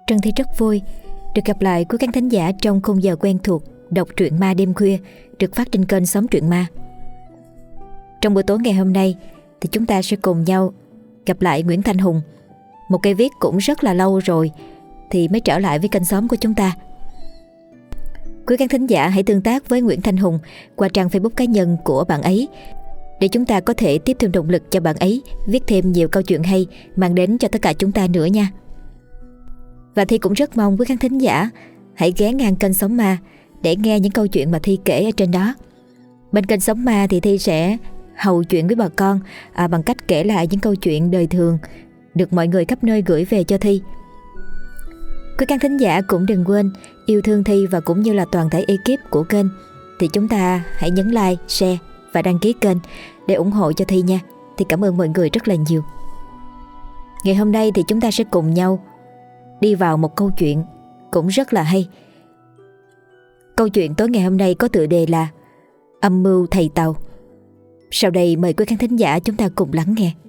Trân Thi rất vui được gặp lại quý khán thính giả trong khung giờ quen thuộc đọc truyện ma đêm khuya được phát trên kênh Xóm Truyện Ma. Trong buổi tối ngày hôm nay thì chúng ta sẽ cùng nhau gặp lại Nguyễn Thanh Hùng, một cây viết cũng rất là lâu rồi thì mới trở lại với kênh xóm của chúng ta. Quý khán thính giả hãy tương tác với Nguyễn Thanh Hùng qua trang Facebook cá nhân của bạn ấy để chúng ta có thể tiếp thêm động lực cho bạn ấy viết thêm nhiều câu chuyện hay mang đến cho tất cả chúng ta nữa nha. Và Thi cũng rất mong quý khán thính giả hãy ghé ngang kênh Xóm Ma để nghe những câu chuyện mà Thi kể ở trên đó. Bên kênh Xóm Ma thì Thi sẽ hầu chuyện với bà con bằng cách kể lại những câu chuyện đời thường được mọi người khắp nơi gửi về cho Thi. Quý khán thính giả cũng đừng quên yêu thương Thi và cũng như là toàn thể ekip của kênh thì chúng ta hãy nhấn like, share và đăng ký kênh để ủng hộ cho Thi nha. Thì cảm ơn mọi người rất là nhiều. Ngày hôm nay thì chúng ta sẽ cùng nhau đi vào một câu chuyện cũng rất là hay. Câu chuyện tối ngày hôm nay có tựa đề là Âm mưu thầy Tàu. Sau đây mời quý khán thính giả chúng ta cùng lắng nghe.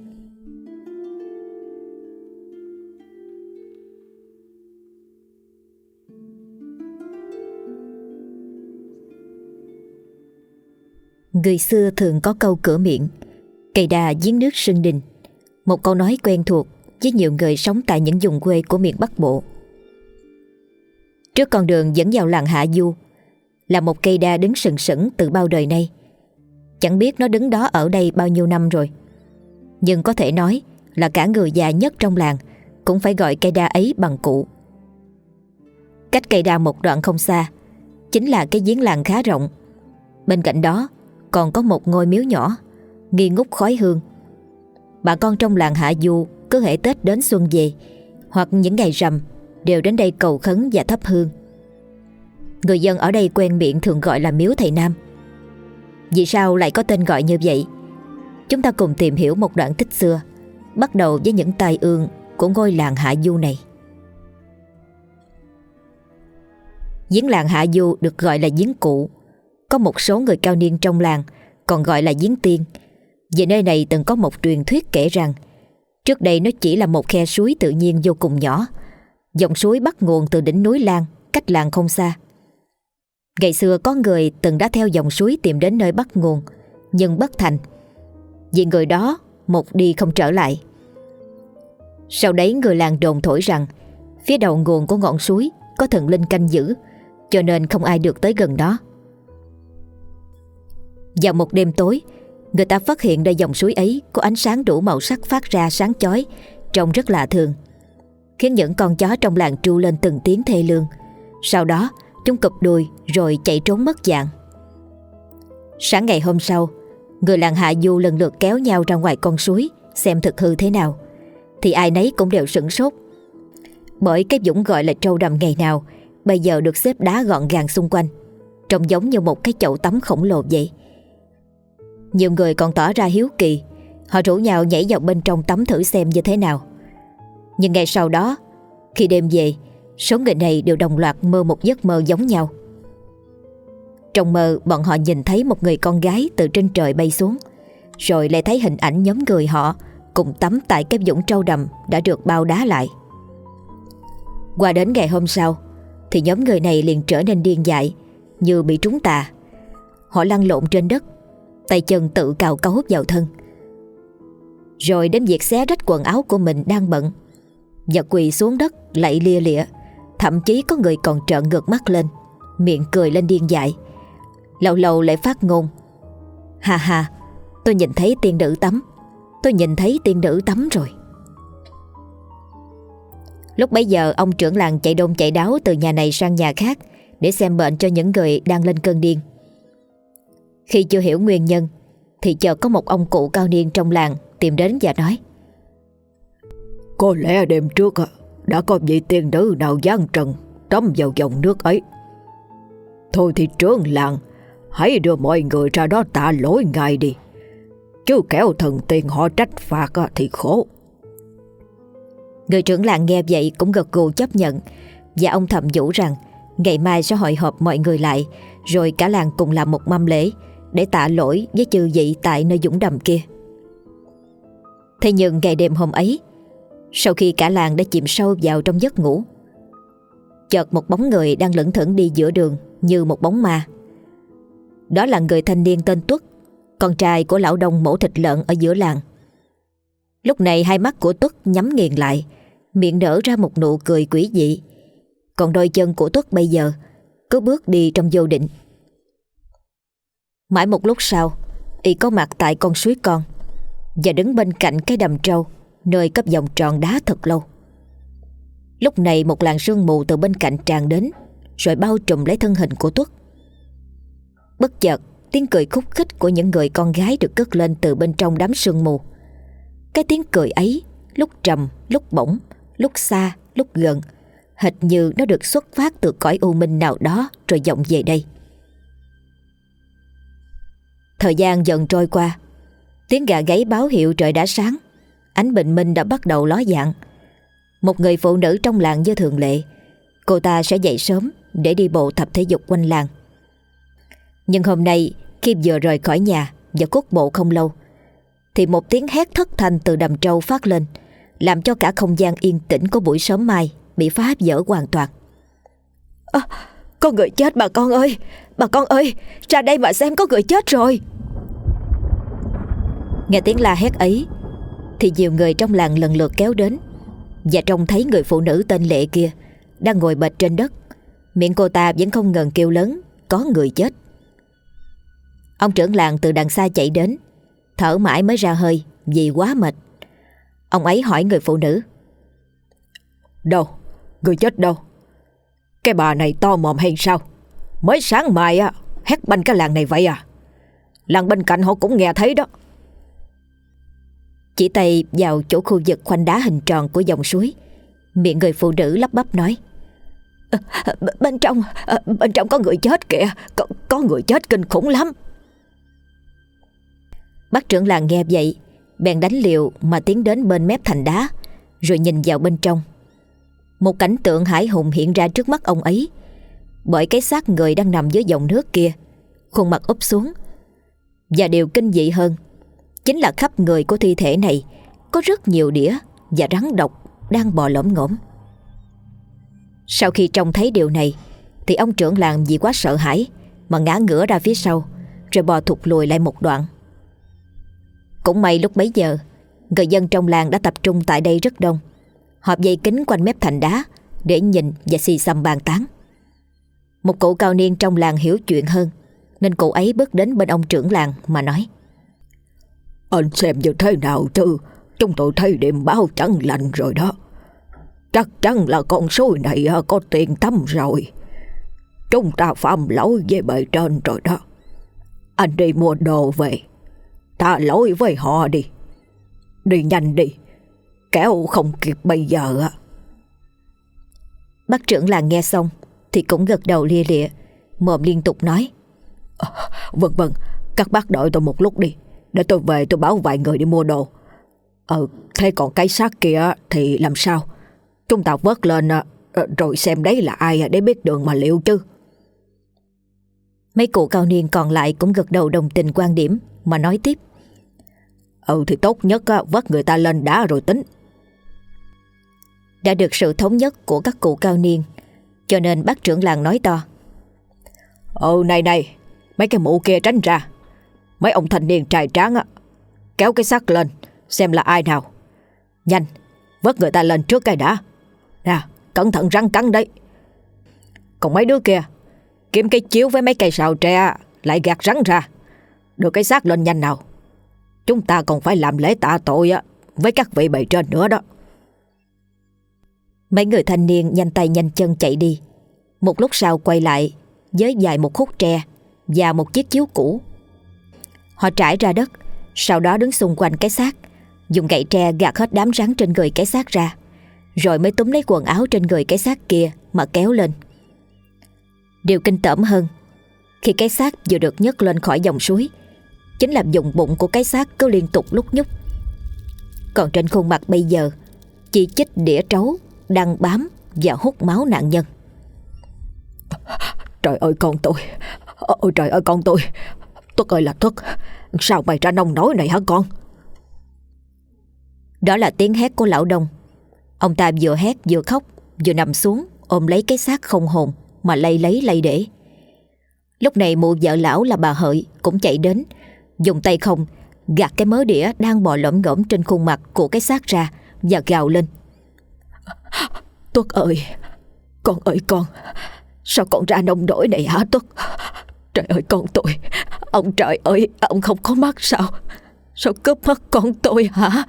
Người xưa thường có câu cửa miệng cày đà giếng nước sưng đình, một câu nói quen thuộc với nhiều người sống tại những vùng quê của miền Bắc Bộ. Trước con đường dẫn vào làng Hạ Du là một cây đa đứng sừng sững từ bao đời nay. Chẳng biết nó đứng đó ở đây bao nhiêu năm rồi, nhưng có thể nói là cả người già nhất trong làng cũng phải gọi cây đa ấy bằng cụ. Cách cây đa một đoạn không xa chính là cái giếng làng khá rộng. Bên cạnh đó còn có một ngôi miếu nhỏ nghi ngút khói hương. Bà con trong làng Hạ Du cứ hễ Tết đến xuân về hoặc những ngày rằm đều đến đây cầu khấn và thắp hương. Người dân ở đây quen miệng thường gọi là miếu thầy Nam. Vì sao lại có tên gọi như vậy? Chúng ta cùng tìm hiểu một đoạn tích xưa, bắt đầu với những tai ương của ngôi làng Hạ Du này. Giếng làng Hạ Du được gọi là giếng cụ. Có một số người cao niên trong làng còn gọi là giếng tiên. Về nơi này từng có một truyền thuyết kể rằng trước đây nó chỉ là một khe suối tự nhiên vô cùng nhỏ. Dòng suối bắt nguồn từ đỉnh núi Lan, cách làng không xa. Ngày xưa có người từng đã theo dòng suối tìm đến nơi bắt nguồn, nhưng bất thành, vì người đó một đi không trở lại. Sau đấy người làng đồn thổi rằng phía đầu nguồn của ngọn suối có thần linh canh giữ, cho nên không ai được tới gần đó. Vào một đêm tối, người ta phát hiện nơi dòng suối ấy có ánh sáng đủ màu sắc phát ra sáng chói, trông rất lạ thường, khiến những con chó trong làng tru lên từng tiếng thê lương. Sau đó chúng cụp đuôi rồi chạy trốn mất dạng. Sáng ngày hôm sau, người làng Hạ Du lần lượt kéo nhau ra ngoài con suối xem thực hư thế nào, thì ai nấy cũng đều sửng sốt, bởi cái vũng gọi là trâu đầm ngày nào bây giờ được xếp đá gọn gàng xung quanh, trông giống như một cái chậu tắm khổng lồ vậy. Nhiều người còn tỏ ra hiếu kỳ, họ rủ nhau nhảy vào bên trong tắm thử xem như thế nào. Nhưng ngày sau đó, khi đêm về, số người này đều đồng loạt mơ một giấc mơ giống nhau. Trong mơ, bọn họ nhìn thấy một người con gái từ trên trời bay xuống, rồi lại thấy hình ảnh nhóm người họ cùng tắm tại cái vũng trâu đầm đã được bao đá lại. Qua đến ngày hôm sau, thì nhóm người này liền trở nên điên dại, như bị trúng tà. Họ lăn lộn trên đất, tay chân tự cào cấu vào thân, rồi đến việc xé rách quần áo của mình đang bận, và quỳ xuống đất lạy lia lịa. Thậm chí có người còn trợn ngược mắt lên, miệng cười lên điên dại, lâu lâu lại phát ngôn: ha ha, tôi nhìn thấy tiên nữ tắm, tôi nhìn thấy tiên nữ tắm rồi. Lúc bấy giờ ông trưởng làng chạy đôn chạy đáo từ nhà này sang nhà khác để xem bệnh cho những người đang lên cơn điên. Khi chưa hiểu nguyên nhân thì chợt có một ông cụ cao niên trong làng tìm đến và nói: có lẽ đêm trước đã có vị tiên nữ nào giáng trần tắm vào dòng nước ấy. Thôi thì trưởng làng, hãy đưa mọi người ra đó tạ lỗi ngài đi, chứ kéo thần tiên họ trách phạt thì khổ. Người trưởng làng nghe vậy cũng gật gù chấp nhận, và ông thầm nhủ rằng ngày mai sẽ hội họp mọi người lại, rồi cả làng cùng làm một mâm lễ để tạ lỗi với chư vị tại nơi vũng đầm kia. Thế nhưng ngày đêm hôm ấy, sau khi cả làng đã chìm sâu vào trong giấc ngủ, chợt một bóng người đang lững thững đi giữa đường như một bóng ma. Đó là người thanh niên tên Tuất, con trai của lão Đông mổ thịt lợn ở giữa làng. Lúc này hai mắt của Tuất nhắm nghiền lại, miệng nở ra một nụ cười quỷ dị. Còn đôi chân của Tuất bây giờ cứ bước đi trong vô định. Mãi một lúc sau, y có mặt tại con suối con và đứng bên cạnh cái đầm trâu nơi cấp vòng tròn đá thật lâu. Lúc này một làn sương mù từ bên cạnh tràn đến, rồi bao trùm lấy thân hình của Tuất. Bất chợt, tiếng cười khúc khích của những người con gái được cất lên từ bên trong đám sương mù. Cái tiếng cười ấy lúc trầm, lúc bổng, lúc xa, lúc gần, hệt như nó được xuất phát từ cõi u minh nào đó rồi vọng về đây. Thời gian dần trôi qua, tiếng gà gáy báo hiệu trời đã sáng, ánh bình minh đã bắt đầu ló dạng. Một người phụ nữ trong làng như thường lệ, cô ta sẽ dậy sớm để đi bộ tập thể dục quanh làng. Nhưng hôm nay khi vừa rời khỏi nhà và cút bộ không lâu, thì một tiếng hét thất thanh từ đầm trâu phát lên, làm cho cả không gian yên tĩnh của buổi sớm mai bị phá vỡ hoàn toàn. Có người chết bà con ơi! Bà con ơi! Ra đây mà xem, có người chết rồi! Nghe tiếng la hét ấy thì nhiều người trong làng lần lượt kéo đến, và trông thấy người phụ nữ tên Lệ kia đang ngồi bệt trên đất. Miệng cô ta vẫn không ngừng kêu lớn có người chết. Ông trưởng làng từ đằng xa chạy đến, thở mãi mới ra hơi vì quá mệt. Ông ấy hỏi người phụ nữ: Đâu? Người chết đâu? Cái bà này to mồm hay sao? Mới sáng mai á, hét banh cái làng này vậy à? Làng bên cạnh họ cũng nghe thấy đó. Chỉ tay vào chỗ khu vực khoanh đá hình tròn của dòng suối, miệng người phụ nữ lắp bắp nói: Bên trong có người chết kìa. Có người chết kinh khủng lắm. Bác trưởng làng nghe vậy bèn đánh liều mà tiến đến bên mép thành đá, rồi nhìn vào bên trong. Một cảnh tượng hãi hùng hiện ra trước mắt ông ấy, bởi cái xác người đang nằm dưới dòng nước kia, khuôn mặt úp xuống. Và điều kinh dị hơn chính là khắp người của thi thể này có rất nhiều đĩa và rắn độc đang bò lổm ngổm. Sau khi trông thấy điều này thì ông trưởng làng vì quá sợ hãi mà ngã ngửa ra phía sau, rồi bò thụt lùi lại một đoạn. Cũng may lúc bấy giờ người dân trong làng đã tập trung tại đây rất đông. Họ vây kín quanh mép thành đá để nhìn và xì xầm bàn tán. Một cụ cao niên trong làng hiểu chuyện hơn, nên cụ ấy bước đến bên ông trưởng làng mà nói: Anh xem như thế nào chứ? Chúng tôi thấy điểm báo chẳng lành rồi đó. Chắc chắn là con suối này có tiền tắm rồi. Chúng ta phạm lỗi với bề trên rồi đó. Anh đi mua đồ về, tha lỗi với họ đi. Đi nhanh đi, kéo không kịp bây giờ. Bác trưởng làng nghe xong thì cũng gật đầu lia lịa, mồm liên tục nói: Vâng, các bác đợi tôi một lúc đi, để tôi về tôi báo vài người đi mua đồ. Thế còn cái xác kia thì làm sao? Chúng ta vớt lên rồi xem đấy là ai để biết đường mà liệu chứ. Mấy cụ cao niên còn lại cũng gật đầu đồng tình quan điểm mà nói tiếp: Thì tốt nhất vớt người ta lên đã rồi tính. Đã được sự thống nhất của các cụ cao niên, cho nên bác trưởng làng nói to: Này, mấy cái mụ kia tránh ra. Mấy ông thanh niên trai tráng kéo cái xác lên xem là ai nào. Nhanh, vớt người ta lên trước cái đã. Nè, cẩn thận rắn cắn đấy. Còn mấy đứa kia, kiếm cái chiếu với mấy cây sào tre lại gạt rắn ra, đưa cái xác lên nhanh nào. Chúng ta còn phải làm lễ tạ tội với các vị bề trên nữa đó. Mấy người thanh niên nhanh tay nhanh chân chạy đi. Một lúc sau quay lại với dài một khúc tre và một chiếc chiếu cũ. Họ trải ra đất, sau đó đứng xung quanh cái xác, dùng gậy tre gạt hết đám rắn trên người cái xác ra, rồi mới túm lấy quần áo trên người cái xác kia mà kéo lên. Điều kinh tởm hơn, khi cái xác vừa được nhấc lên khỏi dòng suối, chính là vùng bụng của cái xác cứ liên tục lúc nhúc. Còn trên khuôn mặt bây giờ chỉ chích đĩa trấu đang bám và hút máu nạn nhân. Trời ơi con tôi! Ôi trời ơi con tôi! Tuất ơi là Tuất, sao mày ra nông nổi này hả con? Đó là tiếng hét của lão Đông. Ông ta vừa hét vừa khóc, vừa nằm xuống ôm lấy cái xác không hồn mà lay lấy lay để. Lúc này mụ vợ lão là bà Hợi cũng chạy đến, dùng tay không gạt cái mớ đĩa đang bò lổm ngổm trên khuôn mặt của cái xác ra và gào lên: "Tuất ơi, con ơi con, sao con ra nông nỗi này hả Tuất? Trời ơi con tôi, ông trời ơi, ông không có mắt sao? Sao cướp mất con tôi hả?"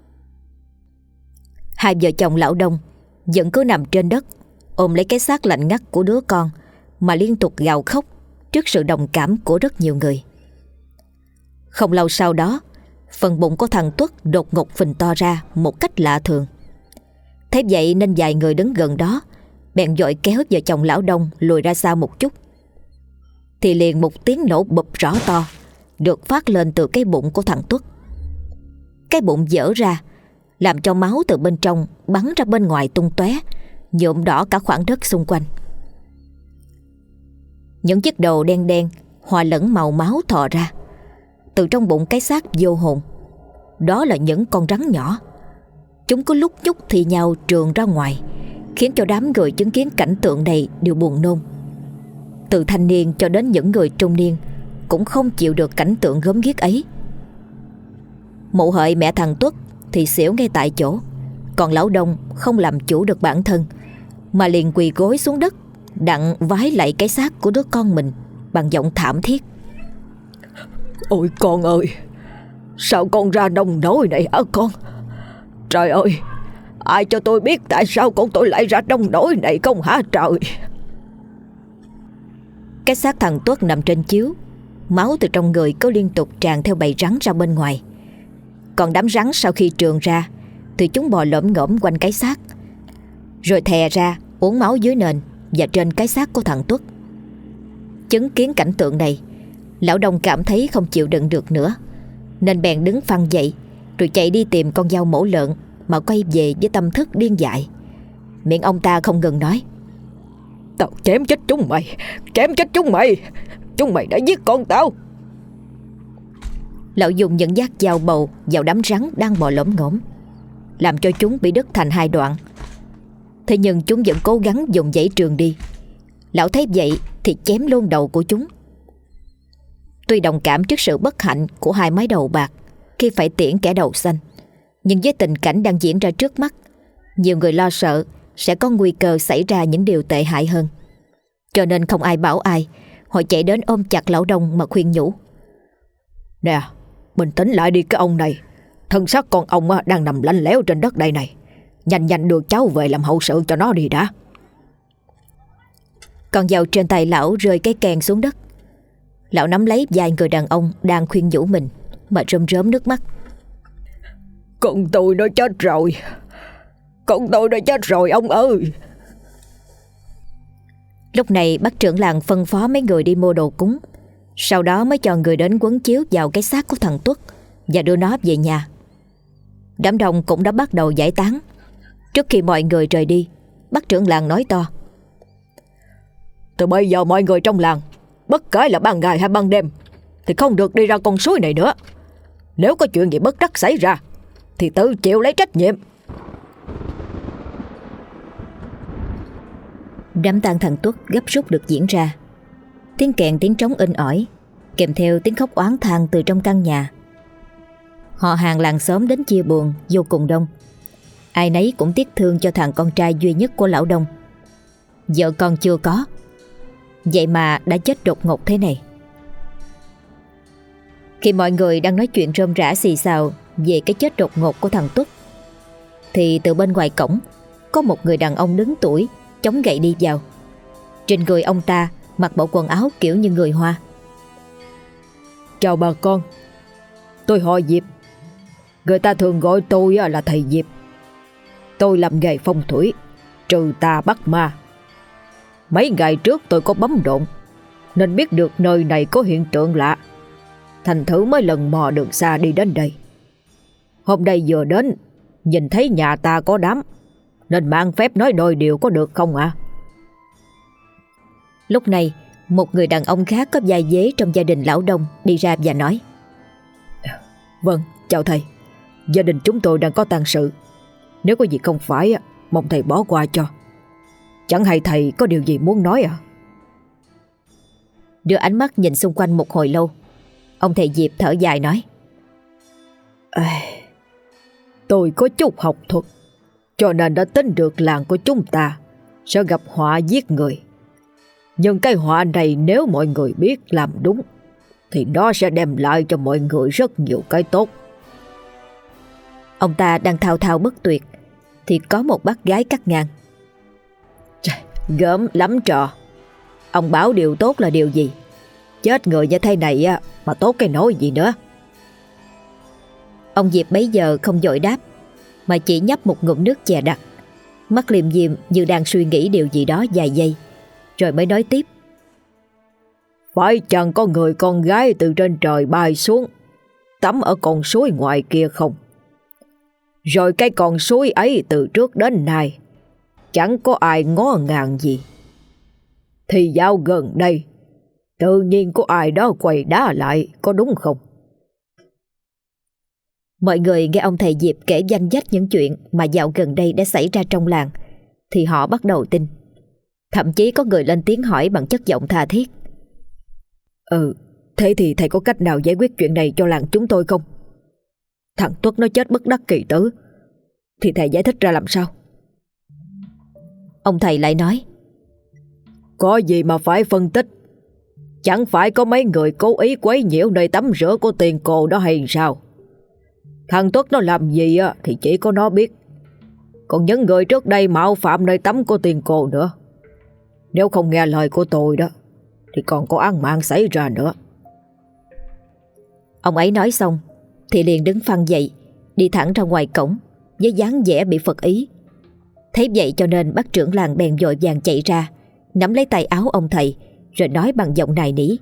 Hai vợ chồng lão Đông vẫn cứ nằm trên đất, ôm lấy cái xác lạnh ngắt của đứa con mà liên tục gào khóc trước sự đồng cảm của rất nhiều người. Không lâu sau đó, phần bụng của thằng Tuất đột ngột phình to ra một cách lạ thường. Thế vậy nên vài người đứng gần đó bèn vội kéo vợ chồng lão Đông lùi ra xa một chút. Thì liền một tiếng nổ bụp rõ to được phát lên từ cái bụng của thằng Tuất. Cái bụng vỡ ra, làm cho máu từ bên trong bắn ra bên ngoài tung tóe, nhuộm đỏ cả khoảng đất xung quanh. Những chiếc đầu đen đen hòa lẫn màu máu thò ra từ trong bụng cái xác vô hồn. Đó là những con rắn nhỏ. Chúng cứ lúc nhúc thì nhau trườn ra ngoài, khiến cho đám người chứng kiến cảnh tượng này đều buồn nôn. Từ thanh niên cho đến những người trung niên cũng không chịu được cảnh tượng gớm ghiếc ấy. Mụ Hợi mẹ thằng Tuất thì xỉu ngay tại chỗ, còn lão Đông không làm chủ được bản thân mà liền quỳ gối xuống đất đặng vái lạy cái xác của đứa con mình bằng giọng thảm thiết: "Ôi con ơi, sao con ra nông nỗi này hả con? Trời ơi, ai cho tôi biết tại sao con tôi lại ra nông nỗi này không hả trời?" Cái xác thằng Tuất nằm trên chiếu, máu từ trong người cứ liên tục tràn theo bầy rắn ra bên ngoài. Còn đám rắn sau khi trườn ra thì chúng bò lổm ngổm quanh cái xác, rồi thè ra uống máu dưới nền và trên cái xác của thằng Tuất. Chứng kiến cảnh tượng này, lão Đông cảm thấy không chịu đựng được nữa, nên bèn đứng phăng dậy rồi chạy đi tìm con dao mổ lợn mà quay về với tâm thức điên dại. Miệng ông ta không ngừng nói: "Tao chém chết chúng mày, chém chết chúng mày, chúng mày đã giết con tao." Lão dùng những nhát dao bầu vào đám rắn đang bò lổm ngổm, làm cho chúng bị đứt thành hai đoạn. Thế nhưng chúng vẫn cố gắng dùng dãy trường đi. Lão thấy vậy thì chém luôn đầu của chúng. Tuy đồng cảm trước sự bất hạnh của hai mái đầu bạc khi phải tiễn kẻ đầu xanh, nhưng với tình cảnh đang diễn ra trước mắt, nhiều người lo sợ sẽ có nguy cơ xảy ra những điều tệ hại hơn. Cho nên không ai bảo ai, họ chạy đến ôm chặt lão Đông mà khuyên nhủ: "Nè, bình tĩnh lại đi cái ông này. Thân xác con ông đang nằm lanh léo trên đất đây này. Nhanh nhanh đưa cháu về làm hậu sự cho nó đi đã." Con dao trên tay lão rơi cái kèn xuống đất. Lão nắm lấy vài người đàn ông đang khuyên nhủ mình mà rơm rớm nước mắt: "Con tôi nó chết rồi, con tôi đã chết rồi ông ơi." Lúc này bác trưởng làng phân phó mấy người đi mua đồ cúng, sau đó mới cho người đến quấn chiếu vào cái xác của thằng Tuất và đưa nó về nhà. Đám đông cũng đã bắt đầu giải tán. Trước khi mọi người rời đi, bác trưởng làng nói to: "Từ bây giờ mọi người trong làng, bất kể là ban ngày hay ban đêm, thì không được đi ra con suối này nữa. Nếu có chuyện gì bất trắc xảy ra thì tự chịu lấy trách nhiệm." Đám tang thằng Tuất gấp rút được diễn ra. Tiếng kèn tiếng trống inh ỏi, kèm theo tiếng khóc oán than từ trong căn nhà. Họ hàng làng xóm đến chia buồn vô cùng đông. Ai nấy cũng tiếc thương cho thằng con trai duy nhất của lão Đông. Vợ con chưa có, vậy mà đã chết đột ngột thế này. Khi mọi người đang nói chuyện rôm rả xì xào về cái chết đột ngột của thằng Tuất, thì từ bên ngoài cổng có một người đàn ông đứng tuổi chống gậy đi vào. Trên người ông ta mặc bộ quần áo kiểu như người Hoa. "Chào bà con, tôi họ Diệp. Người ta thường gọi tôi là thầy Diệp. Tôi làm nghề phong thủy, trừ tà bắt ma. Mấy ngày trước tôi có bấm độn nên biết được nơi này có hiện tượng lạ, thành thử mới lần mò đường xa đi đến đây. Hôm nay vừa đến, nhìn thấy nhà ta có đám, nên mang phép nói đôi điều có được không ạ?" Lúc này, một người đàn ông khác có vai vế trong gia đình lão Đông đi ra và nói: "Vâng, chào thầy. Gia đình chúng tôi đang có tang sự. Nếu có gì không phải, mong thầy bỏ qua cho. Chẳng hay thầy có điều gì muốn nói à? Đưa ánh mắt nhìn xung quanh một hồi lâu, ông thầy Diệp thở dài nói: Tôi có chút học thuật, cho nên đã tính được làng của chúng ta sẽ gặp họa giết người. Nhưng cái họa này nếu mọi người biết làm đúng thì nó sẽ đem lại cho mọi người rất nhiều cái tốt. Ông ta đang thao thao bất tuyệt thì có một bác gái cắt ngang: Gớm lắm trò. Ông bảo điều tốt là điều gì? Chết người như thế này mà tốt cái nỗi gì nữa? Ông Diệp bấy giờ không vội đáp, mà chỉ nhấp một ngụm nước chè đặc, mắt liềm diềm như đang suy nghĩ điều gì đó vài giây, rồi mới nói tiếp: Phải chăng có người con gái từ trên trời bay xuống tắm ở con suối ngoài kia không? Rồi cái con suối ấy từ trước đến nay chẳng có ai ngó ngàng gì. Thì dạo gần đây tự nhiên có ai đó quay đá lại, có đúng không? Mọi người nghe ông thầy Diệp kể danh sách những chuyện mà dạo gần đây đã xảy ra trong làng thì họ bắt đầu tin. Thậm chí có người lên tiếng hỏi bằng chất giọng tha thiết: Thế thì thầy có cách nào giải quyết chuyện này cho làng chúng tôi không? Thằng Tuất nó chết bất đắc kỳ tử, thì thầy giải thích ra làm sao? Ông thầy lại nói: Có gì mà phải phân tích? Chẳng phải có mấy người cố ý quấy nhiễu nơi tắm rửa của tiền cô đó hay sao? Thằng Tuất nó làm gì thì chỉ có nó biết. Còn những người trước đây mạo phạm nơi tắm của tiền cô nữa, nếu không nghe lời của tôi đó thì còn có án mạng xảy ra nữa. Ông ấy nói xong thì liền đứng phăng dậy, đi thẳng ra ngoài cổng với dáng vẻ bị phật ý. Thấy vậy cho nên bác trưởng làng bèn vội vàng chạy ra, nắm lấy tay áo ông thầy, rồi nói bằng giọng nài nỉ: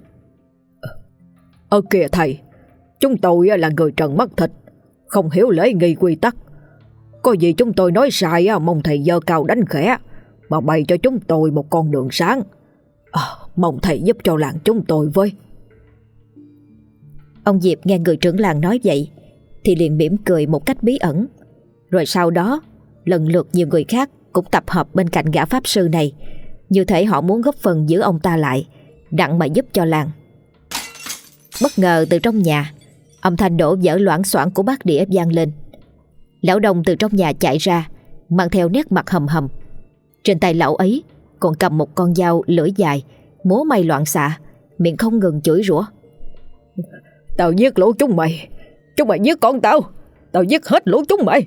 Kìa thầy, chúng tôi là người trần mắt thịt, không hiểu lễ nghi quy tắc. Có gì chúng tôi nói sai mong thầy giơ cao đánh khẽ mà bày cho chúng tôi một con đường sáng. Mong thầy giúp cho làng chúng tôi với. Ông Diệp nghe người trưởng làng nói vậy thì liền mỉm cười một cách bí ẩn. Rồi sau đó lần lượt nhiều người khác cũng tập hợp bên cạnh gã pháp sư này, như thể họ muốn góp phần giữ ông ta lại, đặng mà giúp cho làng. Bất ngờ từ trong nhà, âm thanh đổ vỡ loảng xoảng của bát đĩa vang lên. Lão Đông từ trong nhà chạy ra, mang theo nét mặt hầm hầm. Trên tay lão ấy còn cầm một con dao lưỡi dài, múa may loạn xạ, miệng không ngừng chửi rủa: Tao giết lũ chúng mày giết con tao giết hết lũ chúng mày.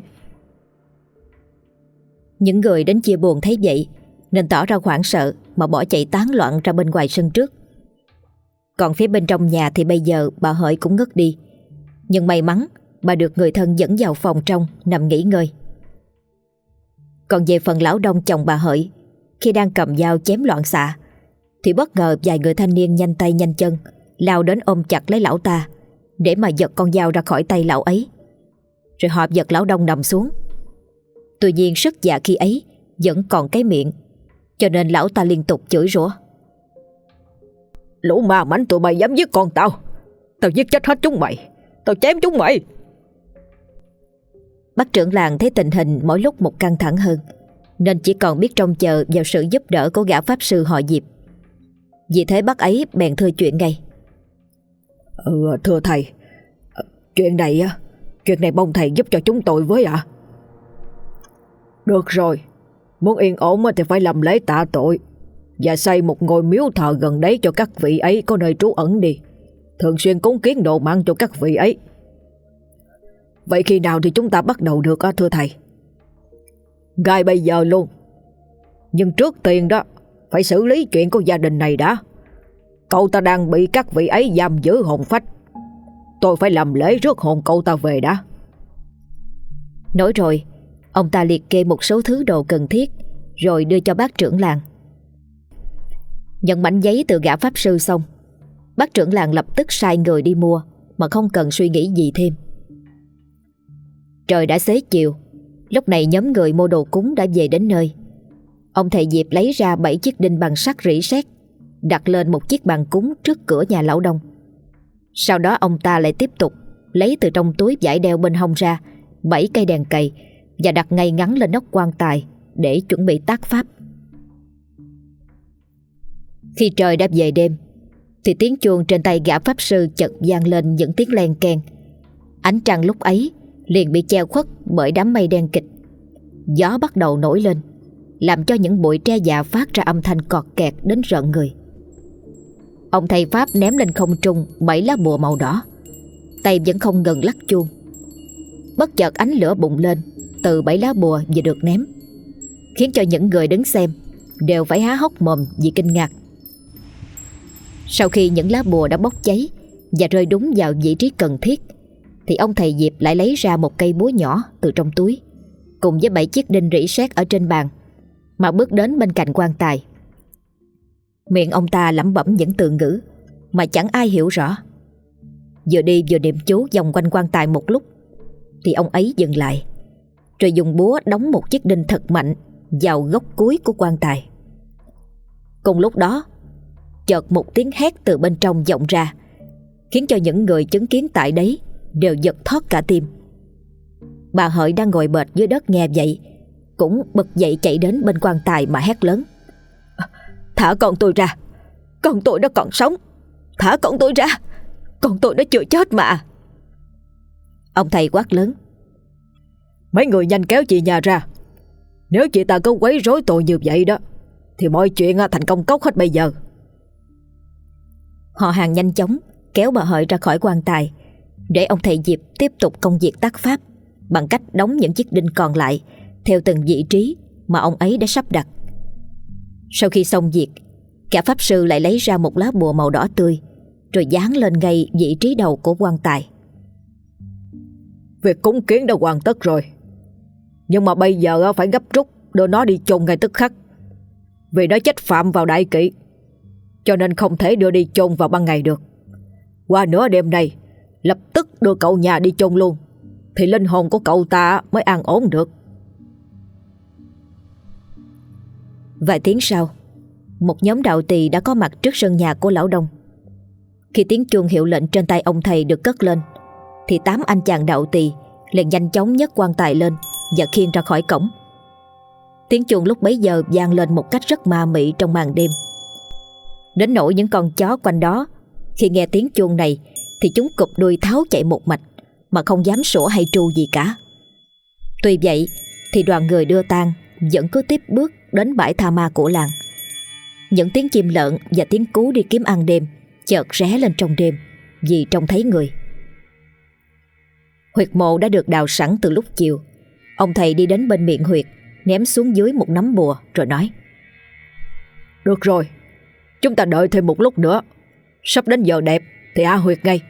Những người đến chia buồn thấy vậy nên tỏ ra hoảng sợ mà bỏ chạy tán loạn ra bên ngoài sân trước. Còn phía bên trong nhà thì bây giờ bà Hợi cũng ngất đi, nhưng may mắn bà được người thân dẫn vào phòng trong nằm nghỉ ngơi. Còn về phần lão Đông chồng bà Hợi, khi đang cầm dao chém loạn xạ thì bất ngờ vài người thanh niên nhanh tay nhanh chân lao đến ôm chặt lấy lão ta để mà giật con dao ra khỏi tay lão ấy. Rồi họ giật lão Đông nằm xuống. Tuy nhiên sức dạ khi ấy vẫn còn cái miệng, cho nên lão ta liên tục chửi rủa: Lũ ma mảnh tụi mày dám giết con tao giết chết hết chúng mày, tao chém chúng mày. Bác trưởng làng thấy tình hình mỗi lúc một căng thẳng hơn, nên chỉ còn biết trông chờ vào sự giúp đỡ của gã pháp sư họ Diệp. Vì thế bác ấy bèn thưa chuyện ngay: Thưa thầy, chuyện này mong thầy giúp cho chúng tôi với ạ. Được rồi, muốn yên ổn thì phải làm lễ tạ tội và xây một ngôi miếu thờ gần đấy cho các vị ấy có nơi trú ẩn đi, thường xuyên cúng kiến đồ mặn cho các vị ấy. Vậy khi nào thì chúng ta bắt đầu được thưa thầy? Ngay bây giờ luôn. Nhưng trước tiên đó phải xử lý chuyện của gia đình này đã. Cậu ta đang bị các vị ấy giam giữ hồn phách. Tôi phải làm lễ rước hồn cậu ta về đã. Nói rồi ông ta liệt kê một số thứ đồ cần thiết rồi đưa cho bác trưởng làng. Nhận mảnh giấy từ gã pháp sư xong, bác trưởng làng lập tức sai người đi mua mà không cần suy nghĩ gì thêm. Trời đã xế chiều, lúc này nhóm người mua đồ cúng đã về đến nơi. Ông thầy Diệp lấy ra 7 chiếc đinh bằng sắt rỉ sét, đặt lên một chiếc bàn cúng trước cửa nhà lão Đông. Sau đó ông ta lại tiếp tục lấy từ trong túi vải đeo bên hông ra 7 cây đèn cầy và đặt ngay ngắn lên nóc quan tài để chuẩn bị tác pháp. Khi trời đã về đêm thì tiếng chuông trên tay gã pháp sư chợt vang lên những tiếng len keng. Ánh trăng lúc ấy liền bị che khuất bởi đám mây đen kịt. Gió bắt đầu nổi lên, làm cho những bụi tre già phát ra âm thanh cọt kẹt đến rợn người. Ông thầy pháp ném lên không trung 7 lá bùa màu đỏ, tay vẫn không ngừng lắc chuông. Bất chợt ánh lửa bùng lên từ 7 lá bùa vừa được ném, khiến cho những người đứng xem đều phải há hốc mồm vì kinh ngạc. Sau khi những lá bùa đã bốc cháy và rơi đúng vào vị trí cần thiết, thì ông thầy Diệp lại lấy ra một cây búa nhỏ từ trong túi, cùng với 7 chiếc đinh rỉ sét ở trên bàn, mà bước đến bên cạnh quan tài. Miệng ông ta lẩm bẩm những từ ngữ mà chẳng ai hiểu rõ. Vừa đi vừa niệm chú vòng quanh quan tài một lúc, thì ông ấy dừng lại, rồi dùng búa đóng một chiếc đinh thật mạnh vào gốc cuối của quan tài. Cùng lúc đó, chợt một tiếng hét từ bên trong vọng ra, khiến cho những người chứng kiến tại đấy đều giật thót cả tim. Bà Hợi đang ngồi bệt dưới đất nghe vậy, cũng bật dậy chạy đến bên quan tài mà hét lớn: "Thả con tôi ra! Con tôi nó còn sống! Thả con tôi ra! Con tôi nó chưa chết mà!" Ông thầy quát lớn: "Mấy người nhanh kéo chị nhà ra! Nếu chị ta có quấy rối tôi như vậy đó, thì mọi chuyện thành công cốc hết bây giờ." Họ hàng nhanh chóng kéo bà Hợi ra khỏi quan tài, để ông thầy Diệp tiếp tục công việc tác pháp bằng cách đóng những chiếc đinh còn lại theo từng vị trí mà ông ấy đã sắp đặt. Sau khi xong việc, cả pháp sư lại lấy ra một lá bùa màu đỏ tươi, rồi dán lên ngay vị trí đầu của quan tài. "Việc cúng kiến đã hoàn tất rồi, nhưng mà bây giờ phải gấp rút đưa nó đi chôn ngay tức khắc. Vì nó chết phạm vào đại kỵ, cho nên không thể đưa đi chôn vào ban ngày được. Qua nửa đêm nay lập tức đưa cậu nhà đi chôn luôn, thì linh hồn của cậu ta mới an ổn được." Vài tiếng sau, một nhóm đạo tỳ đã có mặt trước sân nhà của lão Đông. Khi tiếng chuông hiệu lệnh trên tay ông thầy được cất lên, thì 8 anh chàng đạo tỳ liền nhanh chóng nhấc quan tài lên và khiêng ra khỏi cổng. Tiếng chuông lúc bấy giờ vang lên một cách rất ma mị trong màn đêm, đến nỗi những con chó quanh đó khi nghe tiếng chuông này thì chúng cụp đuôi tháo chạy một mạch, mà không dám sủa hay tru gì cả. Tuy vậy thì đoàn người đưa tang vẫn cứ tiếp bước đến bãi tha ma của làng. Những tiếng chim lợn và tiếng cú đi kiếm ăn đêm chợt ré lên trong đêm vì trông thấy người. Huyệt mộ đã được đào sẵn từ lúc chiều. Ông thầy đi đến bên miệng huyệt, ném xuống dưới một nắm bùa rồi nói: "Được rồi, chúng ta đợi thêm một lúc nữa. Sắp đến giờ đẹp thì hạ huyệt ngay."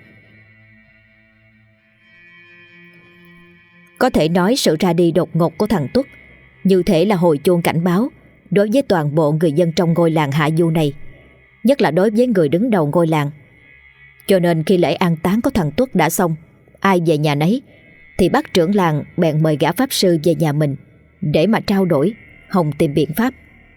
Có thể nói sự ra đi đột ngột của thằng Tuất như thể là hồi chuông cảnh báo đối với toàn bộ người dân trong ngôi làng Hạ Du này, nhất là đối với người đứng đầu ngôi làng. Cho nên khi lễ an táng của thằng Tuất đã xong, ai về nhà nấy, thì bác trưởng làng bèn mời gã pháp sư về nhà mình để mà trao đổi, hòng tìm biện pháp.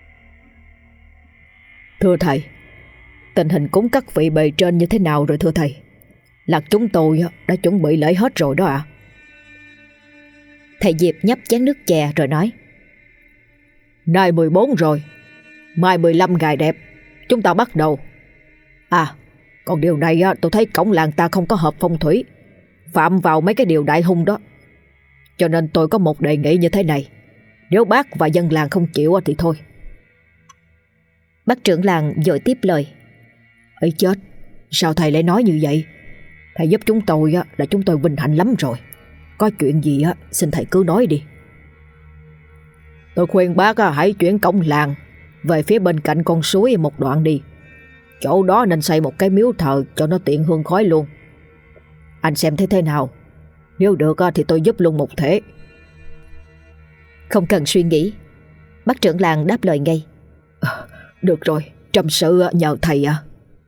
"Thưa thầy, tình hình cúng các vị bề trên như thế nào rồi thưa thầy? Là chúng tôi đã chuẩn bị lễ hết rồi đó ạ." Thầy Diệp nhấp chén nước chè rồi nói: "Nay 14 rồi, mai 15 ngày đẹp, chúng ta bắt đầu. À, còn điều này tôi thấy cổng làng ta không có hợp phong thủy, phạm vào mấy cái điều đại hung đó. Cho nên tôi có một đề nghị như thế này, nếu bác và dân làng không chịu thì thôi." Bác trưởng làng vội tiếp lời: "Ấy chết, sao thầy lại nói như vậy? Thầy giúp chúng tôi là chúng tôi vinh hạnh lắm rồi. Có chuyện gì xin thầy cứ nói đi." "Tôi khuyên bác hãy chuyển cổng làng về phía bên cạnh con suối một đoạn đi. Chỗ đó nên xây một cái miếu thờ cho nó tiện hương khói luôn. Anh xem thế nào? Nếu được thì tôi giúp luôn một thể." Không cần suy nghĩ, bác trưởng làng đáp lời ngay: "Được rồi, trầm sự nhờ thầy ạ."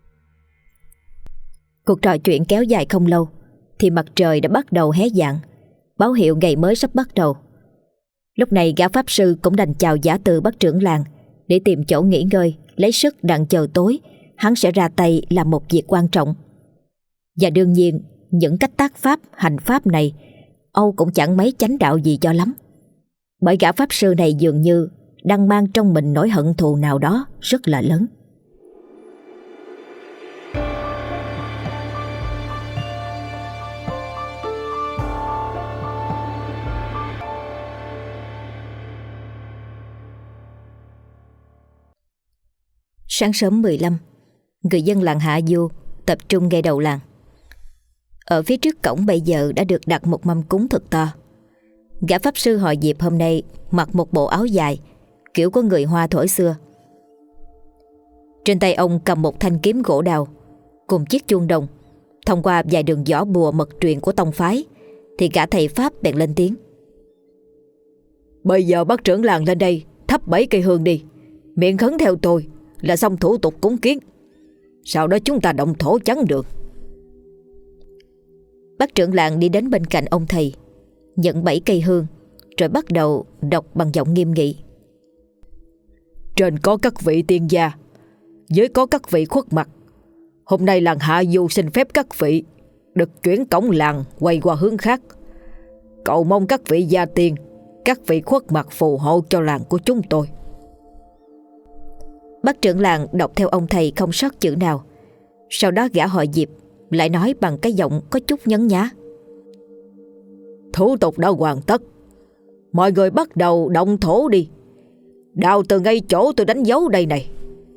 Cuộc trò chuyện kéo dài không lâu thì mặt trời đã bắt đầu hé dạng, báo hiệu ngày mới sắp bắt đầu. Lúc này gã pháp sư cũng đành chào giả từ bác trưởng làng để tìm chỗ nghỉ ngơi, lấy sức đặng chờ tối hắn sẽ ra tay làm một việc quan trọng. Và đương nhiên những cách tác pháp, hành pháp này Âu cũng chẳng mấy chánh đạo gì cho lắm, bởi gã pháp sư này dường như đang mang trong mình nỗi hận thù nào đó rất là lớn. Sáng sớm 15, người dân làng Hạ Du tập trung ngay đầu làng. Ở phía trước cổng bây giờ đã được đặt một mâm cúng thật to. Gã pháp sư họ Diệp hôm nay mặc một bộ áo dài kiểu của người Hoa thuở xưa. Trên tay ông cầm một thanh kiếm gỗ đào cùng chiếc chuông đồng. Thông qua vài đường võ bùa mật truyền của tông phái thì gã thầy pháp bèn lên tiếng: Bây giờ bác trưởng làng lên đây thắp 7 cây hương đi, miệng khấn theo tôi là xong thủ tục cúng kiến. Sau đó chúng ta động thổ chắn được. Bác trưởng làng đi đến bên cạnh ông thầy, nhận 7 cây hương, rồi bắt đầu đọc bằng giọng nghiêm nghị: Trên có các vị tiên gia, dưới có các vị khuất mặt. Hôm nay làng Hạ Du xin phép các vị được chuyển cổng làng quay qua hướng khác, cầu mong các vị gia tiên, các vị khuất mặt phù hộ cho làng của chúng tôi. Bác trưởng làng đọc theo ông thầy không sót chữ nào. Sau đó gã họ Diệp lại nói bằng cái giọng có chút nhấn nhá: Thủ tục đã hoàn tất, mọi người bắt đầu động thổ đi. Đào từ ngay chỗ tôi đánh dấu đây này.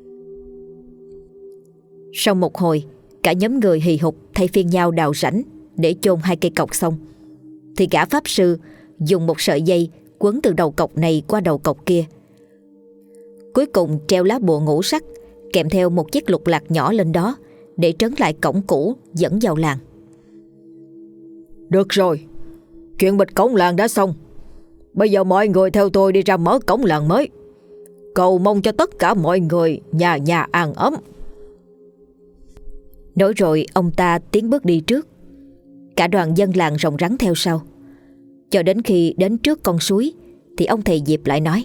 Sau một hồi, cả nhóm người hì hục thay phiên nhau đào rãnh để chôn 2 cây cọc xong, thì gã pháp sư dùng một sợi dây quấn từ đầu cọc này qua đầu cọc kia. Cuối cùng treo lá bùa ngũ sắc kèm theo một chiếc lục lạc nhỏ lên đó để trấn lại cổng cũ dẫn vào làng. Được rồi, chuyện bịch cổng làng đã xong. Bây giờ mọi người theo tôi đi ra mở cổng làng mới, cầu mong cho tất cả mọi người nhà nhà an ấm. Nói rồi ông ta tiến bước đi trước. Cả đoàn dân làng rồng rắn theo sau. Cho đến khi đến trước con suối thì ông thầy Diệp lại nói: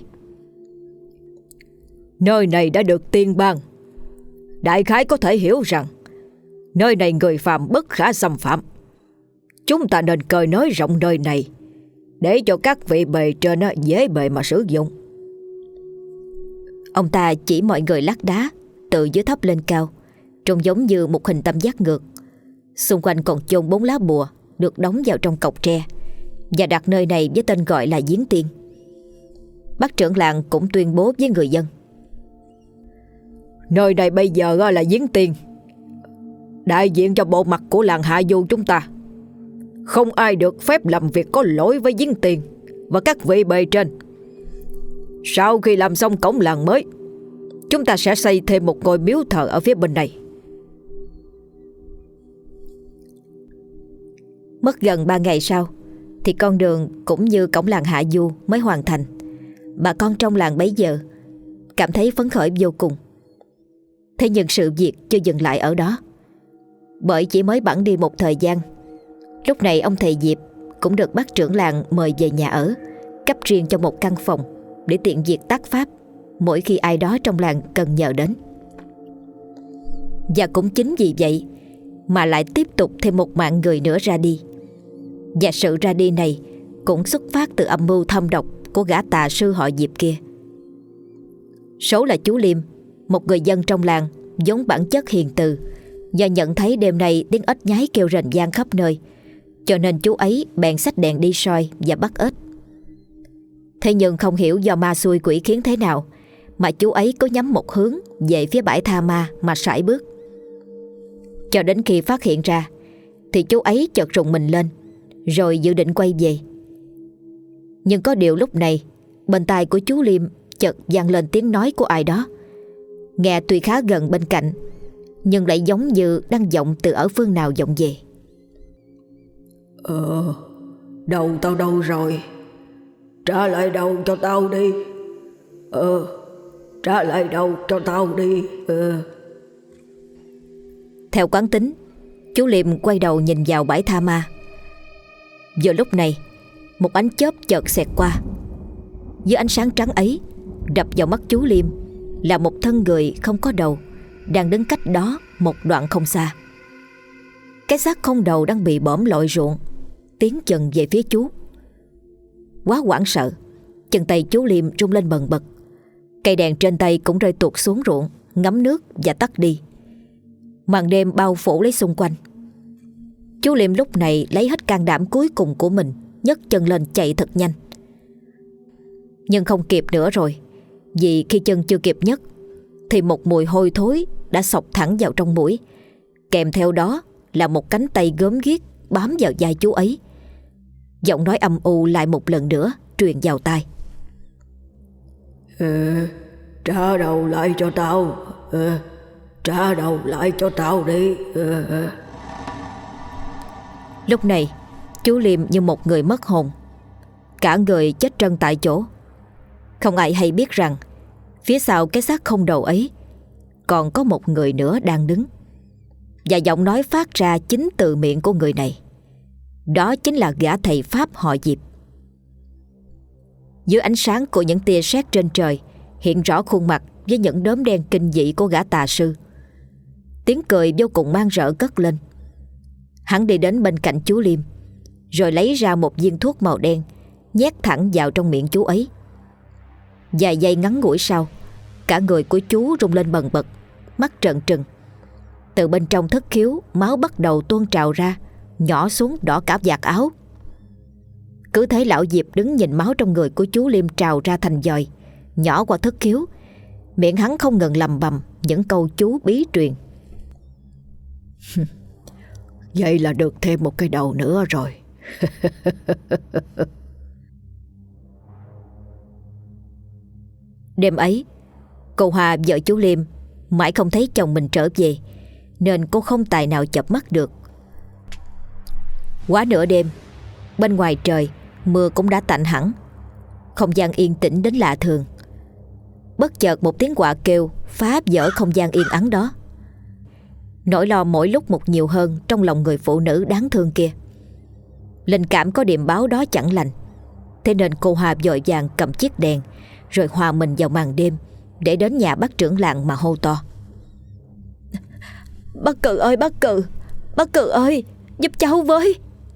Nơi này đã được tiên ban. Đại khái có thể hiểu rằng nơi này người phàm bất khả xâm phạm. Chúng ta nên cơi nới rộng nơi này để cho các vị bề trên dễ bề mà sử dụng. Ông ta chỉ mọi người lát đá từ dưới thấp lên cao, trông giống như một hình tam giác ngược. Xung quanh còn chôn 4 lá bùa được đóng vào trong cọc tre và đặt nơi này với tên gọi là Giếng Tiên. Bác trưởng làng cũng tuyên bố với người dân: Nơi này bây giờ là Giếng Tiên, đại diện cho bộ mặt của làng Hạ Du chúng ta. Không ai được phép làm việc có lỗi với Giếng Tiên và các vị bề trên. Sau khi làm xong cổng làng mới, chúng ta sẽ xây thêm một ngôi miếu thờ ở phía bên này. Mất gần 3 ngày sau thì con đường cũng như cổng làng Hạ Du mới hoàn thành. Bà con trong làng bấy giờ cảm thấy phấn khởi vô cùng. Thế nhưng sự việc chưa dừng lại ở đó. Bởi chỉ mới bẵng đi một thời gian, lúc này ông thầy Diệp cũng được bác trưởng làng mời về nhà ở, cấp riêng cho một căn phòng để tiện việc tác pháp mỗi khi ai đó trong làng cần nhờ đến. Và cũng chính vì vậy mà lại tiếp tục thêm một mạng người nữa ra đi. Và sự ra đi này cũng xuất phát từ âm mưu thâm độc của gã tà sư họ Diệp kia. Số là chú Liêm, một người dân trong làng vốn bản chất hiền từ, và nhận thấy đêm nay tiếng ếch nhái kêu rền vang khắp nơi, cho nên chú ấy bèn xách đèn đi soi và bắt ếch. Thế nhưng không hiểu do ma xui quỷ khiến thế nào mà chú ấy có nhắm một hướng về phía bãi tha ma mà sải bước. Cho đến khi phát hiện ra thì chú ấy chợt rùng mình lên, rồi dự định quay về. Nhưng có điều lúc này bên tai của chú Liêm chợt vang lên tiếng nói của ai đó. Nghe tuy khá gần bên cạnh, nhưng lại giống như đang vọng từ ở phương nào vọng về. Đầu tao đâu rồi? Trả lại đầu cho tao đi. Trả lại đầu cho tao đi. Theo quán tính, chú Liêm quay đầu nhìn vào bãi tha ma. Vừa lúc này, một ánh chớp chợt xẹt qua. Dưới ánh sáng trắng ấy, đập vào mắt chú Liêm là một thân người không có đầu đang đứng cách đó một đoạn không xa. Cái xác không đầu đang bị bõm lội ruộng, tiến dần về phía chú. Quá hoảng sợ, chân tay chú Liêm rung lên bần bật. Cây đèn trên tay cũng rơi tuột xuống ruộng, ngấm nước và tắt đi. Màn đêm bao phủ lấy xung quanh. Chú Liêm lúc này lấy hết can đảm cuối cùng của mình, nhấc chân lên chạy thật nhanh. Nhưng không kịp nữa rồi, vì khi chân chưa kịp nhấc thì một mùi hôi thối đã xộc thẳng vào trong mũi. Kèm theo đó là một cánh tay gớm ghiếc bám vào vai chú ấy. Giọng nói âm u lại một lần nữa truyền vào tai. Trả đầu lại cho tao. Trả đầu lại cho tao đi. Lúc này chú Liêm như một người mất hồn, cả người chết trân tại chỗ. Không ai hay biết rằng phía sau cái xác không đầu ấy còn có một người nữa đang đứng. Và giọng nói phát ra chính từ miệng của người này. Đó chính là gã thầy Pháp họ Diệp. Dưới ánh sáng của những tia sét trên trời hiện rõ khuôn mặt với những đốm đen kinh dị của gã tà sư. Tiếng cười vô cùng man rợ cất lên. Hắn đi đến bên cạnh chú Liêm, rồi lấy ra một viên thuốc màu đen, nhét thẳng vào trong miệng chú ấy. Vài giây ngắn ngủi sau, cả người của chú rung lên bần bật, mắt trợn trừng. Từ bên trong thất khiếu, máu bắt đầu tuôn trào ra, nhỏ xuống đỏ cả vạt áo. Cứ thấy lão Diệp đứng nhìn máu trong người của chú Liêm trào ra thành dòi, nhỏ qua thất khiếu. Miệng hắn không ngừng lầm bầm những câu chú bí truyền. Vậy là được thêm một cái đầu nữa rồi. Đêm ấy, cô Hoa vợ chú Liêm mãi không thấy chồng mình trở về, nên cô không tài nào chợp mắt được. Quá nửa đêm, bên ngoài trời mưa cũng đã tạnh hẳn, không gian yên tĩnh đến lạ thường. Bất chợt một tiếng quạ kêu phá vỡ không gian yên ắng đó. Nỗi lo mỗi lúc một nhiều hơn trong lòng người phụ nữ đáng thương kia. Linh cảm có điềm báo đó chẳng lành, thế nên cô Hoa vội vàng cầm chiếc đèn rồi hòa mình vào màn đêm để đến nhà bác trưởng làng mà hô to. Bác Cừ ơi, bác Cừ! Bác Cừ ơi, giúp cháu với!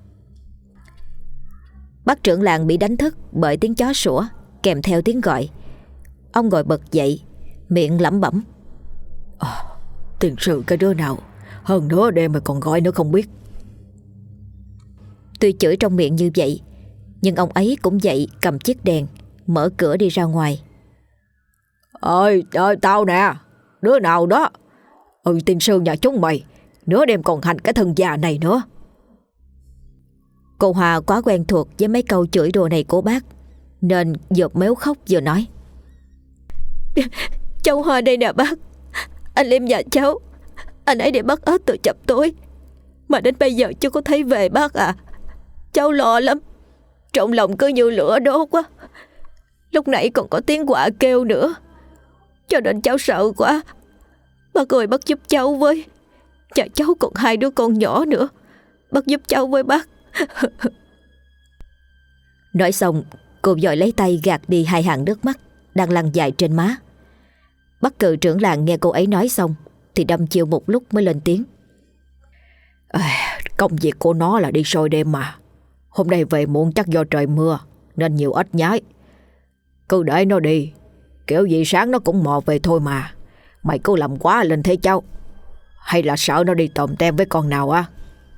Bác trưởng làng bị đánh thức bởi tiếng chó sủa kèm theo tiếng gọi. Ông ngồi bật dậy, miệng lẩm bẩm. Tiền sự cái đứa nào hơn nữa đêm mà còn gọi nữa không biết. Tuy chửi trong miệng như vậy, nhưng ông ấy cũng dậy cầm chiếc đèn, mở cửa đi ra ngoài. Ơi tao nè, đứa nào đó? Tiên sư nhà chúng mày, nửa đêm còn hành cái thân già này nữa. Cô Hòa quá quen thuộc với mấy câu chửi đùa này của bác, nên vừa mếu khóc vừa nói. Cháu Hoa đây nè bác. Anh Liêm nhà cháu, anh ấy để bắt ếch từ chập tối mà đến bây giờ chưa có thấy về bác à. Cháu lo lắm, trong lòng cứ như lửa đốt quá. Lúc nãy còn có tiếng quạ kêu nữa, cho nên cháu sợ quá. Bác ơi, bác giúp cháu với. Nhà cháu còn 2 đứa con nhỏ nữa, bác giúp cháu với bác. Nói xong, cô vội lấy tay gạt đi 2 hàng nước mắt đang lăn dài trên má. Bác Cừ trưởng làng nghe cô ấy nói xong thì đăm chiêu một lúc mới lên tiếng. Công việc của nó là đi soi đêm mà. Hôm nay về muộn chắc do trời mưa nên nhiều ếch nhái. Cứ để nó đi, kiểu gì sáng nó cũng mò về thôi mà. Mày cứ làm quá lên thế cháu. Hay là sợ nó đi tòm tem với con nào á?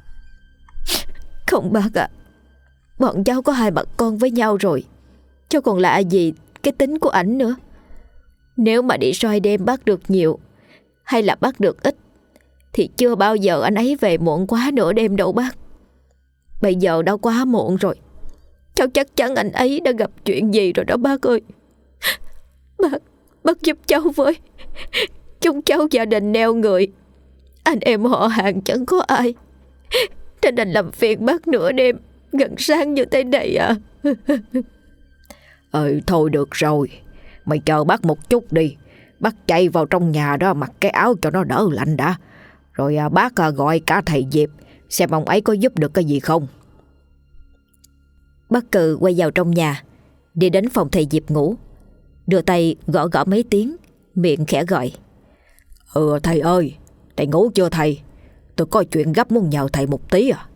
Không bác ạ, bọn cháu có 2 bà con với nhau rồi, cháu còn lạ gì cái tính của ảnh nữa. Nếu mà đi soi đêm bắt được nhiều hay là bắt được ít thì chưa bao giờ anh ấy về muộn quá nửa đêm đâu bác. Bây giờ đã quá muộn rồi, cháu chắc chắn anh ấy đã gặp chuyện gì rồi đó bác ơi. Bác giúp cháu với. Chúng cháu gia đình neo người, anh em họ hàng chẳng có ai, nên đành làm phiền bác nửa đêm gần sáng như thế này à. Thôi được rồi, mày chờ bác một chút đi. Bác chạy vào trong nhà đó mặc cái áo cho nó đỡ lạnh đã. Rồi bác gọi cả thầy Diệp xem ông ấy có giúp được cái gì không. Bác Cừ quay vào trong nhà, đi đến phòng thầy Diệp ngủ, đưa tay gõ gõ mấy tiếng, miệng khẽ gọi. Thầy ơi, thầy ngủ chưa thầy? Tôi có chuyện gấp muốn nhờ thầy một tí à.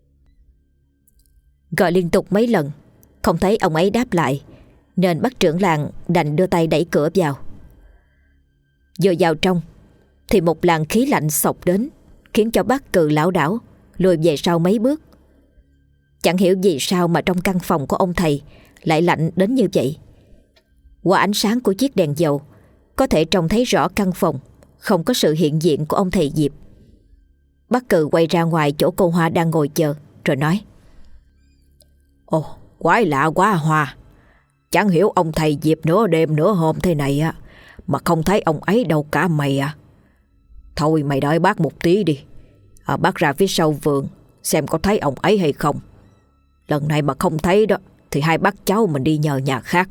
Gọi liên tục mấy lần không thấy ông ấy đáp lại, nên bác trưởng làng đành đưa tay đẩy cửa vào. Vừa vào trong thì một làn khí lạnh xộc đến, khiến cho bác Cừ lảo đảo lùi về sau mấy bước. Chẳng hiểu vì sao mà trong căn phòng của ông thầy lại lạnh đến như vậy. Qua ánh sáng của chiếc đèn dầu, có thể trông thấy rõ căn phòng không có sự hiện diện của ông thầy Diệp. Bác Cừ quay ra ngoài chỗ cô Hoa đang ngồi chờ, rồi nói: Ồ, quái lạ quá Hoa. Chẳng hiểu ông thầy Diệp nửa đêm nửa hôm thế này á mà không thấy ông ấy đâu cả mày à. Thôi mày đợi bác một tí đi. Bác ra phía sau vườn xem có thấy ông ấy hay không. Lần này mà không thấy đó thì hai bác cháu mình đi nhờ nhà khác.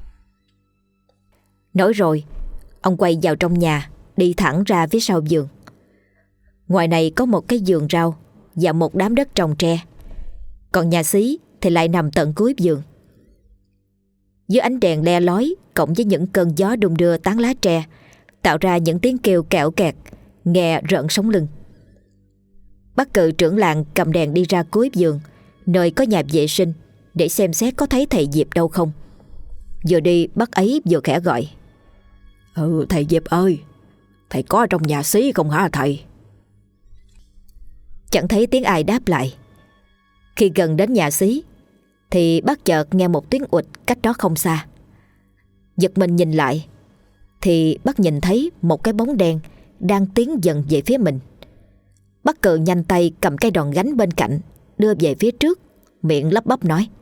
Nói rồi, ông quay vào trong nhà, đi thẳng ra phía sau vườn. Ngoài này có một cái vườn rau và một đám đất trồng tre, còn nhà xí thì lại nằm tận cuối vườn. Dưới ánh đèn le lói cộng với những cơn gió đung đưa tán lá tre, tạo ra những tiếng kêu kẹo kẹt, nghe rợn sống lưng. Bác Cừ trưởng làng cầm đèn đi ra cuối vườn, nơi có nhà vệ sinh, để xem xét có thấy thầy Diệp đâu không. Vừa đi bác ấy vừa khẽ gọi: Thầy Diệp ơi, thầy có trong nhà xí không hả thầy? Chẳng thấy tiếng ai đáp lại. Khi gần đến nhà xí thì bác chợt nghe một tiếng ụt cách đó không xa. Giật mình nhìn lại thì bác nhìn thấy một cái bóng đen đang tiến dần về phía mình. Bác Cừ nhanh tay cầm cái đòn gánh bên cạnh, đưa về phía trước, miệng lắp bắp nói: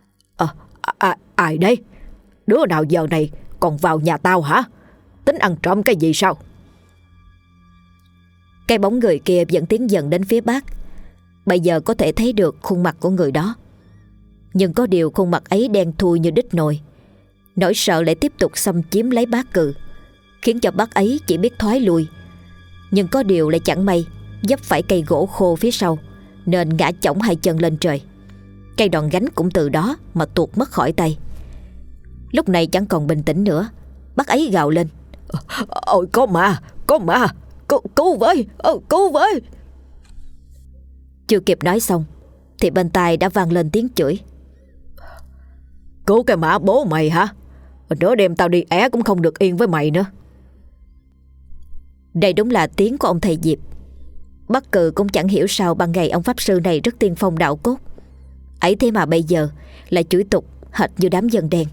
Ai đây? Đứa nào giờ này còn vào nhà tao hả? Tính ăn trộm cái gì sao? Cái bóng người kia vẫn tiến dần đến phía bác. Bây giờ có thể thấy được khuôn mặt của người đó, nhưng có điều khuôn mặt ấy đen thui như đít nồi. Nỗi sợ lại tiếp tục xâm chiếm lấy bác Cừ, khiến cho bác ấy chỉ biết thoái lui. Nhưng có điều lại chẳng may vấp phải cây gỗ khô phía sau, nên ngã chổng hai chân lên trời. Cây đòn gánh cũng từ đó mà tuột mất khỏi tay. Lúc này chẳng còn bình tĩnh nữa, bác ấy gào lên: Ôi có ma, cứu với, cứu với. Chưa kịp nói xong thì bên tai đã vang lên tiếng chửi: Cứu cái mã bố mày hả? Nửa đêm tao đi é cũng không được yên với mày nữa. Đây đúng là tiếng của ông thầy Diệp. Bác Cừ cũng chẳng hiểu sao ban ngày ông pháp sư này rất tiên phong đạo cốt, ấy thế mà bây giờ lại chửi tục hệt như đám dân đen.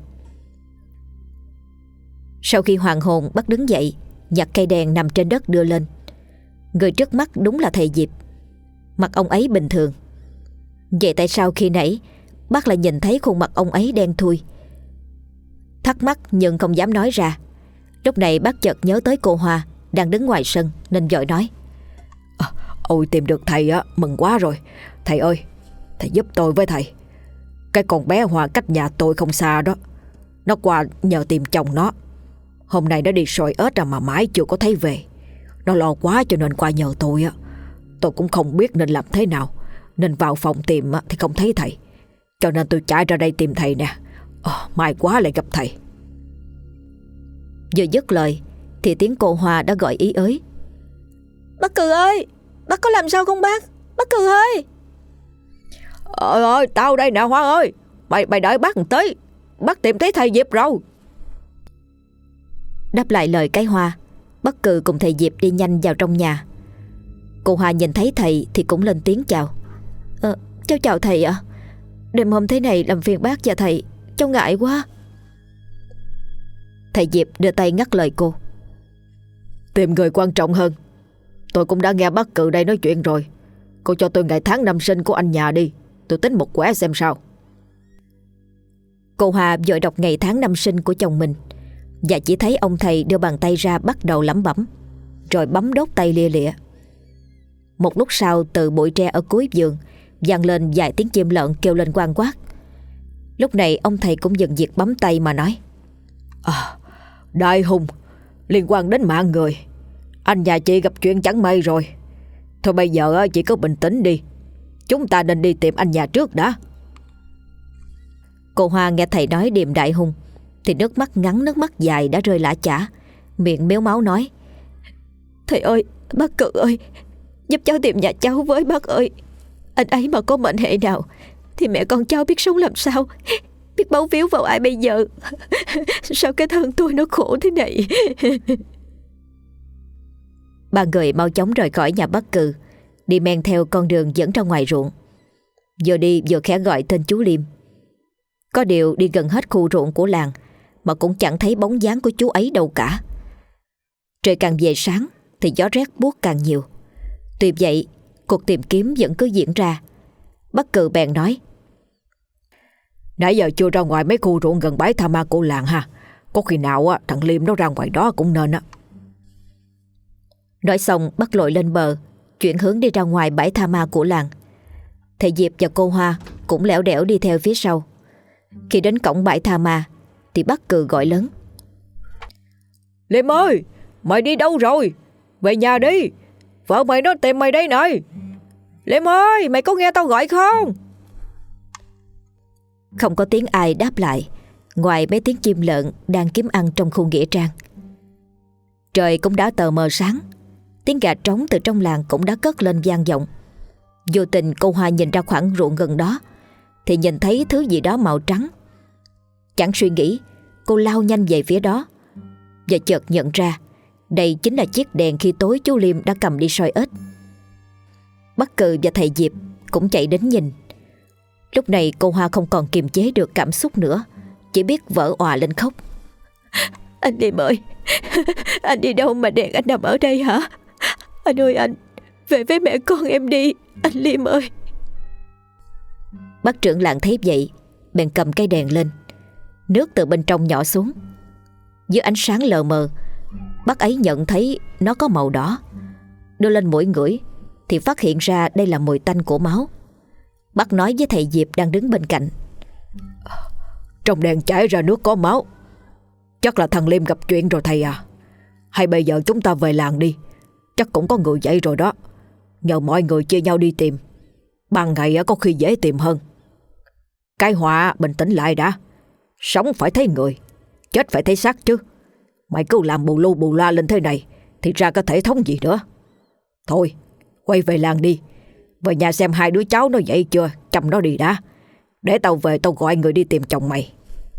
Sau khi hoàn hồn, bác đứng dậy, nhặt cây đèn nằm trên đất đưa lên. Người trước mắt đúng là thầy Diệp. Mặt ông ấy bình thường. Vậy tại sao khi nãy bác lại nhìn thấy khuôn mặt ông ấy đen thui? Thắc mắc nhưng không dám nói ra. Lúc này bác chợt nhớ tới cô Hoa đang đứng ngoài sân, nên vội nói: Ôi tìm được thầy á, mừng quá rồi. Thầy ơi, thầy giúp tôi với thầy. Cái con bé Hoa cách nhà tôi không xa đó, nó qua nhờ tìm chồng nó. Hôm nay nó đi soi ếch mà mãi chưa có thấy về. Nó lo quá cho nên qua nhờ tôi á. Tôi cũng không biết nên làm thế nào, nên vào phòng tìm thì không thấy thầy, cho nên tôi chạy ra đây tìm thầy nè. May quá lại gặp thầy. Vừa dứt lời thì tiếng cô Hoa đã gọi ý ới: Bác Cừ ơi, bác có làm sao không bác? Bác Cừ ơi! Ơi, tao đây nè Hoa ơi. Mày đợi bác một tí, bác tìm thấy thầy Diệp rồi. Đáp lại lời cái Hoa, bác Cừ cùng thầy Diệp đi nhanh vào trong nhà. Cô Hoa nhìn thấy thầy thì cũng lên tiếng chào: Cháu chào thầy ạ. Đêm hôm thế này làm phiền bác và thầy, cháu ngại quá. Thầy Diệp đưa tay ngắt lời cô: Tìm người quan trọng hơn. Tôi cũng đã nghe bác Cừ đây nói chuyện rồi. Cô cho tôi ngày tháng năm sinh của anh nhà đi, tôi tính một quẻ xem sao. Cô Hoa vội đọc ngày tháng năm sinh của chồng mình, và chỉ thấy ông thầy đưa bàn tay ra bắt đầu lẩm bẩm, rồi bấm đốt tay lia lịa. Một lúc sau, từ bụi tre ở cuối vườn vang lên vài tiếng chim lợn kêu lên quang quát. Lúc này ông thầy cũng dừng việc bấm tay mà nói: Đại hung liên quan đến mạng người. Anh nhà chị gặp chuyện chẳng may rồi. Thôi bây giờ chị cứ bình tĩnh đi. Chúng ta nên đi tìm anh nhà trước đã. Cô Hoa nghe thầy nói điềm đại hung thì nước mắt ngắn nước mắt dài đã rơi lã chã, miệng méo máu nói: Thầy ơi, bác Cừ ơi, giúp cháu tìm nhà cháu với bác ơi. Anh ấy mà có mệnh hệ nào thì mẹ con cháu biết sống làm sao, biết bấu víu vào ai bây giờ. Sao cái thân tôi nó khổ thế này. Ba người mau chóng rời khỏi nhà bác Cừ, đi men theo con đường dẫn ra ngoài ruộng. Vừa đi vừa khẽ gọi tên chú Liêm. Có điều đi gần hết khu ruộng của làng mà cũng chẳng thấy bóng dáng của chú ấy đâu cả. Trời càng về sáng thì gió rét buốt càng nhiều. Tuy vậy, cuộc tìm kiếm vẫn cứ diễn ra. Bắc Cừ bèn nói: Nãy giờ chưa ra ngoài mấy khu ruộng gần bãi tha ma của làng ha. Có khi nào thằng Liêm nó ra ngoài đó cũng nên á. Nói xong Bắc lội lên bờ, chuyển hướng đi ra ngoài bãi tha ma của làng. Thầy Diệp và cô Hoa cũng lẻo đẻo đi theo phía sau. Khi đến cổng bãi tha ma thì Bắc Cừ gọi lớn: Liêm ơi, mày đi đâu rồi? Về nhà đi, vợ mày nó tìm mày đây này. Liêm ơi, mày có nghe tao gọi không? Không có tiếng ai đáp lại, ngoài mấy tiếng chim lợn đang kiếm ăn trong khu nghĩa trang. Trời cũng đã tờ mờ sáng. Tiếng gà trống từ trong làng cũng đã cất lên vang vọng. Vô tình cô Hoa nhìn ra khoảng ruộng gần đó thì nhìn thấy thứ gì đó màu trắng. Chẳng suy nghĩ, cô lao nhanh về phía đó và chợt nhận ra đây chính là chiếc đèn khi tối chú Liêm đã cầm đi soi ếch. Bắc Cừ và thầy Diệp cũng chạy đến nhìn. Lúc này cô Hoa không còn kiềm chế được cảm xúc nữa, chỉ biết vỡ òa lên khóc. Anh Liêm ơi, anh đi đâu mà đèn anh nằm ở đây hả? Anh ơi anh, về với mẹ con em đi, anh Liêm ơi. Bác trưởng làng thấy vậy bèn cầm cây đèn lên. Nước từ bên trong nhỏ xuống. Dưới ánh sáng lờ mờ, bác ấy nhận thấy nó có màu đỏ. Đưa lên mũi ngửi thì phát hiện ra đây là mùi tanh của máu. Bác nói với thầy Diệp đang đứng bên cạnh: Trong đèn chảy ra nước có máu. Chắc là thằng Liêm gặp chuyện rồi thầy à. Hay bây giờ chúng ta về làng đi, chắc cũng có người dậy rồi đó. Nhờ mọi người chia nhau đi tìm. Ban ngày có khi dễ tìm hơn. Cái Họa, bình tĩnh lại đã. Sống phải thấy người, chết phải thấy xác chứ. Mày cứ làm bù lu bù la lên thế này thì ra có thể thống gì nữa. Thôi, quay về làng đi. Về nhà xem hai đứa cháu nó dậy chưa, chăm nó đi đã. Để tao về tao gọi người đi tìm chồng mày.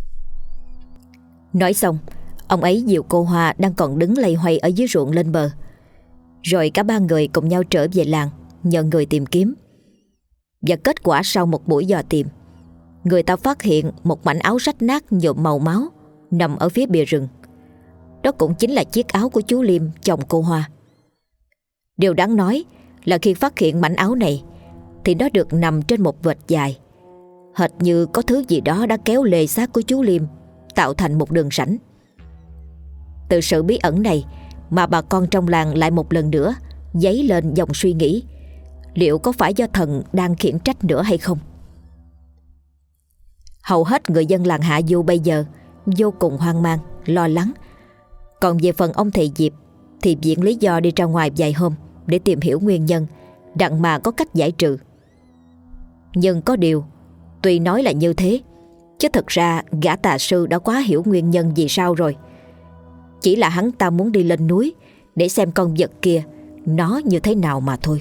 Nói xong, ông ấy dìu cô Hoa đang còn đứng loay hoay ở dưới ruộng lên bờ. Rồi cả ba người cùng nhau trở về làng nhờ người tìm kiếm. Và kết quả sau một buổi dò tìm, người ta phát hiện một mảnh áo rách nát nhuộm màu máu nằm ở phía bìa rừng. Đó cũng chính là chiếc áo của chú Liêm, chồng cô Hoa. Điều đáng nói là khi phát hiện mảnh áo này thì nó được nằm trên một vệt dài, hệt như có thứ gì đó đã kéo lê xác của chú Liêm tạo thành một đường rãnh. Từ sự bí ẩn này mà bà con trong làng lại một lần nữa dấy lên dòng suy nghĩ: liệu có phải do thần đang khiển trách nữa hay không? Hầu hết người dân làng Hạ Du bây giờ vô cùng hoang mang, lo lắng. Còn về phần ông thầy Diệp thì viện lý do đi ra ngoài vài hôm để tìm hiểu nguyên nhân, đặng mà có cách giải trừ. Nhưng có điều, tuy nói là như thế, chứ thực ra gã tà sư đã quá hiểu nguyên nhân vì sao rồi. Chỉ là hắn ta muốn đi lên núi để xem con vật kia nó như thế nào mà thôi.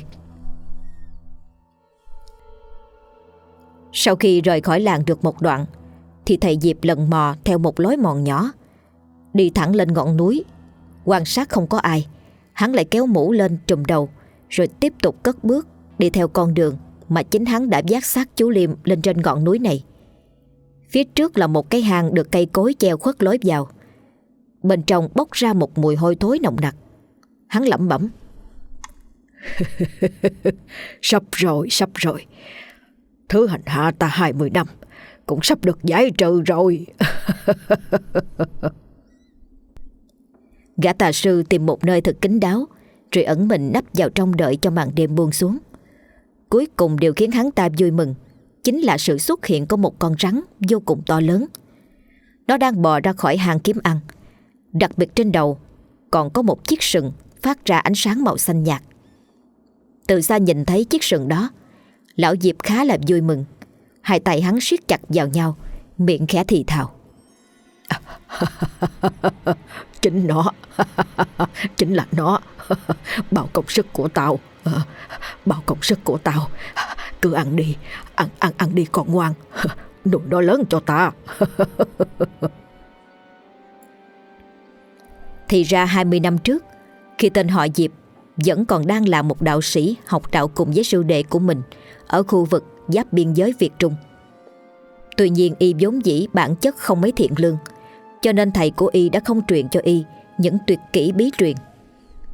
Sau khi rời khỏi làng được một đoạn thì thầy Diệp lần mò theo một lối mòn nhỏ, đi thẳng lên ngọn núi. Quan sát không có ai, hắn lại kéo mũ lên trùm đầu, rồi tiếp tục cất bước đi theo con đường mà chính hắn đã vác xác chú Liêm lên trên ngọn núi này. Phía trước là một cái hang được cây cối che khuất lối vào. Bên trong bốc ra một mùi hôi thối nồng nặc. Hắn lẩm bẩm: Sắp rồi. Thứ hành hạ ta 20 năm cũng sắp được giải trừ rồi. Gã tà sư tìm một nơi thật kín đáo, rồi ẩn mình nấp vào trong đợi cho màn đêm buông xuống. Cuối cùng điều khiến hắn ta vui mừng chính là sự xuất hiện của một con rắn vô cùng to lớn. Nó đang bò ra khỏi hang kiếm ăn. Đặc biệt trên đầu còn có một chiếc sừng phát ra ánh sáng màu xanh nhạt. Từ xa nhìn thấy chiếc sừng đó, lão Diệp khá là vui mừng. Hai tay hắn siết chặt vào nhau, miệng khẽ thì thào: Chính nó. Chính là nó. Bao công sức của tao. Bao công sức của tao. Cứ ăn đi. Ăn đi con ngoan. Nuôi nó lớn cho ta. Thì ra 20 năm trước, khi tên họ Diệp vẫn còn đang là một đạo sĩ học đạo cùng với sư đệ của mình ở khu vực giáp biên giới Việt Trung. Tuy nhiên y vốn dĩ bản chất không mấy thiện lương, cho nên thầy của y đã không truyền cho y những tuyệt kỹ bí truyền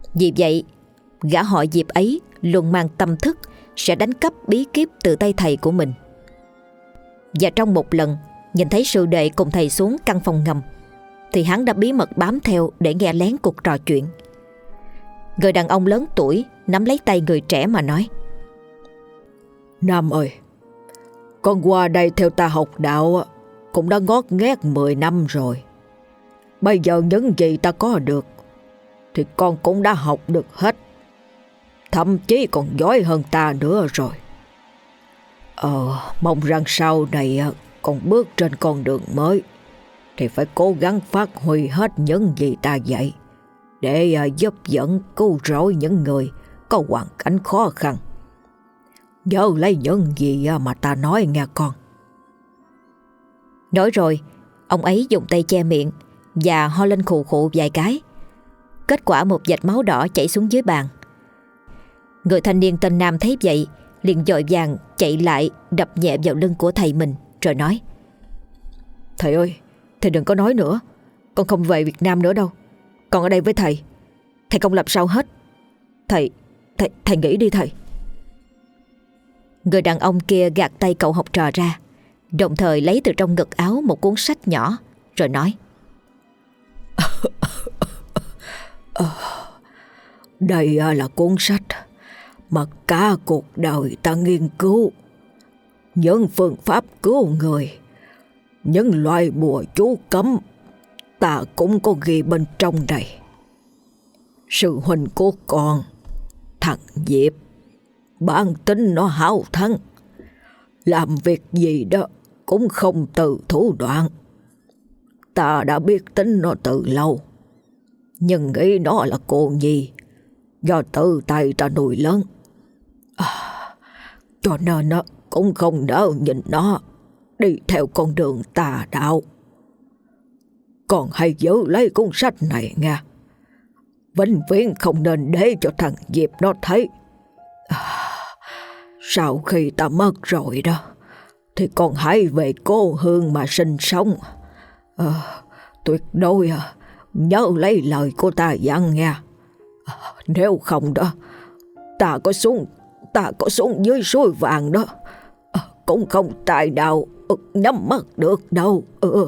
Vì vậy, gã họ Diệp ấy luôn mang tâm thức sẽ đánh cắp bí kíp từ tay thầy của mình. Và trong một lần nhìn thấy sư đệ cùng thầy xuống căn phòng ngầm, thì hắn đã bí mật bám theo để nghe lén cuộc trò chuyện. Người đàn ông lớn tuổi nắm lấy tay người trẻ mà nói: Nam ơi, con qua đây theo ta học đạo cũng đã ngót nghét 10 năm rồi. Bây giờ những gì ta có được thì con cũng đã học được hết, thậm chí còn giỏi hơn ta nữa rồi. Mong rằng sau này còn bước trên con đường mới thì phải cố gắng phát huy hết những gì ta dạy để giúp dẫn cứu rỗi những người có hoàn cảnh khó khăn. Nhớ lấy những gì mà ta nói nghe con. Nói rồi, ông ấy dùng tay che miệng và ho lên khụ khụ vài cái. Kết quả một vệt máu đỏ chảy xuống dưới bàn. Người thanh niên tên Nam thấy vậy liền vội vàng chạy lại đập nhẹ vào lưng của thầy mình rồi nói: Thầy ơi, thầy đừng có nói nữa. Con không về Việt Nam nữa đâu. Con ở đây với thầy. Thầy không làm sao hết. Thầy nghĩ đi thầy. Người đàn ông kia gạt tay cậu học trò ra, đồng thời lấy từ trong ngực áo một cuốn sách nhỏ rồi nói: Đây là cuốn sách mà cả cuộc đời ta nghiên cứu. Những phương pháp cứu người, những loại bùa chú cấm, ta cũng có ghi bên trong đây. Sư huynh của con, thằng Diệp, bản tính nó háo thắng, làm việc gì đó cũng không từ thủ đoạn. Ta đã biết tính nó từ lâu, nhưng nghĩ nó là cô nhi do tự tay ta nuôi lớn, cho nên nó cũng không đỡ nhìn nó đi theo con đường tà đạo. Còn hãy giữ lấy cuốn sách này nha, vĩnh viễn không nên để cho thằng Diệp nó thấy. Sau khi ta mất rồi đó thì con hãy về cố hương mà sinh sống. Tuyệt đối nhớ lấy lời của ta dặn nha. Nếu không đó, ta có xuống dưới suối vàng đó cũng không tài nào nhắm mắt được đâu.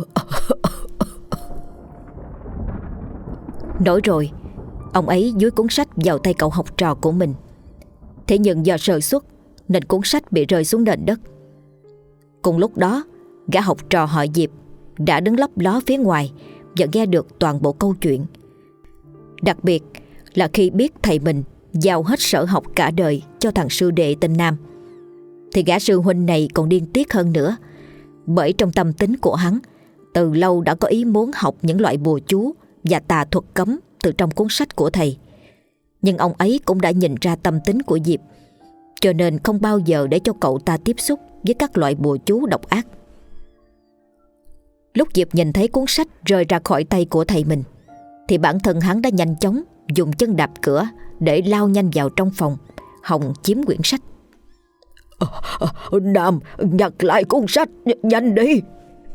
Nói rồi, ông ấy dúi cuốn sách vào tay cậu học trò của mình. Thế nhưng do sơ suất nên cuốn sách bị rơi xuống nền đất. Cùng lúc đó, gã học trò họ Diệp đã đứng lấp ló phía ngoài và nghe được toàn bộ câu chuyện. Đặc biệt là khi biết thầy mình giao hết sở học cả đời cho thằng sư đệ tên Nam, thì gã sư huynh này còn điên tiết hơn nữa. Bởi trong tâm tính của hắn từ lâu đã có ý muốn học những loại bùa chú và tà thuật cấm từ trong cuốn sách của thầy. Nhưng ông ấy cũng đã nhìn ra tâm tính của Diệp, cho nên không bao giờ để cho cậu ta tiếp xúc với các loại bùa chú độc ác. Lúc Diệp nhìn thấy cuốn sách rơi ra khỏi tay của thầy mình, thì bản thân hắn đã nhanh chóng dùng chân đạp cửa để lao nhanh vào trong phòng, hòng chiếm quyển sách. Nam, nhặt lại cuốn sách, nhanh đi.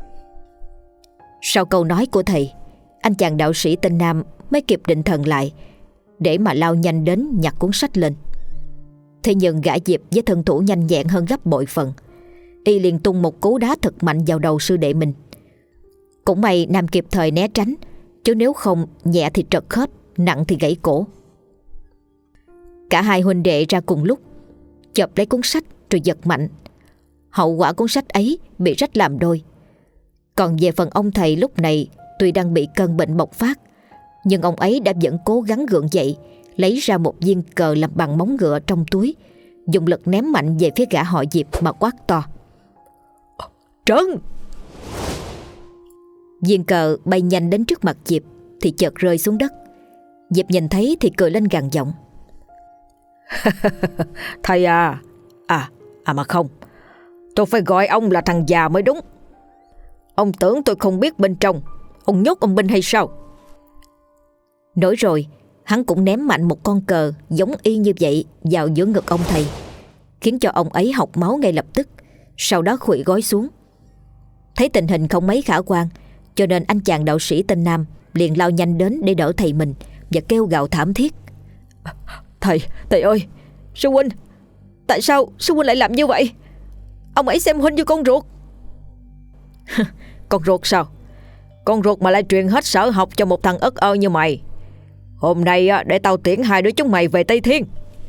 Sau câu nói của thầy, anh chàng đạo sĩ tên Nam mới kịp định thần lại để mà lao nhanh đến nhặt cuốn sách lên. Thế nhưng gã Diệp với thân thủ nhanh nhẹn hơn gấp bội phần, y liền tung một cú đá thật mạnh vào đầu sư đệ mình. Cũng may Nam kịp thời né tránh, chứ nếu không nhẹ thì trật khớp, nặng thì gãy cổ. Cả hai huynh đệ ra cùng lúc, chộp lấy cuốn sách rồi giật mạnh. Hậu quả cuốn sách ấy bị rách làm đôi. Còn về phần ông thầy lúc này, tuy đang bị cơn bệnh bộc phát, nhưng ông ấy đã vẫn cố gắng gượng dậy, lấy ra một viên cờ làm bằng móng ngựa trong túi, dùng lực ném mạnh về phía gã họ Diệp mà quát to: Trấn! Viên cờ bay nhanh đến trước mặt Diệp thì chợt rơi xuống đất. Diệp nhìn thấy thì cười lên gằn giọng: Thầy à mà không, tôi phải gọi ông là thằng già mới đúng. Ông tưởng tôi không biết bên trong ông nhốt ông binh hay sao? Nói rồi, hắn cũng ném mạnh một con cờ giống y như vậy vào giữa ngực ông thầy, khiến cho ông ấy hộc máu ngay lập tức, sau đó khuỵu gối xuống. Thấy tình hình không mấy khả quan, cho nên anh chàng đạo sĩ tên Nam liền lao nhanh đến để đỡ thầy mình và kêu gào thảm thiết: Thầy ơi, sư huynh, tại sao sư huynh lại làm như vậy? Ông ấy xem huynh như con ruột. Con ruột sao? Con ruột mà lại truyền hết sở học cho một thằng ất ơ như mày. Hôm nay để tao tiễn hai đứa chúng mày về Tây Thiên.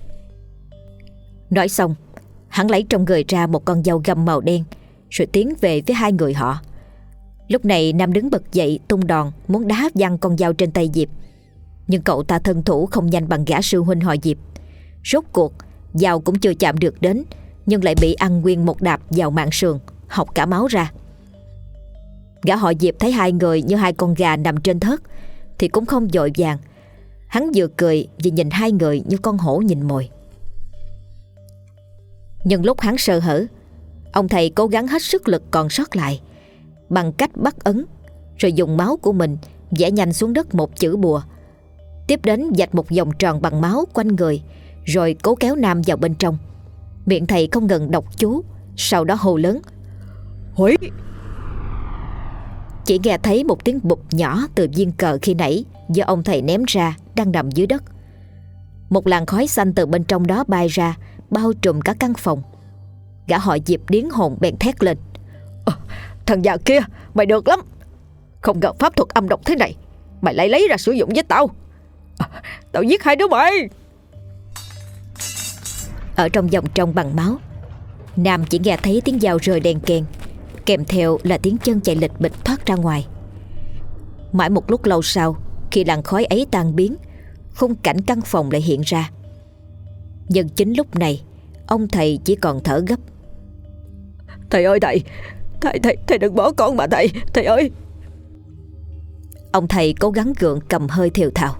Nói xong, hắn lấy trong người ra một con dao găm màu đen, rồi tiến về với hai người họ. Lúc này Nam đứng bật dậy tung đòn, muốn đá văng con dao trên tay Diệp. Nhưng cậu ta thân thủ không nhanh bằng gã sư huynh họ Diệp. Rốt cuộc dao cũng chưa chạm được đến, nhưng lại bị ăn nguyên một đạp vào mạng sườn, hộc cả máu ra. Gã họ Diệp thấy hai người như hai con gà nằm trên thớt thì cũng không vội vàng. Hắn vừa cười vừa nhìn hai người như con hổ nhìn mồi. Nhưng lúc hắn sơ hở, ông thầy cố gắng hết sức lực còn sót lại bằng cách bắt ấn, rồi dùng máu của mình vẽ nhanh xuống đất một chữ bùa. Tiếp đến vạch một vòng tròn bằng máu quanh người, rồi cố kéo Nam vào bên trong. Miệng thầy không ngừng đọc chú, sau đó hô lớn: Hủy! Chỉ nghe thấy một tiếng bụp nhỏ từ viên cờ khi nãy do ông thầy ném ra đang nằm dưới đất. Một làn khói xanh từ bên trong đó bay ra, bao trùm cả căn phòng. Gã họ Diệp điếng hồn bèn thét lên: Thằng già kia, mày được lắm. Không ngờ pháp thuật âm độc thế này mày lại lấy ra sử dụng với tao. Tao giết hai đứa mày. Ở trong vòng trong bằng máu, Nam chỉ nghe thấy tiếng dao rơi đen keng, kèm theo là tiếng chân chạy lịch bịch thoát ra ngoài. Mãi một lúc lâu sau, khi làn khói ấy tan biến, khung cảnh căn phòng lại hiện ra. Nhưng chính lúc này, ông thầy chỉ còn thở gấp: Thầy ơi, thầy đừng bỏ con mà thầy ơi. Ông thầy cố gắng gượng cầm hơi thều thào: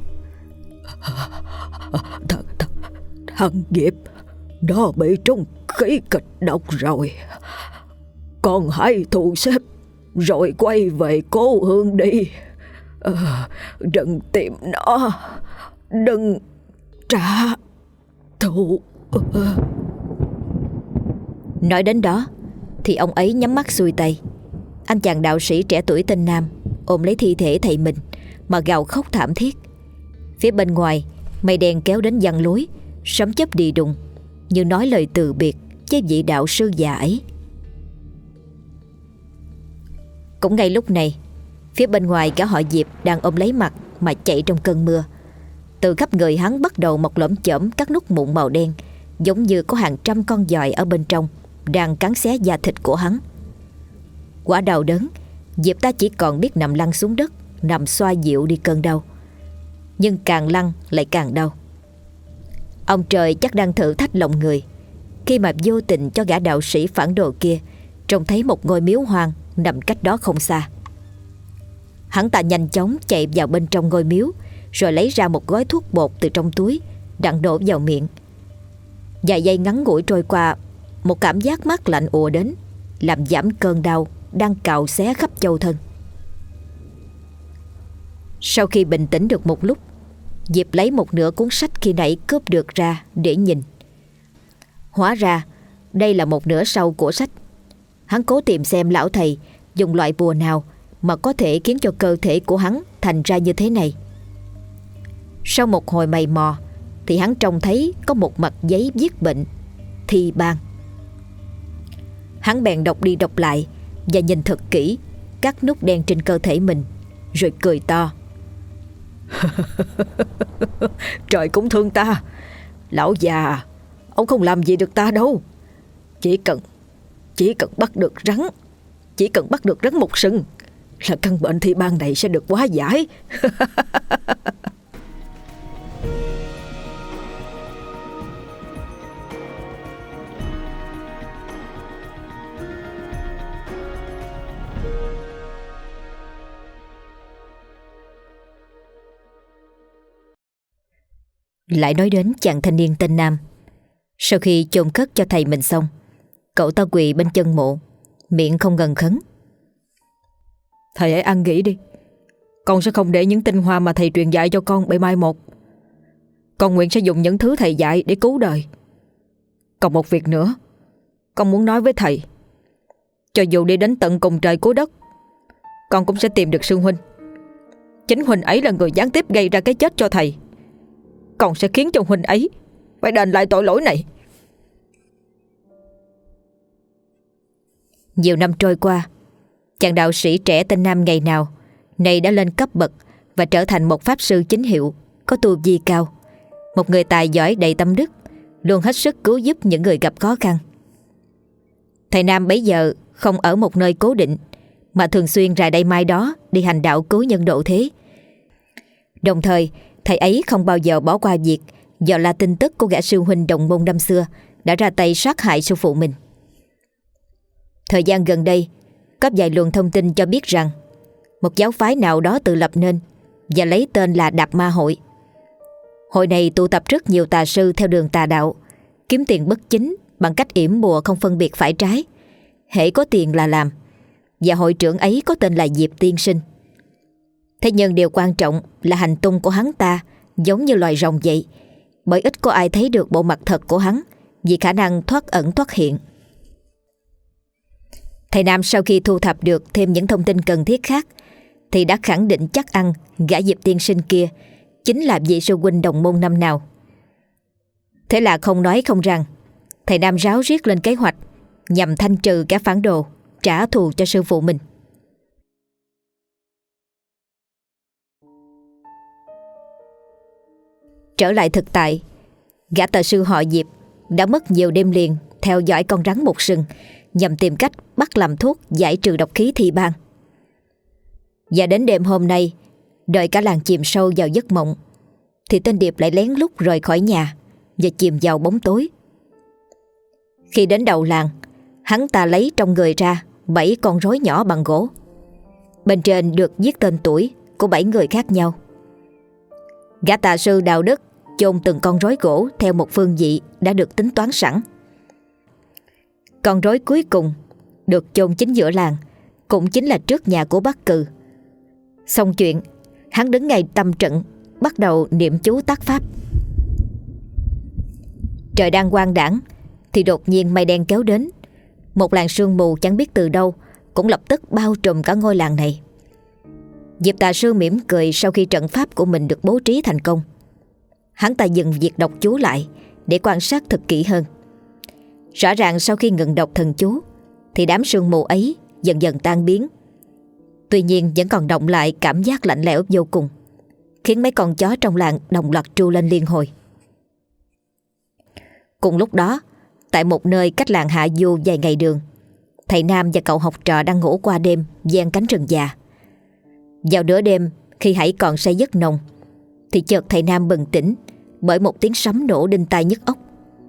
Thằng Diệp nó bị trúng khí kịch độc rồi. Con hãy thu xếp rồi quay về cố hương đi. Đừng tìm nó, đừng trả thù. Nói đến đó thì ông ấy nhắm mắt xuôi tay. Anh chàng đạo sĩ trẻ tuổi tên Nam ôm lấy thi thể thầy mình mà gào khóc thảm thiết. Phía bên ngoài, mây đen kéo đến giăng lối, sấm chớp đi đùng, như nói lời từ biệt với vị đạo sư già ấy. Cũng ngay lúc này, phía bên ngoài cả họ Diệp đang ôm lấy mặt mà chạy trong cơn mưa. Từ khắp người hắn bắt đầu mọc lởm chởm các nút mụn màu đen, giống như có hàng trăm con giòi ở bên trong đang cắn xé da thịt của hắn. Quả đau đớn, Diệp ta chỉ còn biết nằm lăn xuống đất, nằm xoa dịu đi cơn đau. Nhưng càng lăn lại càng đau. Ông trời chắc đang thử thách lòng người khi mà vô tình cho gã đạo sĩ phản đồ kia trông thấy một ngôi miếu hoang nằm cách đó không xa. Hắn ta nhanh chóng chạy vào bên trong ngôi miếu, rồi lấy ra một gói thuốc bột từ trong túi, đặng đổ vào miệng. Vài giây ngắn ngủi trôi qua, một cảm giác mát lạnh ùa đến, làm giảm cơn đau đang cào xé khắp châu thân. Sau khi bình tĩnh được một lúc, Diệp lấy một nửa cuốn sách khi nãy cướp được ra để nhìn. Hóa ra đây là một nửa sau của sách. Hắn cố tìm xem lão thầy dùng loại bùa nào mà có thể khiến cho cơ thể của hắn thành ra như thế này. Sau một hồi mày mò thì hắn trông thấy có một mặt giấy viết bệnh Thi Ban. Hắn bèn đọc đi đọc lại và nhìn thật kỹ các nút đen trên cơ thể mình, rồi cười to. Trời cũng thương ta. Lão già, ông không làm gì được ta đâu. Chỉ cần bắt được rắn, chỉ cần bắt được rắn một sừng là căn bệnh Thi Ban này sẽ được hóa giải. Lại nói đến chàng thanh niên tên Nam. Sau khi chôn cất cho thầy mình xong, cậu ta quỳ bên chân mộ, miệng không ngần khấn. Thầy hãy ăn nghỉ đi. Con sẽ không để những tinh hoa mà thầy truyền dạy cho con bị mai một. Con nguyện sẽ dùng những thứ thầy dạy để cứu đời. Còn một việc nữa, con muốn nói với thầy. Cho dù đi đến tận cùng trời cuối đất, con cũng sẽ tìm được sư huynh. Chính huynh ấy là người gián tiếp gây ra cái chết cho thầy. con sẽ khiến cho huynh ấy phải đền lại tội lỗi này. Nhiều năm trôi qua, chàng đạo sĩ trẻ tên Nam ngày nào nay đã lên cấp bậc và trở thành một pháp sư chính hiệu, có tu vi cao, một người tài giỏi đầy tâm đức, luôn hết sức cứu giúp những người gặp khó khăn. Thầy Nam bấy giờ không ở một nơi cố định, mà thường xuyên rày đây mai đó đi hành đạo cứu nhân độ thế. Đồng thời, thầy ấy không bao giờ bỏ qua việc dò la tin tức của gã sư huynh đồng môn năm xưa đã ra tay sát hại sư phụ mình. Thời gian gần đây, có vài luồng thông tin cho biết rằng một giáo phái nào đó tự lập nên và lấy tên là Đạp Ma Hội. Hội này tụ tập rất nhiều tà sư theo đường tà đạo, kiếm tiền bất chính bằng cách yểm bùa không phân biệt phải trái, hễ có tiền là làm. Và hội trưởng ấy có tên là Diệp Tiên Sinh. Thế nhưng điều quan trọng là hành tung của hắn ta giống như loài rồng vậy, bởi ít có ai thấy được bộ mặt thật của hắn vì khả năng thoát ẩn thoát hiện. Thầy Nam sau khi thu thập được thêm những thông tin cần thiết khác thì đã khẳng định chắc ăn gã Diệp Tiên Sinh kia chính là vị sư huynh đồng môn năm nào. Thế là không nói không rằng, thầy Nam ráo riết lên kế hoạch nhằm thanh trừ kẻ phản đồ, trả thù cho sư phụ mình. Trở lại thực tại, gã tà sư họ Diệp đã mất nhiều đêm liền theo dõi con rắn một sừng nhằm tìm cách bắt làm thuốc giải trừ độc khí thi ban. Và đến đêm hôm nay, đợi cả làng chìm sâu vào giấc mộng, thì tên Điệp lại lén lút rời khỏi nhà và chìm vào bóng tối. Khi đến đầu làng, hắn ta lấy trong người ra 7 con rối nhỏ bằng gỗ. Bên trên được viết tên tuổi của 7 người khác nhau. Gã tà sư đào đất chôn từng con rối gỗ theo một phương vị đã được tính toán sẵn. Con rối cuối cùng được chôn chính giữa làng, cũng chính là trước nhà của Bác Cừ. Xong chuyện, hắn đứng ngay tâm trận, bắt đầu niệm chú tác pháp. Trời đang quang đãng thì đột nhiên mây đen kéo đến. Một làn sương mù chẳng biết từ đâu cũng lập tức bao trùm cả ngôi làng này. Diệp tà sư mỉm cười sau khi trận pháp của mình được bố trí thành công. Hắn ta dừng việc đọc chú lại để quan sát thật kỹ hơn. Rõ ràng sau khi ngừng đọc thần chú thì đám sương mù ấy dần dần tan biến. Tuy nhiên vẫn còn đọng lại cảm giác lạnh lẽo vô cùng, khiến mấy con chó trong làng đồng loạt tru lên liên hồi. Cùng lúc đó, tại một nơi cách làng Hạ Du vài ngày đường, thầy Nam và cậu học trò đang ngủ qua đêm gian cánh rừng già. Vào nửa đêm, khi hãy còn say giấc nồng, thì chợt thầy Nam bừng tỉnh bởi một tiếng sấm nổ đinh tai nhức óc.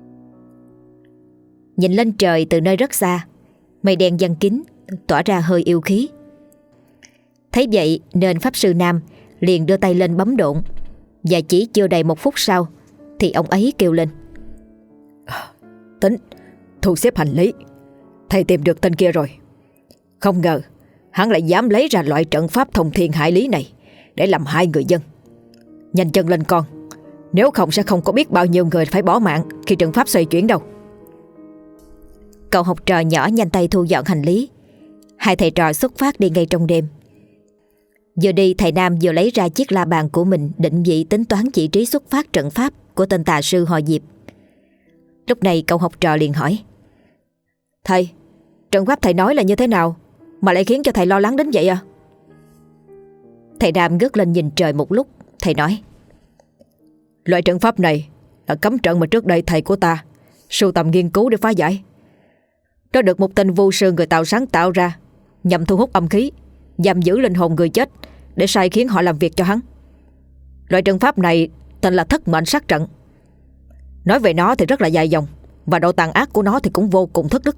Nhìn lên trời từ nơi rất xa, mây đen giăng kín tỏa ra hơi yêu khí. Thấy vậy nên pháp sư Nam liền đưa tay lên bấm độn, và chỉ chưa đầy 1 phút sau thì ông ấy kêu lên: Tính, thu xếp hành lý. Thầy tìm được tên kia rồi. Không ngờ hắn lại dám lấy ra loại trận pháp thông thiên hải lý này để làm hại người dân. Nhanh chân lên con, nếu không sẽ không có biết bao nhiêu người phải bỏ mạng khi trận pháp xoay chuyển đâu. Cậu học trò nhỏ nhanh tay thu dọn hành lý. Hai thầy trò xuất phát đi ngay trong đêm. Vừa đi, thầy Nam vừa lấy ra chiếc la bàn của mình định vị tính toán vị trí xuất phát trận pháp của tên tà sư họ Diệp. Lúc này cậu học trò liền hỏi: Thầy, trận pháp thầy nói là như thế nào mà lại khiến cho thầy lo lắng đến vậy à? Thầy Nam ngước lên nhìn trời một lúc. Thầy nói: Loại trận pháp này là cấm trận mà trước đây thầy của ta sưu tầm nghiên cứu để phá giải. Nó được một tên vu sư người Tàu sáng tạo ra nhằm thu hút âm khí, giam giữ linh hồn người chết để sai khiến họ làm việc cho hắn. Loại trận pháp này tên là Thất Mệnh Sát Trận. Nói về nó thì rất là dài dòng, và độ tàn ác của nó thì cũng vô cùng thất đức.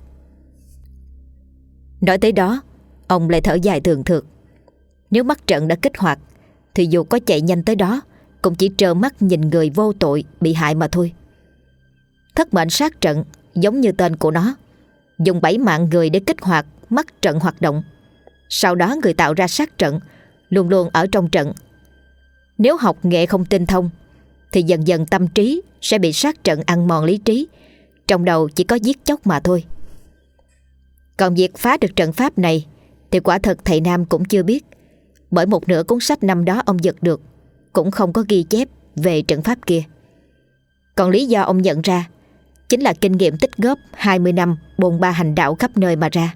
Nói tới đó, ông lại thở dài thường thượt. Nếu mắt trận đã kích hoạt thì dù có chạy nhanh tới đó cũng chỉ trơ mắt nhìn người vô tội bị hại mà thôi. Thất Mệnh Sát Trận giống như tên của nó, dùng 7 mạng người để kích hoạt mắt trận hoạt động. Sau đó người tạo ra sát trận luôn luôn ở trong trận. Nếu học nghệ không tinh thông thì dần dần tâm trí sẽ bị sát trận ăn mòn lý trí, trong đầu chỉ có giết chóc mà thôi. Còn việc phá được trận pháp này thì quả thật thầy Nam cũng chưa biết, bởi một nửa cuốn sách năm đó ông giật được cũng không có ghi chép về trận pháp kia. Còn lý do ông nhận ra chính là kinh nghiệm tích góp 20 năm bôn ba hành đạo khắp nơi mà ra.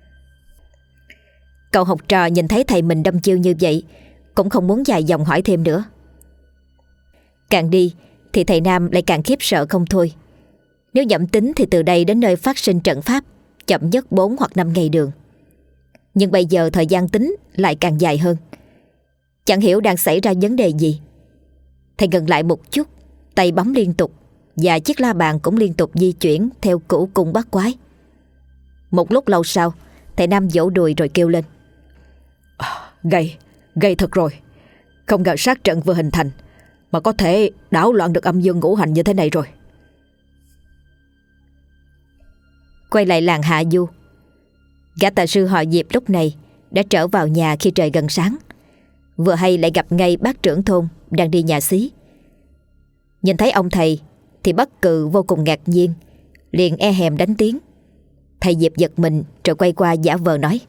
Cậu học trò nhìn thấy thầy mình đâm chiêu như vậy cũng không muốn dài dòng hỏi thêm nữa. Càng đi thì thầy Nam lại càng khiếp sợ không thôi. Nếu nhẩm tính thì từ đây đến nơi phát sinh trận pháp chậm nhất 4 hoặc 5 ngày đường. Nhưng bây giờ thời gian tính lại càng dài hơn. Chẳng hiểu đang xảy ra vấn đề gì. Thầy ngừng lại một chút, tay bấm liên tục, và chiếc la bàn cũng liên tục di chuyển theo cửu cung bát quái. Một lúc lâu sau, thầy Nam vỗ đùi rồi kêu lên: Gây thật rồi. Không ngờ sát trận vừa hình thành mà có thể đảo loạn được âm dương ngũ hành như thế này rồi. Quay lại làng Hạ Du, gã tà sư họ Diệp lúc này đã trở vào nhà khi trời gần sáng. Vừa hay lại gặp ngay bác trưởng thôn đang đi nhà xí. Nhìn thấy ông thầy thì Bất Cừ vô cùng ngạc nhiên, liền e hèm đánh tiếng. Thầy Diệp giật mình rồi quay qua giả vờ nói: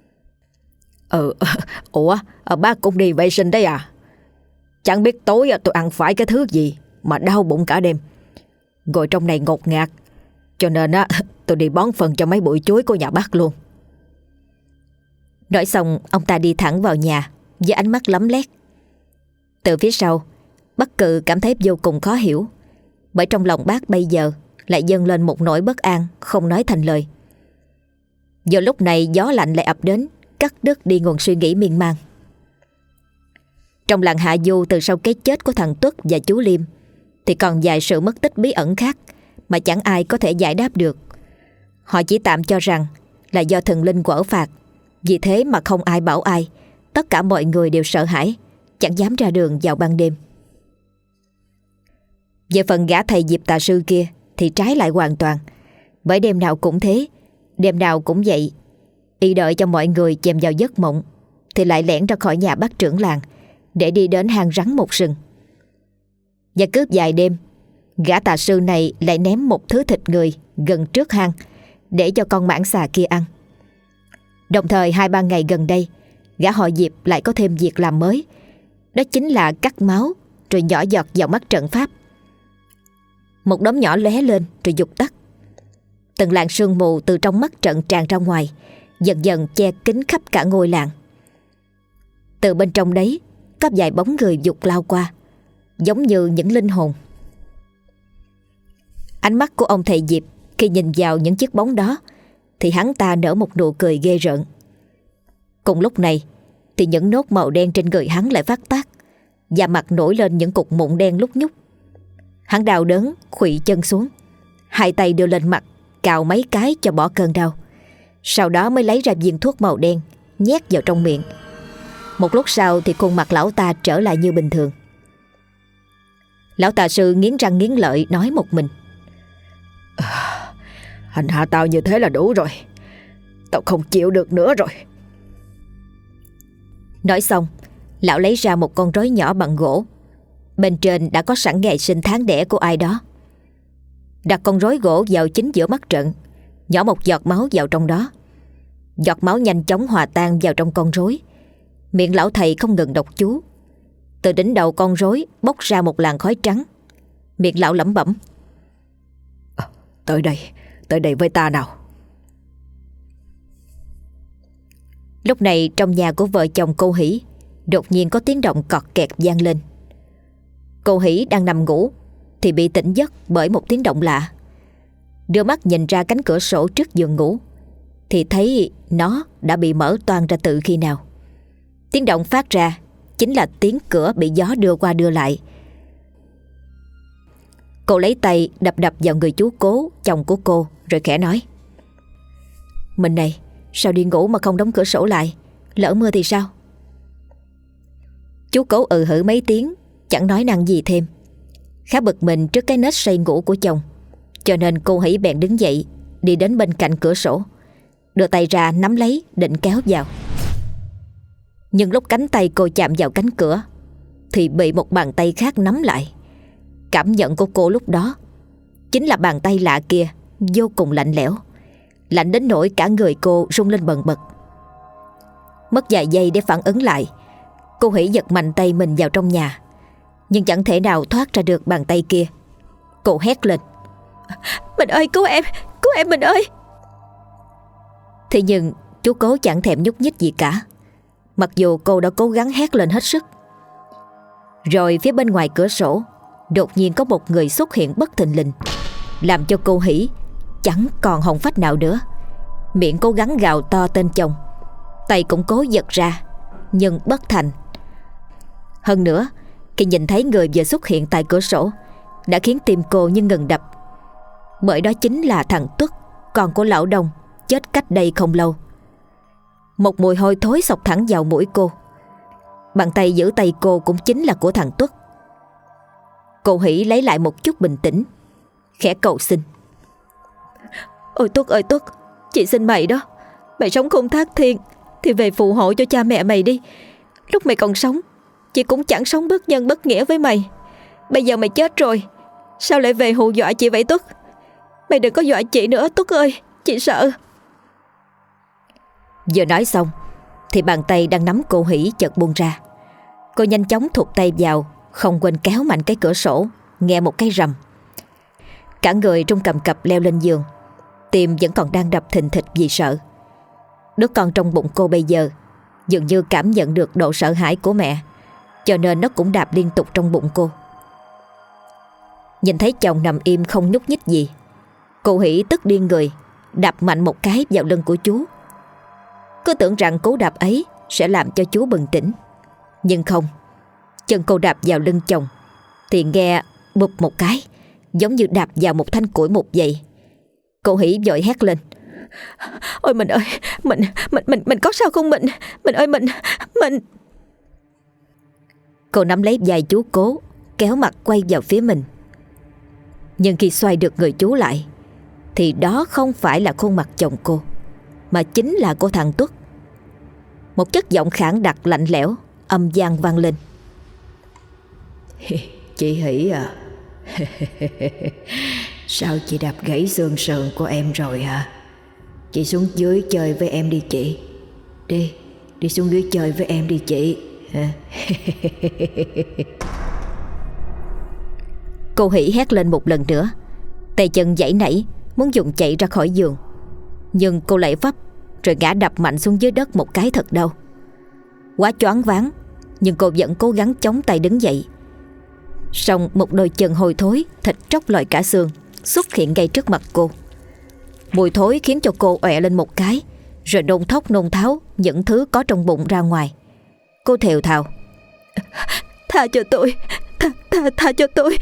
Ủa, bác cũng đi vệ sinh đấy à? Chẳng biết tối tôi ăn phải cái thứ gì mà đau bụng cả đêm. Ngồi trong này ngột ngạt, cho nên tôi đi bón phân cho mấy bụi chuối của nhà bác luôn. Nói xong ông ta đi thẳng vào nhà với ánh mắt lấm lét. Từ phía sau, Bất Cừ cảm thấy vô cùng khó hiểu, bởi trong lòng bác bây giờ lại dâng lên một nỗi bất an không nói thành lời. Giờ lúc này gió lạnh lại ập đến, cắt đứt đi nguồn suy nghĩ miên man. Trong làng Hạ Du, từ sau cái chết của thằng Tuất và chú Liêm thì còn vài sự mất tích bí ẩn khác mà chẳng ai có thể giải đáp được. Họ chỉ tạm cho rằng là do thần linh quở phạt, vì thế mà không ai bảo ai. Tất cả mọi người đều sợ hãi, chẳng dám ra đường vào ban đêm. Về phần gã thầy Diệp tà sư kia thì trái lại hoàn toàn. Bởi đêm nào cũng thế, đêm nào cũng vậy. Y đợi cho mọi người chìm vào giấc mộng thì lại lẻn ra khỏi nhà bác trưởng làng để đi đến hang rắn một sừng. Và cướp vài đêm, gã tà sư này lại ném một thứ thịt người gần trước hang để cho con mãng xà kia ăn. Đồng thời 2-3 ngày gần đây, gã họ Diệp lại có thêm việc làm mới. Đó chính là cắt máu rồi nhỏ giọt vào mắt trận pháp. Một đốm nhỏ lóe lên rồi dục tắt. Từng làn sương mù từ trong mắt trận tràn ra ngoài, dần dần che kín khắp cả ngôi làng. Từ bên trong đấy có vài bóng người dục lao qua, giống như những linh hồn. Ánh mắt của ông thầy Diệp khi nhìn vào những chiếc bóng đó thì hắn ta nở một nụ cười ghê rợn. Cùng lúc này thì những nốt màu đen trên người hắn lại phát tác, và mặt nổi lên những cục mụn đen lúc nhúc. Hắn đau đớn khuỵu chân xuống, hai tay đưa lên mặt cào mấy cái cho bỏ cơn đau. Sau đó mới lấy ra viên thuốc màu đen nhét vào trong miệng. Một lúc sau thì khuôn mặt lão ta trở lại như bình thường. Lão tà sư nghiến răng nghiến lợi nói một mình: Hành hạ tao như thế là đủ rồi. Tao không chịu được nữa rồi. Nói xong, lão lấy ra một con rối nhỏ bằng gỗ. Bên trên đã có sẵn ngày sinh tháng đẻ của ai đó. Đặt con rối gỗ vào chính giữa mắt trận, nhỏ một giọt máu vào trong đó. Giọt máu nhanh chóng hòa tan vào trong con rối. Miệng lão thầy không ngừng đọc chú. Từ đỉnh đầu con rối bốc ra một làn khói trắng. Miệng lão lẩm bẩm: Tới đây với ta nào. Lúc này trong nhà của vợ chồng cô Hỷ đột nhiên có tiếng động cọt kẹt vang lên. Cô Hỷ đang nằm ngủ thì bị tỉnh giấc bởi một tiếng động lạ. Đưa mắt nhìn ra cánh cửa sổ trước giường ngủ thì thấy nó đã bị mở toang ra từ khi nào. Tiếng động phát ra chính là tiếng cửa bị gió đưa qua đưa lại. Cô lấy tay đập đập vào người chú Cố, chồng của cô, rồi khẽ nói: Mình này, sao đi ngủ mà không đóng cửa sổ lại? Lỡ mưa thì sao? Chú Cố hử mấy tiếng, chẳng nói năng gì thêm. Khá bực mình trước cái nết say ngủ của chồng, cho nên cô Hỷ bèn đứng dậy, đi đến bên cạnh cửa sổ, đưa tay ra nắm lấy định kéo vào. Nhưng lúc cánh tay cô chạm vào cánh cửa thì bị một bàn tay khác nắm lại. Cảm nhận của cô lúc đó chính là bàn tay lạ kia vô cùng lạnh lẽo, lạnh đến nỗi cả người cô rung lên bần bật. Mất vài giây để phản ứng lại, cô Hỷ giật mạnh tay mình vào trong nhà, nhưng chẳng thể nào thoát ra được bàn tay kia. Cô hét lên: Mình ơi, cứu em mình ơi. Thế nhưng chú Cố chẳng thèm nhúc nhích gì cả, mặc dù cô đã cố gắng hét lên hết sức. Rồi phía bên ngoài cửa sổ đột nhiên có một người xuất hiện bất thình lình, làm cho cô Hỷ chẳng còn hồn phách nào nữa. Miệng cố gắng gào to tên chồng, tay cũng cố giật ra nhưng bất thành. Hơn nữa, khi nhìn thấy người vừa xuất hiện tại cửa sổ đã khiến tim cô như ngừng đập. Bởi đó chính là thằng Tuất, con của lão Đông, chết cách đây không lâu. Một mùi hôi thối xộc thẳng vào mũi cô. Bàn tay giữ tay cô cũng chính là của thằng Tuất. Cô Hỷ lấy lại một chút bình tĩnh, khẽ cầu xin: Ôi Tuất ơi Tuất, chị xin mày đó, mày sống không thác thiên thì về phù hộ cho cha mẹ mày đi. Lúc mày còn sống, chị cũng chẳng sống bất nhân bất nghĩa với mày. Bây giờ mày chết rồi, sao lại về hù dọa chị vậy Tuất? Mày đừng có dọa chị nữa Tuất ơi, chị sợ. Vừa nói xong thì bàn tay đang nắm cô Hỷ chợt buông ra. Cô nhanh chóng thụt tay vào, không quên kéo mạnh cái cửa sổ, nghe một cái rầm. Cả người trung cầm cập leo lên giường, tim vẫn còn đang đập thình thịch vì sợ. Đứa con trong bụng cô bây giờ dường như cảm nhận được độ sợ hãi của mẹ, cho nên nó cũng đạp liên tục trong bụng cô. Nhìn thấy chồng nằm im không nhúc nhích gì, cô Hỷ tức điên người, đạp mạnh một cái vào lưng của chú. Cứ tưởng rằng cú đạp ấy sẽ làm cho chú bừng tỉnh, nhưng không. Chân cô đạp vào lưng chồng thì nghe bụp một cái, giống như đạp vào một thanh củi một vậy. Cô Hỷ vội hét lên: Ôi mình ơi, mình có sao không mình? Mình ơi mình. Cô nắm lấy vai chú Cố, kéo mặt quay vào phía mình. Nhưng khi xoay được người chú lại thì đó không phải là khuôn mặt chồng cô, mà chính là của thằng Tuất. Một chất giọng khản đặc lạnh lẽo, âm vang vang lên: Chị Hỷ à, sao chị đạp gãy xương sườn của em rồi hả? Chị xuống dưới chơi với em đi chị. Đi xuống dưới chơi với em đi chị. Cô Hỷ hét lên một lần nữa, tay chân giãy nảy muốn dùng chạy ra khỏi giường. Nhưng cô lại vấp rồi ngã đập mạnh xuống dưới đất một cái thật đau. Quá choáng váng, nhưng cô vẫn cố gắng chống tay đứng dậy. Song một đôi chân hôi thối, thịt tróc lòi cả xương xuất hiện ngay trước mặt cô. Mùi thối khiến cho cô ọe lên một cái, rồi nôn thốc nôn tháo những thứ có trong bụng ra ngoài. Cô thều thào: Tha cho tôi, tha cho tôi.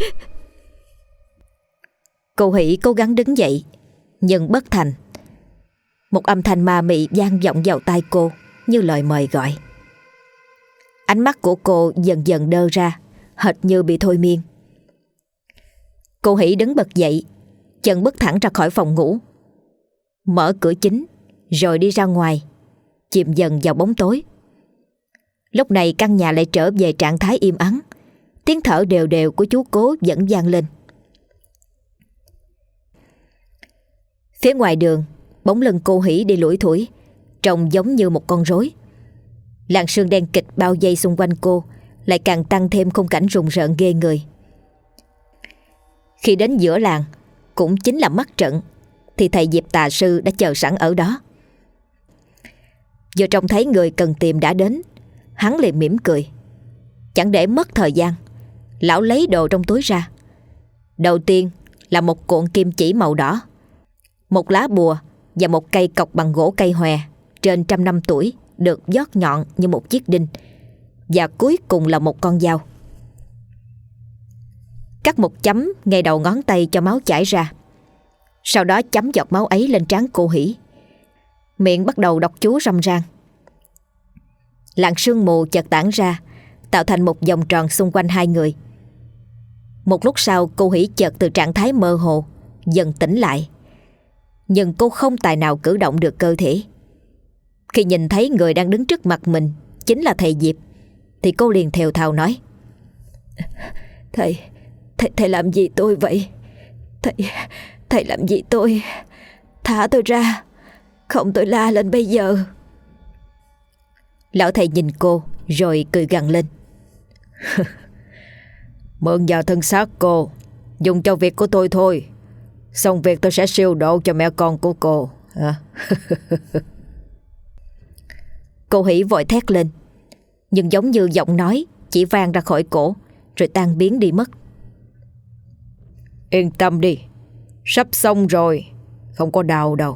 Cô Hỷ cố gắng đứng dậy nhưng bất thành. Một âm thanh ma mị vang vọng vào tai cô như lời mời gọi. Ánh mắt của cô dần dần đơ ra, hệt như bị thôi miên. Cô Hỷ đứng bật dậy, chân bước thẳng ra khỏi phòng ngủ, mở cửa chính rồi đi ra ngoài, chìm dần vào bóng tối. Lúc này căn nhà lại trở về trạng thái im ắng. Tiếng thở đều đều của chú Cố vẫn vang lên. Phía ngoài đường, bóng lưng cô Hỷ đi lủi thủi, trông giống như một con rối. Làn sương đen kịt bao vây xung quanh cô lại càng tăng thêm khung cảnh rùng rợn ghê người. Khi đến giữa làng, cũng chính là mắt trận, thì thầy Diệp tà sư đã chờ sẵn ở đó. Vừa trông thấy người cần tìm đã đến, hắn liền mỉm cười. Chẳng để mất thời gian, lão lấy đồ trong túi ra. Đầu tiên là một cuộn kim chỉ màu đỏ, một lá bùa và một cây cọc bằng gỗ cây hòe trên 100 năm tuổi, được vót nhọn như một chiếc đinh. Và cuối cùng là một con dao. Cắt một chấm ngay đầu ngón tay cho máu chảy ra. Sau đó chấm giọt máu ấy lên trán cô Hỷ. Miệng bắt đầu đọc chú râm ran. Làn sương mù chợt tản ra, tạo thành một vòng tròn xung quanh hai người. Một lúc sau, cô Hỷ chợt từ trạng thái mơ hồ dần tỉnh lại. Nhưng cô không tài nào cử động được cơ thể. Khi nhìn thấy người đang đứng trước mặt mình chính là thầy Diệp, thì cô liền thều thào nói: Thầy làm gì tôi vậy? Thầy làm gì tôi? Thả tôi ra, không tôi la lên bây giờ. Lão thầy nhìn cô rồi cười gằn lên: Mượn vào thân xác cô Dùng cho việc của tôi thôi. Xong việc tôi sẽ siêu độ cho mẹ con của cô. Cô Hỷ vội thét lên, nhưng giống như giọng nói chỉ vang ra khỏi cổ rồi tan biến đi mất. Yên tâm đi, sắp xong rồi, không có đau đâu.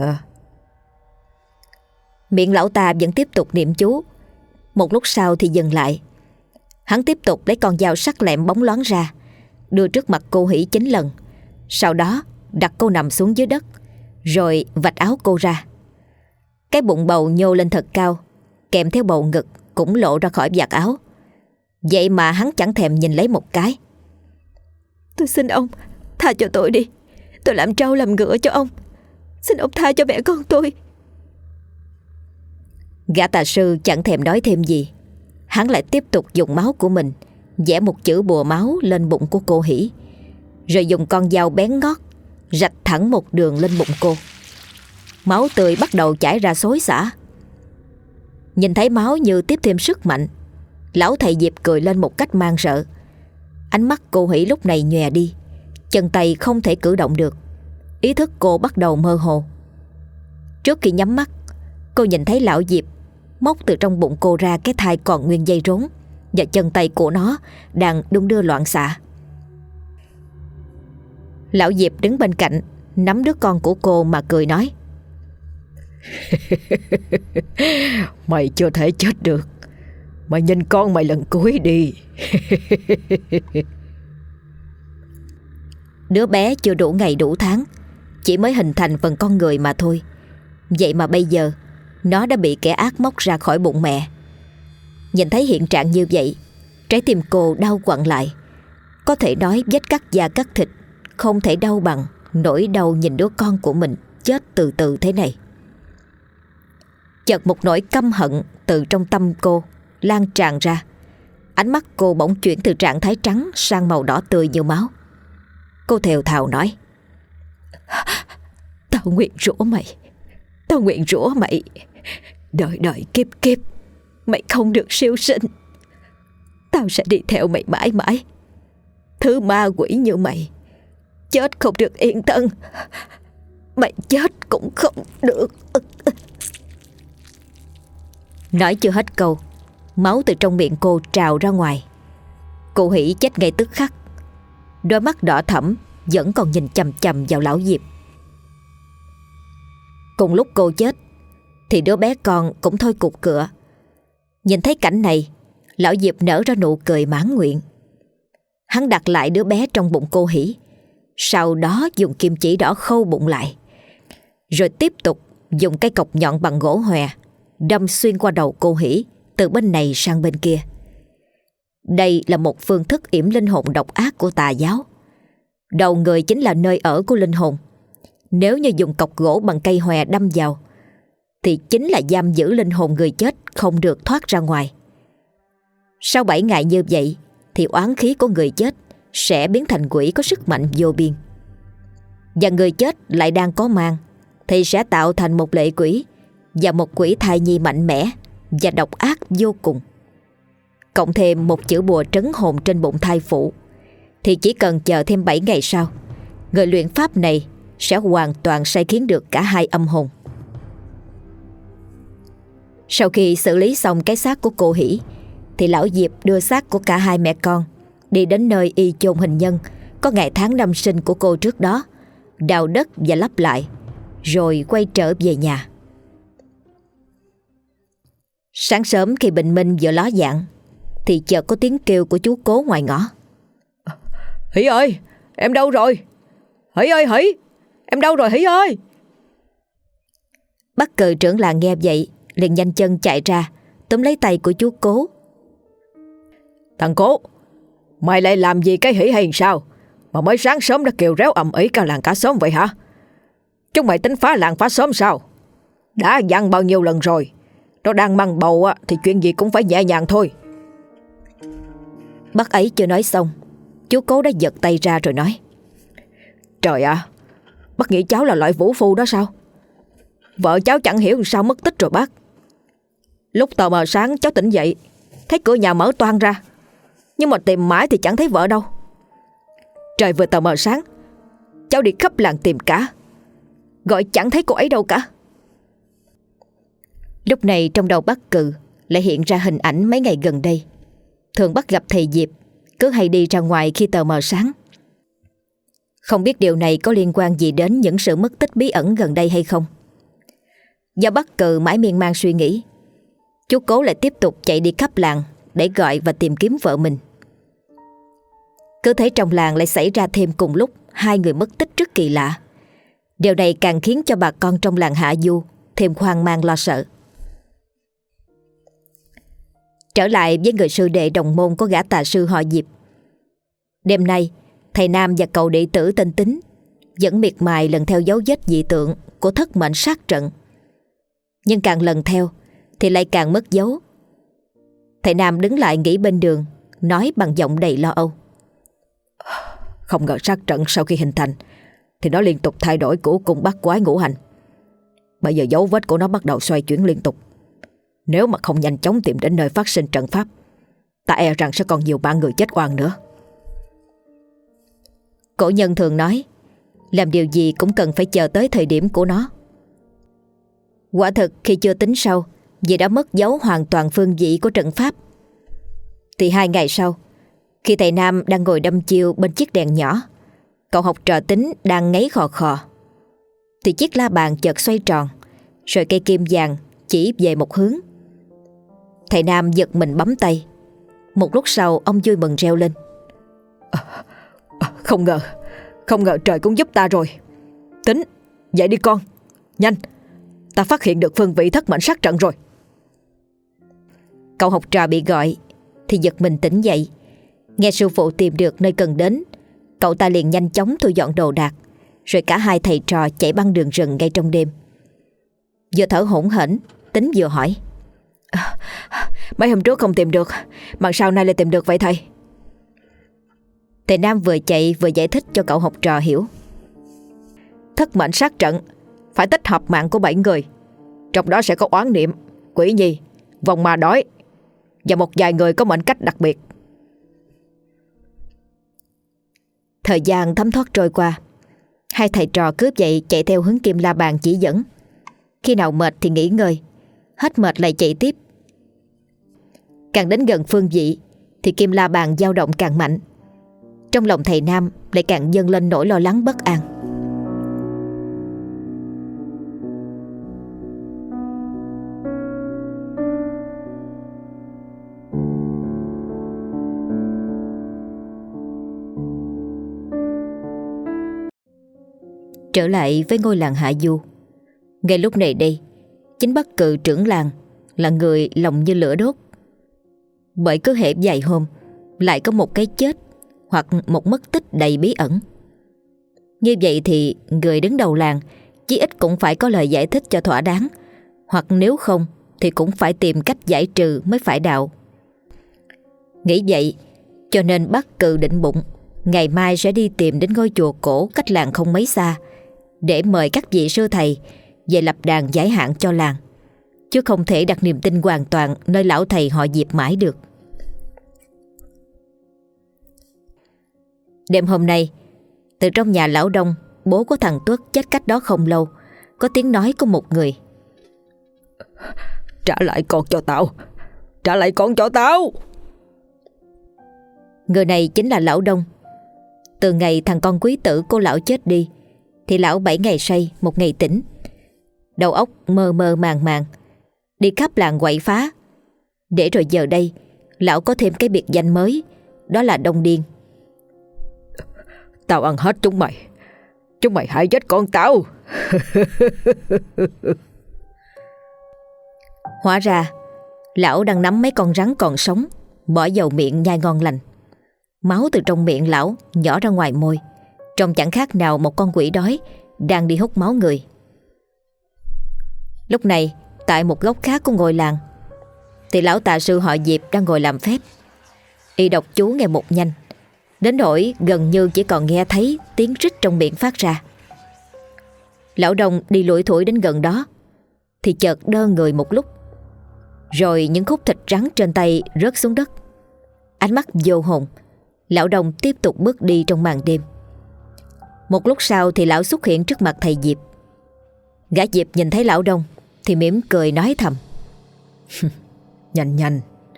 Miệng lão ta vẫn tiếp tục niệm chú. Một lúc sau thì dừng lại. Hắn tiếp tục lấy con dao sắc lẹm bóng loáng ra, đưa trước mặt cô Hỷ 9 lần. Sau đó đặt cô nằm xuống dưới đất, rồi vạch áo cô ra. Cái bụng bầu nhô lên thật cao, kèm theo bầu ngực cũng lộ ra khỏi vạt áo. Vậy mà hắn chẳng thèm nhìn lấy một cái. Tôi xin ông tha cho tôi đi. Tôi làm trâu làm ngựa cho ông. Xin ông tha cho mẹ con tôi. Gã tà sư chẳng thèm nói thêm gì. Hắn lại tiếp tục dùng máu của mình vẽ một chữ bùa máu lên bụng của cô Hỷ, rồi dùng con dao bén ngót rạch thẳng một đường lên bụng cô. Máu tươi bắt đầu chảy ra xối xả. Nhìn thấy máu như tiếp thêm sức mạnh, lão thầy Diệp cười lên một cách man rợ. Ánh mắt cô Hỷ lúc này nhòe đi, chân tay không thể cử động được. Ý thức cô bắt đầu mơ hồ. Trước khi nhắm mắt, cô nhìn thấy lão Diệp móc từ trong bụng cô ra cái thai còn nguyên dây rốn, và chân tay của nó đang đung đưa loạn xạ. Lão Diệp đứng bên cạnh, nắm đứa con của cô mà cười nói: Mày chưa thể chết được. Mày nhìn con mày lần cuối đi. Đứa bé chưa đủ ngày đủ tháng, chỉ mới hình thành phần con người mà thôi. Vậy mà bây giờ nó đã bị kẻ ác móc ra khỏi bụng mẹ. Nhìn thấy hiện trạng như vậy, trái tim cô đau quặn lại. Có thể nói vết cắt da cắt thịt không thể đau bằng nỗi đau nhìn đứa con của mình chết từ từ thế này. Chợt một nỗi căm hận từ trong tâm cô lan tràn ra. Ánh mắt cô bỗng chuyển từ trạng thái trắng sang màu đỏ tươi như máu. Cô thều thào nói: Tao nguyện rủa mày. Tao nguyện rủa mày. Đời đời kiếp kiếp mày không được siêu sinh. Tao sẽ đi theo mày mãi mãi. Thứ ma quỷ như mày chết không được yên thân. Mày chết cũng không được. Nói chưa hết câu, máu từ trong miệng cô trào ra ngoài. Cô Hỷ chết ngay tức khắc. Đôi mắt đỏ thẫm vẫn còn nhìn chằm chằm vào lão Diệp. Cùng lúc cô chết thì đứa bé con cũng thôi cục cựa. Nhìn thấy cảnh này, lão Diệp nở ra nụ cười mãn nguyện. Hắn đặt lại đứa bé trong bụng cô Hỷ, sau đó dùng kim chỉ đỏ khâu bụng lại, rồi tiếp tục dùng cây cọc nhọn bằng gỗ hòe đâm xuyên qua đầu cô Hỷ từ bên này sang bên kia. Đây là một phương thức yểm linh hồn độc ác của tà giáo. Đầu người chính là nơi ở của linh hồn. Nếu như dùng cọc gỗ bằng cây hòe đâm vào thì chính là giam giữ linh hồn người chết không được thoát ra ngoài. Sau 7 ngày như vậy thì oán khí của người chết sẽ biến thành quỷ có sức mạnh vô biên. Và người chết lại đang có mang thì sẽ tạo thành một lệ quỷ, và một quỷ thai nhi mạnh mẽ và độc ác vô cùng. Cộng thêm một chữ bùa trấn hồn trên bụng thai phụ, thì chỉ cần chờ thêm 7 ngày sau, người luyện pháp này sẽ hoàn toàn sai khiến được cả hai âm hồn. Sau khi xử lý xong cái xác của cô Hỷ thì lão Diệp đưa xác của cả hai mẹ con đi đến nơi y chôn hình nhân có ngày tháng năm sinh của cô trước đó, đào đất và lấp lại, rồi quay trở về nhà. Sáng sớm khi bình minh vừa ló dạng thì chợt có tiếng kêu của chú Cố ngoài ngõ. Hỷ ơi, em đâu rồi? Hỷ ơi, Hỷ, em đâu rồi Hỷ ơi? Bắt Cừ trưởng làng nghe vậy liền nhanh chân chạy ra túm lấy tay của chú Cố. Thằng Cố, mày lại làm gì cái Hỷ hay sao mà mới sáng sớm đã kêu réo ầm ĩ cả làng cả xóm vậy hả? Chúng mày tính phá làng phá xóm sao? Đã dặn bao nhiêu lần rồi, nó đang mang bầu thì chuyện gì cũng phải nhẹ nhàng thôi. Bác ấy chưa nói xong, chú Cố đã giật tay ra rồi nói: Trời ạ, bác nghĩ cháu là loại vũ phu đó sao? Vợ cháu chẳng hiểu sao mất tích rồi bác. Lúc tờ mờ sáng cháu tỉnh dậy, thấy cửa nhà mở toang ra, nhưng mà tìm mãi thì chẳng thấy vợ đâu. Trời vừa tờ mờ sáng, cháu đi khắp làng tìm cả, gọi chẳng thấy cô ấy đâu cả. Lúc này trong đầu Bắc Cừ lại hiện ra hình ảnh mấy ngày gần đây thường bắt gặp thầy Diệp cứ hay đi ra ngoài khi tờ mờ sáng. Không biết điều này có liên quan gì đến những sự mất tích bí ẩn gần đây hay không. Do Bắc Cừ mãi miên man suy nghĩ, chú Cố lại tiếp tục chạy đi khắp làng để gọi và tìm kiếm vợ mình. Cứ thấy trong làng lại xảy ra thêm cùng lúc hai người mất tích rất kỳ lạ. Điều này càng khiến cho bà con trong làng Hạ Du thêm hoang mang lo sợ. Trở lại với người sư đệ đồng môn của gã tà sư họ Diệp. Đêm nay, thầy Nam và cậu đệ tử tên Tính vẫn miệt mài lần theo dấu vết dị tượng của thất mệnh sát trận. Nhưng càng lần theo thì lại càng mất dấu. Thầy Nam đứng lại nghỉ bên đường, nói bằng giọng đầy lo âu. Không ngờ sát trận sau khi hình thành thì nó liên tục thay đổi của cung bắt quái ngũ hành. Bây giờ dấu vết của nó bắt đầu xoay chuyển liên tục. Nếu mà không nhanh chóng tìm đến nơi phát sinh trận pháp, ta e rằng sẽ còn nhiều mạng người chết oan nữa. Cổ nhân thường nói, làm điều gì cũng cần phải chờ tới thời điểm của nó. Quả thực khi chưa tính sau vì đã mất dấu hoàn toàn phương vị của trận pháp, thì 2 ngày sau, khi thầy Nam đang ngồi đăm chiêu bên chiếc đèn nhỏ, cậu học trò Tính đang ngáy khò khò, thì chiếc la bàn chợt xoay tròn, rồi cây kim vàng chỉ về một hướng. Thầy Nam giật mình bấm tay. Một lúc sau ông vui mừng reo lên. Không ngờ trời cũng giúp ta rồi. Tính, dậy đi con. Nhanh, ta phát hiện được phương vị thất mệnh sát trận rồi. Cậu học trò bị gọi thì giật mình tỉnh dậy. Nghe sư phụ tìm được nơi cần đến, cậu ta liền nhanh chóng thu dọn đồ đạc, rồi cả hai thầy trò chạy băng đường rừng ngay trong đêm. Vừa thở hổn hển, Tính vừa hỏi. Mấy hôm trước không tìm được, mà sao nay lại tìm được vậy thầy? Thầy Nam vừa chạy vừa giải thích cho cậu học trò hiểu. Thất mệnh sát trận phải tích hợp mạng của 7 người. Trong đó sẽ có oán niệm, quỷ nhi, vong ma đói và một vài người có mệnh cách đặc biệt. Thời gian thấm thoát trôi qua, hai thầy trò cứ vậy chạy theo hướng kim la bàn chỉ dẫn. Khi nào mệt thì nghỉ ngơi, hết mệt lại chạy tiếp. Càng đến gần phương vị thì kim la bàn dao động càng mạnh. Trong lòng thầy Nam lại càng dâng lên nỗi lo lắng bất an. Trở lại với ngôi làng Hạ Du, ngay lúc này đây, chính Bắc Cừ trưởng làng là người lòng như lửa đốt. Bởi cứ hễ vài hôm lại có một cái chết hoặc một mất tích đầy bí ẩn. Như vậy thì người đứng đầu làng chí ít cũng phải có lời giải thích cho thỏa đáng, hoặc nếu không thì cũng phải tìm cách giải trừ mới phải đạo. Nghĩ vậy cho nên Bắc Cừ định bụng ngày mai sẽ đi tìm đến ngôi chùa cổ cách làng không mấy xa để mời các vị sư thầy về lập đàn giải hạn cho làng, chứ không thể đặt niềm tin hoàn toàn nơi lão thầy họ Diệp mãi được. Đêm hôm nay, từ trong nhà lão Đông, bố của thằng Tuất chết cách đó không lâu, có tiếng nói của một người. Trả lại con cho tao, trả lại con cho tao. Người này chính là lão Đông. Từ ngày thằng con quý tử của lão chết đi thì lão 7 ngày say 1 ngày tỉnh, đầu óc mơ mơ màng màng, đi khắp làng quậy phá. Để rồi giờ đây lão có thêm cái biệt danh mới, đó là Đông Điên. Tao ăn hết chúng mày hại chết con tao. Hóa ra lão đang nắm mấy con rắn còn sống, bỏ vào miệng nhai ngon lành. Máu từ trong miệng lão nhỏ ra ngoài môi, trông chẳng khác nào một con quỷ đói đang đi hút máu người. Lúc này, tại một góc khác của ngôi làng, thì lão tà sư họ Diệp đang ngồi làm phép. Y đọc chú nghe một nhanh, đến nỗi gần như chỉ còn nghe thấy tiếng rít trong miệng phát ra. Lão Đông đi lủi thủi đến gần đó thì chợt đơ người một lúc, rồi những khúc thịt rắn trên tay rớt xuống đất. Ánh mắt vô hồn, Lão Đông tiếp tục bước đi trong màn đêm. Một lúc sau thì lão xuất hiện trước mặt thầy Diệp. Gã Diệp nhìn thấy lão Đông thì mỉm cười nói thầm: Nhanh nhanh.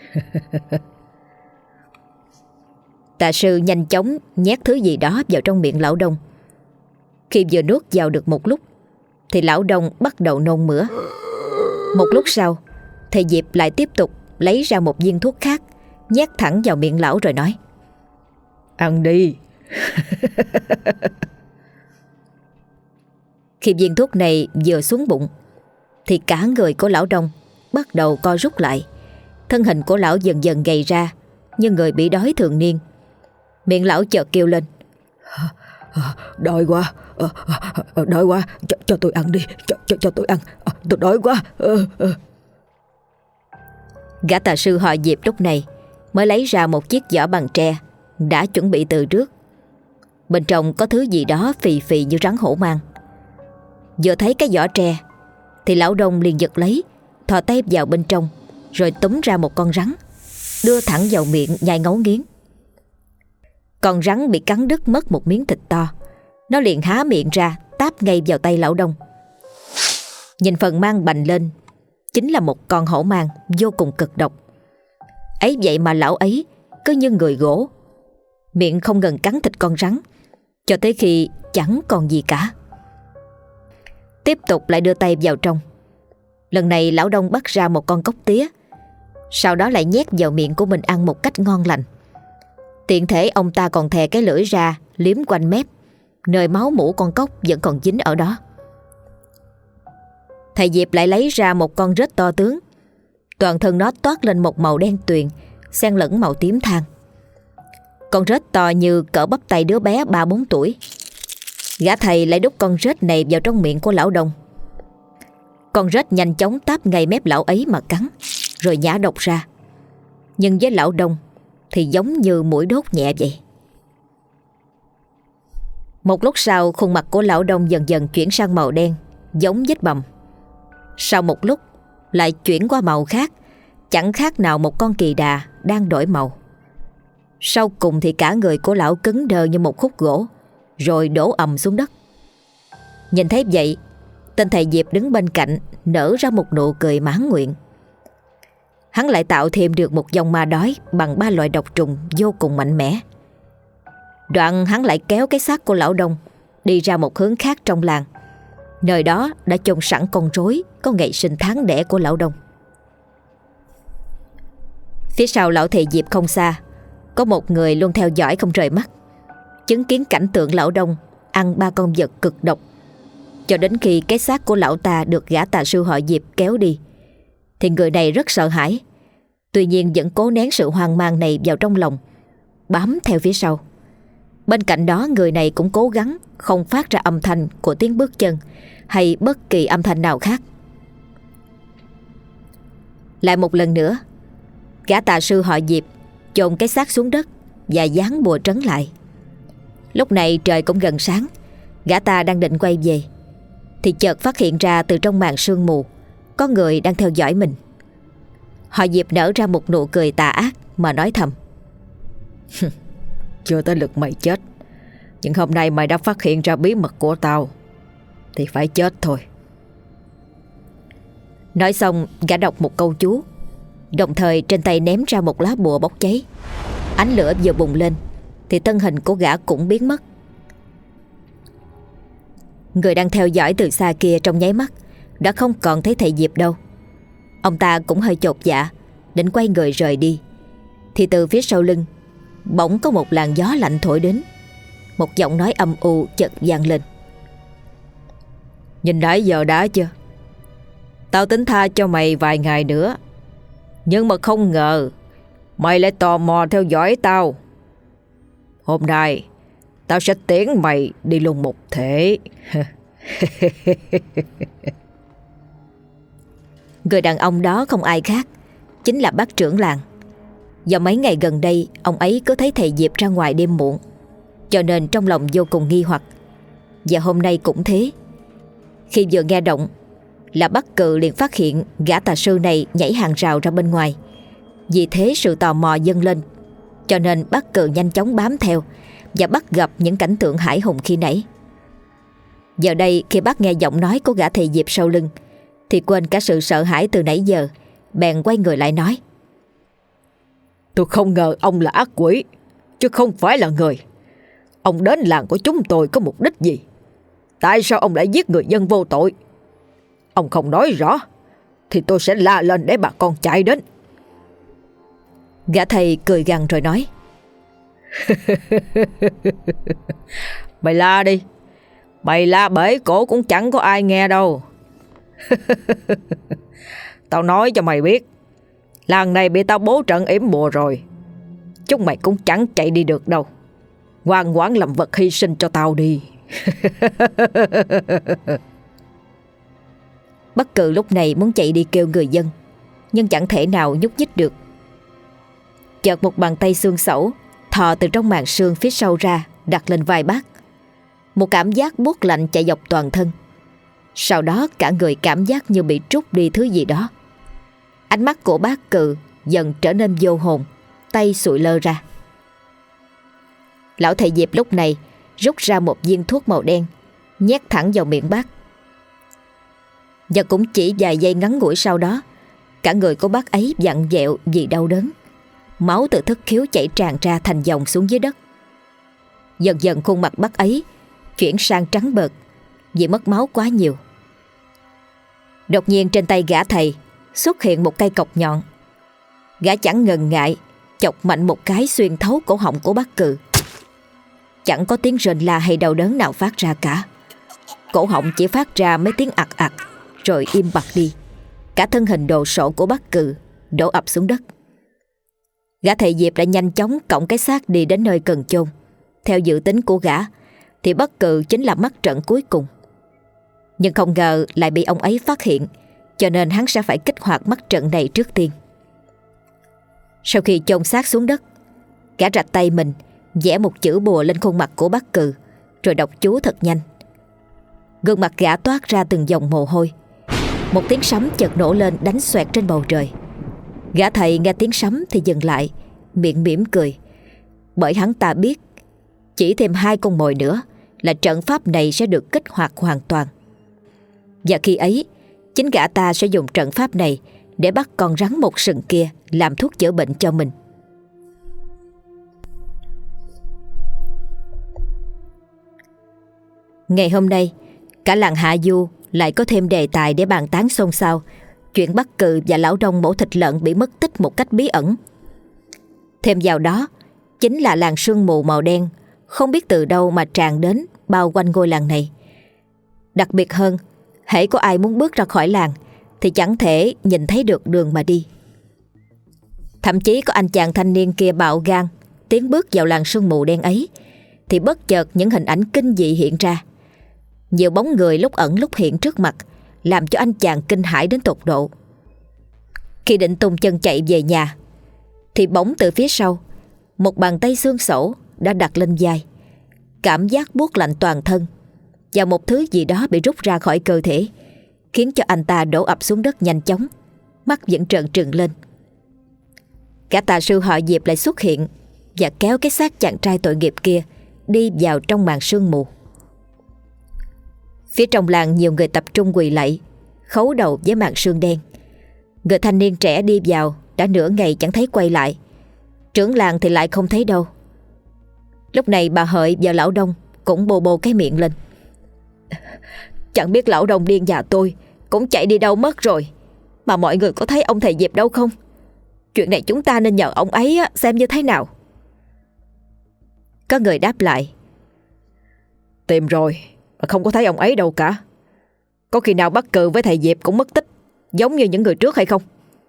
Tà sư nhanh chóng nhét thứ gì đó vào trong miệng lão Đông. Khi vừa nuốt vào được một lúc thì lão Đông bắt đầu nôn mửa. Một lúc sau, thầy Diệp lại tiếp tục lấy ra một viên thuốc khác, nhét thẳng vào miệng lão rồi nói: Ăn đi. Khi viên thuốc này vừa xuống bụng thì cả người của lão Đông bắt đầu co rút lại. Thân hình của lão dần dần gầy ra như người bị đói thường niên. Miệng lão chợt kêu lên: Đói quá, đói quá, cho tôi ăn đi, cho tôi ăn, tôi đói quá. Gã tà sư họ Diệp lúc này mới lấy ra một chiếc giỏ bằng tre đã chuẩn bị từ trước. Bên trong có thứ gì đó phì phì như rắn hổ mang. Vừa thấy cái giỏ tre thì lão Đông liền giật lấy, thò tay vào bên trong rồi túm ra một con rắn, đưa thẳng vào miệng nhai ngấu nghiến. Con rắn bị cắn đứt mất một miếng thịt to. Nó liền há miệng ra táp ngay vào tay lão Đông. Nhìn phần mang bành lên, chính là một con hổ mang vô cùng cực độc. Ấy vậy mà lão ấy cứ như người gỗ, miệng không ngừng cắn thịt con rắn cho tới khi chẳng còn gì cả. Tiếp tục lại đưa tay vào trong. Lần này lão Đông bắt ra một con cóc tía, sau đó lại nhét vào miệng của mình ăn một cách ngon lành. Tiện thể ông ta còn thè cái lưỡi ra liếm quanh mép, nơi máu mủ con cóc vẫn còn dính ở đó. Thầy Diệp lại lấy ra một con rết to tướng. Toàn thân nó toát lên một màu đen tuyền xen lẫn màu tím than. Con rết to như cỡ bắp tay đứa bé 3-4 tuổi. Gã thầy lại đút con rết này vào trong miệng của lão Đông. Con rết nhanh chóng táp ngay mép lão ấy mà cắn, rồi nhả độc ra. Nhưng với lão Đông thì giống như mũi đốt nhẹ vậy. Một lúc sau, khuôn mặt của lão Đông dần dần chuyển sang màu đen, giống vết bầm. Sau một lúc lại chuyển qua màu khác, chẳng khác nào một con kỳ đà đang đổi màu. Sau cùng thì cả người của lão cứng đờ như một khúc gỗ, rồi đổ ầm xuống đất. Nhìn thấy vậy, tên thầy Diệp đứng bên cạnh nở ra một nụ cười mãn nguyện. Hắn lại tạo thêm được một dòng ma đói bằng 3 loại độc trùng vô cùng mạnh mẽ. Đoạn hắn lại kéo cái xác của lão Đông đi ra một hướng khác trong làng. Nơi đó đã chôn sẵn con rối có ngày sinh tháng đẻ của lão Đông. Phía sau lão thầy Diệp không xa, có một người luôn theo dõi không rời mắt, chứng kiến cảnh tượng lão Đông ăn 3 con vật cực độc, cho đến khi cái xác của lão ta được gã tà sư họ Diệp kéo đi, thì người này rất sợ hãi. Tuy nhiên vẫn cố nén sự hoang mang này vào trong lòng, bám theo phía sau. Bên cạnh đó, người này cũng cố gắng không phát ra âm thanh của tiếng bước chân hay bất kỳ âm thanh nào khác. Lại một lần nữa, gã tà sư họ Diệp chôn cái xác xuống đất và dán bùa trấn lại. Lúc này trời cũng gần sáng. Gã ta đang định quay về thì chợt phát hiện ra từ trong màn sương mù có người đang theo dõi mình. Họ Diệp nở ra một nụ cười tà ác mà nói thầm: Chưa tới lượt mày chết, nhưng hôm nay mày đã phát hiện ra bí mật của tao thì phải chết thôi. Nói xong, gã đọc một câu chú, đồng thời trên tay ném ra một lá bùa bốc cháy. Ánh lửa vừa bùng lên thì thân hình của gã cũng biến mất. Người đang theo dõi từ xa kia trong nháy mắt đã không còn thấy thầy Diệp đâu. Ông ta cũng hơi chột dạ, định quay người rời đi, thì từ phía sau lưng bỗng có một làn gió lạnh thổi đến. Một giọng nói âm u chợt vang lên: Nhìn nãy giờ đã chưa? Tao tính tha cho mày vài ngày nữa, nhưng mà không ngờ mày lại tò mò theo dõi tao. Hôm nay tao sẽ tiễn mày đi luôn một thể. Người đàn ông đó không ai khác, chính là bác trưởng làng. Do mấy ngày gần đây ông ấy cứ thấy thầy Diệp ra ngoài đêm muộn, cho nên trong lòng vô cùng nghi hoặc. Và hôm nay cũng thế. Khi vừa nghe động là Bắc Cự liền phát hiện gã tà sư này nhảy hàng rào ra bên ngoài. Vì thế sự tò mò dâng lên, cho nên Bắc Cừ nhanh chóng bám theo và bắt gặp những cảnh tượng hãi hùng khi nãy. Giờ đây khi bác nghe giọng nói của gã thầy Diệp sau lưng thì quên cả sự sợ hãi từ nãy giờ, bèn quay người lại nói: Tôi không ngờ ông là ác quỷ, chứ không phải là người. Ông đến làng của chúng tôi có mục đích gì? Tại sao ông lại giết người dân vô tội? Ông không nói rõ thì tôi sẽ la lên để bà con chạy đến. Gã thầy cười gằn rồi nói: Mày la đi, mày la bể cổ cũng chẳng có ai nghe đâu. Tao nói cho mày biết, làng này bị tao bố trận yểm bùa rồi. Chúng mày cũng chẳng chạy đi được đâu. Ngoan ngoãn làm vật hy sinh cho tao đi. Bắc Cừ lúc này muốn chạy đi kêu người dân, nhưng chẳng thể nào nhúc nhích được. Chợt một bàn tay xương xẩu thò từ trong màn sương phía sau ra, đặt lên vai bác. Một cảm giác buốt lạnh chạy dọc toàn thân. Sau đó cả người cảm giác như bị trút đi thứ gì đó. Ánh mắt của bác Cừ dần trở nên vô hồn, tay sụi lơ ra. Lão thầy Diệp lúc này rút ra một viên thuốc màu đen, nhét thẳng vào miệng bác. Và cũng chỉ vài giây ngắn ngủi sau đó, cả người của bác ấy vặn vẹo vì đau đớn. Máu từ thất khiếu chảy tràn ra thành dòng xuống dưới đất. Dần dần khuôn mặt bác ấy chuyển sang trắng bệch vì mất máu quá nhiều. Đột nhiên trên tay gã thầy xuất hiện một cây cọc nhọn. Gã chẳng ngần ngại chọc mạnh một cái xuyên thấu cổ họng của bác Cừ. Chẳng có tiếng rên la hay đau đớn nào phát ra cả. Cổ họng chỉ phát ra mấy tiếng ặc ặc rồi im bặt đi. Cả thân hình đồ sộ của bác Cừ đổ ập xuống đất. Gã thầy Diệp đã nhanh chóng cõng cái xác đi đến nơi cần chôn. Theo dự tính của gã thì Bắc Cừ chính là mắt trận cuối cùng. Nhưng không ngờ lại bị ông ấy phát hiện, cho nên hắn sẽ phải kích hoạt mắt trận này trước tiên. Sau khi chôn xác xuống đất, gã rạch tay mình vẽ một chữ bùa lên khuôn mặt của Bắc Cừ, rồi đọc chú thật nhanh. Gương mặt gã toát ra từng dòng mồ hôi. Một tiếng sấm chợt nổ lên đánh xoẹt trên bầu trời. Gã thầy nghe tiếng sấm thì dừng lại, miệng mỉm cười, bởi hắn ta biết chỉ thêm 2 con mồi nữa là trận pháp này sẽ được kích hoạt hoàn toàn. Và khi ấy, chính gã ta sẽ dùng trận pháp này để bắt con rắn một sừng kia làm thuốc chữa bệnh cho mình. Ngày hôm nay, cả làng Hạ Du lại có thêm đề tài để bàn tán xôn xao chuyện Bắc Cừ và lão Đông mổ thịt lợn bị mất tích một cách bí ẩn. Thêm vào đó chính là làn sương mù màu đen không biết từ đâu mà tràn đến bao quanh ngôi làng này. Đặc biệt hơn, hễ có ai muốn bước ra khỏi làng thì chẳng thể nhìn thấy được đường mà đi. Thậm chí có anh chàng thanh niên kia bạo gan tiến bước vào làn sương mù đen ấy thì bất chợt những hình ảnh kinh dị hiện ra. Nhiều bóng người lúc ẩn lúc hiện trước mặt, làm cho anh chàng kinh hãi đến tột độ. Khi định tung chân chạy về nhà thì bỗng từ phía sau một bàn tay xương xẩu đã đặt lên vai. Cảm giác buốt lạnh toàn thân và một thứ gì đó bị rút ra khỏi cơ thể, khiến cho anh ta đổ ập xuống đất nhanh chóng, mắt vẫn trợn trừng lên. Cả tà sư họ Diệp lại xuất hiện và kéo cái xác chàng trai tội nghiệp kia đi vào trong màn sương mù. Phía trong làng nhiều người tập trung quỳ lạy, khấu đầu với màn sương đen. Người thanh niên trẻ đi vào đã nửa ngày chẳng thấy quay lại. Trưởng làng thì lại không thấy đâu. Lúc này bà Hợi và lão Đông cũng bô bô cái miệng lên. Chẳng biết lão Đông điên nhà tôi cũng chạy đi đâu mất rồi. Mà mọi người có thấy ông thầy Diệp đâu không? Chuyện này chúng ta nên nhờ ông ấy xem như thế nào. Có người đáp lại. Tìm rồi mà không có thấy ông ấy đâu cả. Có khi nào Bắc Cừ với thầy Diệp cũng mất tích giống như những người trước hay không?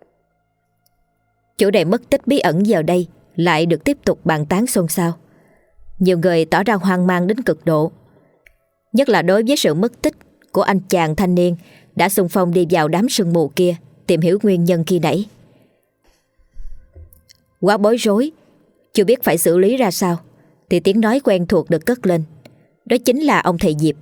Chủ đề mất tích bí ẩn giờ đây lại được tiếp tục bàn tán xôn xao. Nhiều người tỏ ra hoang mang đến cực độ, nhất là đối với sự mất tích của anh chàng thanh niên đã xung phong đi vào đám sương mù kia tìm hiểu nguyên nhân khi nãy. Quá bối rối, chưa biết phải xử lý ra sao, thì tiếng nói quen thuộc được cất lên. Đó chính là ông thầy Diệp.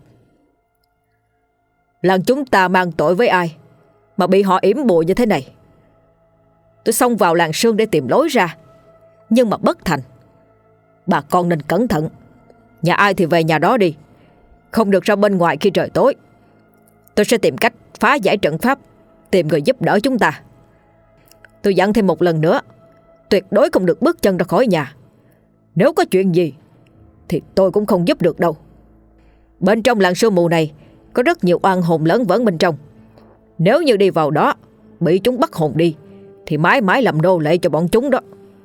Làng chúng ta mang tội với ai mà bị họ yểm bùa như thế này? Tôi xông vào làng sương để tìm lối ra, nhưng mà bất thành. Bà con nên cẩn thận. Nhà ai thì về nhà đó đi, không được ra bên ngoài khi trời tối. Tôi sẽ tìm cách phá giải trận pháp, tìm người giúp đỡ chúng ta. Tôi dặn thêm một lần nữa, tuyệt đối không được bước chân ra khỏi nhà. Nếu có chuyện gì thì tôi cũng không giúp được đâu. Bên trong làng sương mù này có rất nhiều oan hồn lởn vởn bên trong. Nếu như đi vào đó bị chúng bắt hồn đi thì mãi mãi làm nô lệ cho bọn chúng đó.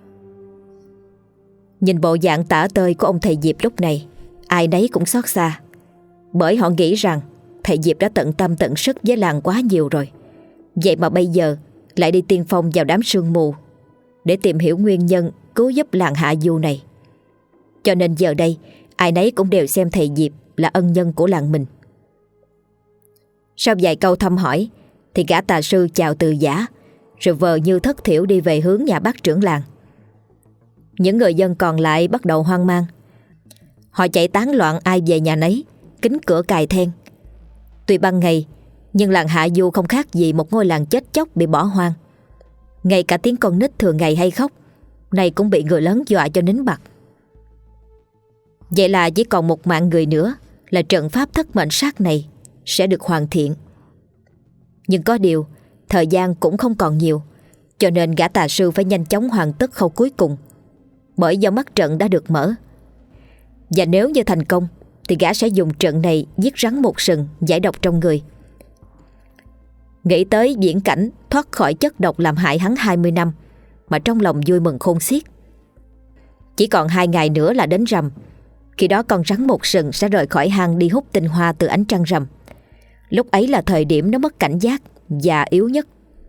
Nhìn bộ dạng tả tơi của ông thầy Diệp lúc này, ai nấy cũng xót xa. Bởi họ nghĩ rằng thầy Diệp đã tận tâm tận sức với làng quá nhiều rồi. Vậy mà bây giờ lại đi tiên phong vào đám sương mù để tìm hiểu nguyên nhân cứu giúp làng Hạ Du này. Cho nên giờ đây ai nấy cũng đều xem thầy Diệp là ân nhân của làng mình. Sau vài câu thăm hỏi thì gã tà sư chào từ giã, rồi vờ như thất thiểu đi về hướng nhà bác trưởng làng. Những người dân còn lại bắt đầu hoang mang. Họ chạy tán loạn ai về nhà nấy, kính cửa cài then. Tuy ban ngày, nhưng làng Hạ Du không khác gì một ngôi làng chết chóc bị bỏ hoang. Ngay cả tiếng con nít thường ngày hay khóc, nay cũng bị người lớn dọa cho nín bặt. Vậy là chỉ còn một mạng người nữa là trận pháp thất mệnh sát này sẽ được hoàn thiện. Nhưng có điều, thời gian cũng không còn nhiều, cho nên gã tà sư phải nhanh chóng hoàn tất khâu cuối cùng. Bởi do mắt trận đã được mở, và nếu như thành công thì gã sẽ dùng trận này giết rắn một sừng, giải độc trong người. Nghĩ tới viễn cảnh thoát khỏi chất độc làm hại hắn 20 năm mà trong lòng vui mừng khôn xiết. Chỉ còn 2 ngày nữa là đến rằm. Khi đó con rắn một sừng sẽ rời khỏi hang đi hút tinh hoa từ ánh trăng rằm. Lúc ấy là thời điểm nó mất cảnh giác và yếu nhất.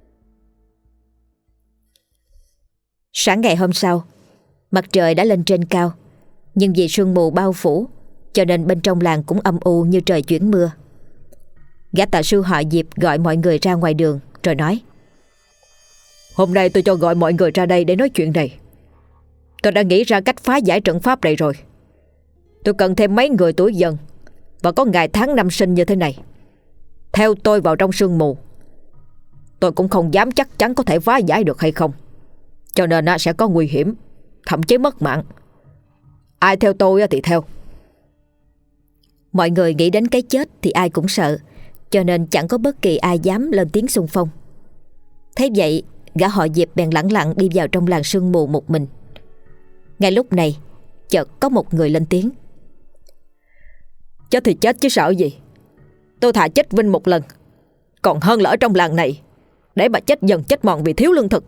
Sáng ngày hôm sau, mặt trời đã lên trên cao, nhưng vì sương mù bao phủ cho nên bên trong làng cũng âm u như trời chuyển mưa. Gã tà sư họ Diệp gọi mọi người ra ngoài đường rồi nói: Hôm nay tôi cho gọi mọi người ra đây để nói chuyện này. Tôi đã nghĩ ra cách phá giải trận pháp này rồi. Tôi cần thêm mấy người tuổi dần và có ngày tháng năm sinh như thế này theo tôi vào trong sương mù. Tôi cũng không dám chắc chắn có thể phá giải được hay không, cho nên sẽ có nguy hiểm, thậm chí mất mạng. Ai theo tôi thì theo. Mọi người nghĩ đến cái chết thì ai cũng sợ, cho nên chẳng có bất kỳ ai dám lên tiếng xung phong. Thế vậy, gã họ Diệp bèn lẳng lặng đi vào trong làng sương mù một mình. Ngay lúc này, chợt có một người lên tiếng: Chết thì chết chứ sợ gì. Tôi thà chết vinh một lần còn hơn là ở trong làng này để mà chết dần chết mòn vì thiếu lương thực.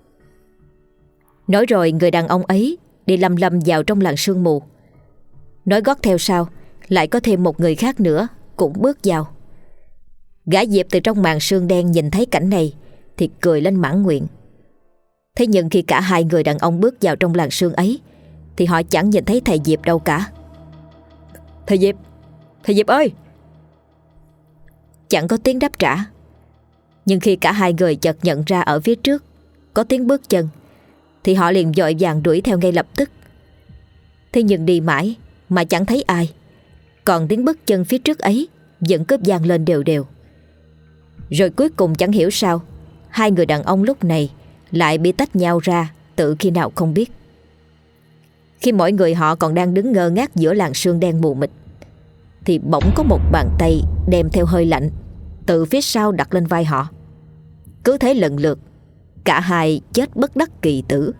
Nói rồi người đàn ông ấy đi lầm lầm vào trong làng sương mù. Nói gót theo sau lại có thêm một người khác nữa cũng bước vào. Gã Diệp từ trong màn sương đen nhìn thấy cảnh này thì cười lên mãn nguyện. Thế nhưng khi cả hai người đàn ông bước vào trong làng sương ấy thì họ chẳng nhìn thấy thầy Diệp đâu cả. Thầy Diệp ơi! Chẳng có tiếng đáp trả. Nhưng khi cả hai người chợt nhận ra ở phía trước có tiếng bước chân thì họ liền vội vàng đuổi theo ngay lập tức. Thế nhưng đi mãi mà chẳng thấy ai, còn tiếng bước chân phía trước ấy vẫn cứ vang lên đều đều. Rồi cuối cùng chẳng hiểu sao hai người đàn ông lúc này lại bị tách nhau ra từ khi nào không biết. Khi mỗi người họ còn đang đứng ngơ ngác giữa làn sương đen mù mịt thì bỗng có một bàn tay đem theo hơi lạnh từ phía sau đặt lên vai họ. Cứ thế lần lượt cả hai chết bất đắc kỳ tử.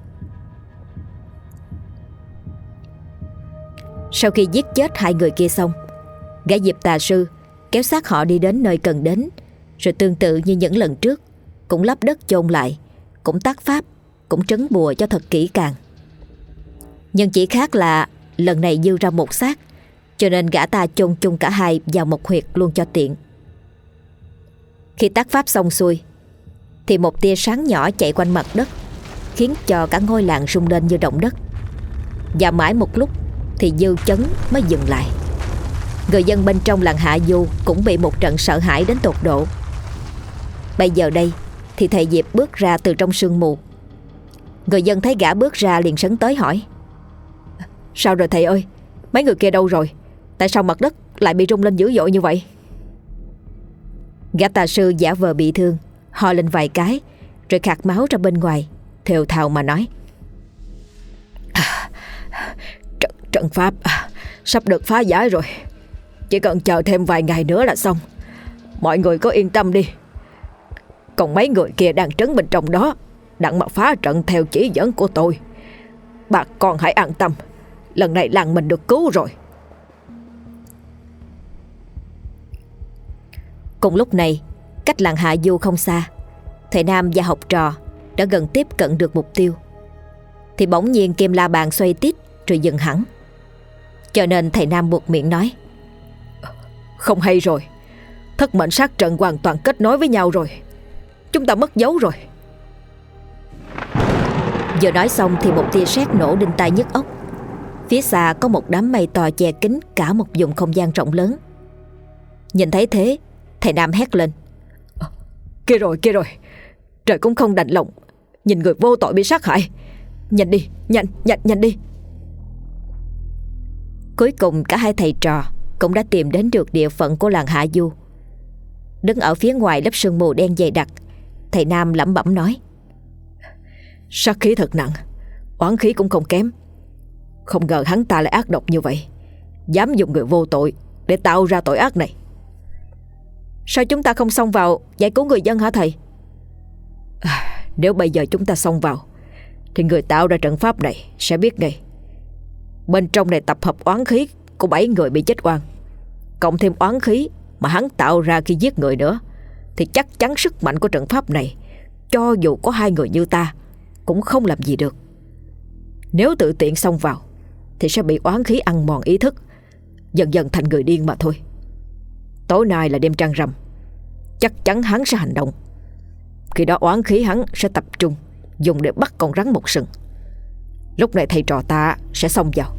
Sau khi giết chết hai người kia xong, gã Diệp tà sư kéo xác họ đi đến nơi cần đến, rồi tương tự như những lần trước cũng lấp đất chôn lại, cũng tác pháp, cũng trấn bùa cho thật kỹ càng. Nhưng chỉ khác là lần này dư ra một xác, cho nên gã ta chôn chung cả hai vào một huyệt luôn cho tiện. Khi tác pháp xong xuôi thì một tia sáng nhỏ chạy quanh mặt đất, khiến cho cả ngôi làng rung lên như động đất. Và mãi một lúc thì dư chấn mới dừng lại. Người dân bên trong làng Hạ Du cũng bị một trận sợ hãi đến tột độ. Bây giờ đây thì thầy Diệp bước ra từ trong sương mù. Người dân thấy gã bước ra liền sấn tới hỏi: Sao rồi thầy ơi? Mấy người kia đâu rồi? Tại sao mặt đất lại bị rung lên dữ dội như vậy? Gã tà sư giả vờ bị thương, ho lên vài cái rồi khạc máu ra bên ngoài, thều thào mà nói: Trận pháp sắp được phá giải rồi. Chỉ cần chờ thêm vài ngày nữa là xong. Mọi người có yên tâm đi. Còn mấy người kia đang trấn bên trong đó, đặng mà phá trận theo chỉ dẫn của tôi. Bà con hãy an tâm, lần này làng mình được cứu rồi. Cùng lúc này, cách làng Hạ Du không xa, thầy Nam và học trò đã gần tiếp cận được mục tiêu, thì bỗng nhiên kim la bàn xoay tít rồi dừng hẳn. Cho nên thầy Nam buột miệng nói: Không hay rồi, thất mệnh sát trận hoàn toàn kết nối với nhau rồi. Chúng ta mất dấu rồi. Vừa nói xong thì một tia sét nổ đinh tai nhức óc. Phía xa có một đám mây to che kín cả một vùng không gian rộng lớn. Nhìn thấy thế, thầy Nam hét lên: Kia rồi, trời cũng không đành lòng nhìn người vô tội bị sát hại. Nhanh đi, nhanh đi. Cuối cùng cả hai thầy trò cũng đã tìm đến được địa phận của làng Hạ Du. Đứng ở phía ngoài lớp sương mù đen dày đặc, thầy Nam lẩm bẩm nói: Sát khí thật nặng, oán khí cũng không kém. Không ngờ hắn ta lại ác độc như vậy, dám dùng người vô tội để tạo ra tội ác này. Sao chúng ta không xông vào giải cứu người dân hả thầy? Nếu bây giờ chúng ta xông vào thì người tạo ra trận pháp này sẽ biết ngay. Bên trong này tập hợp oán khí của 7 người bị chết oan, cộng thêm oán khí mà hắn tạo ra khi giết người nữa, thì chắc chắn sức mạnh của trận pháp này, cho dù có 2 người như ta, cũng không làm gì được. Nếu tự tiện xông vào thì sẽ bị oán khí ăn mòn ý thức, dần dần thành người điên mà thôi. Tối nay là đêm trăng rằm, chắc chắn hắn sẽ hành động. Khi đó oán khí hắn sẽ tập trung dùng để bắt con rắn một sừng. Lúc này thầy trò ta sẽ xông vào.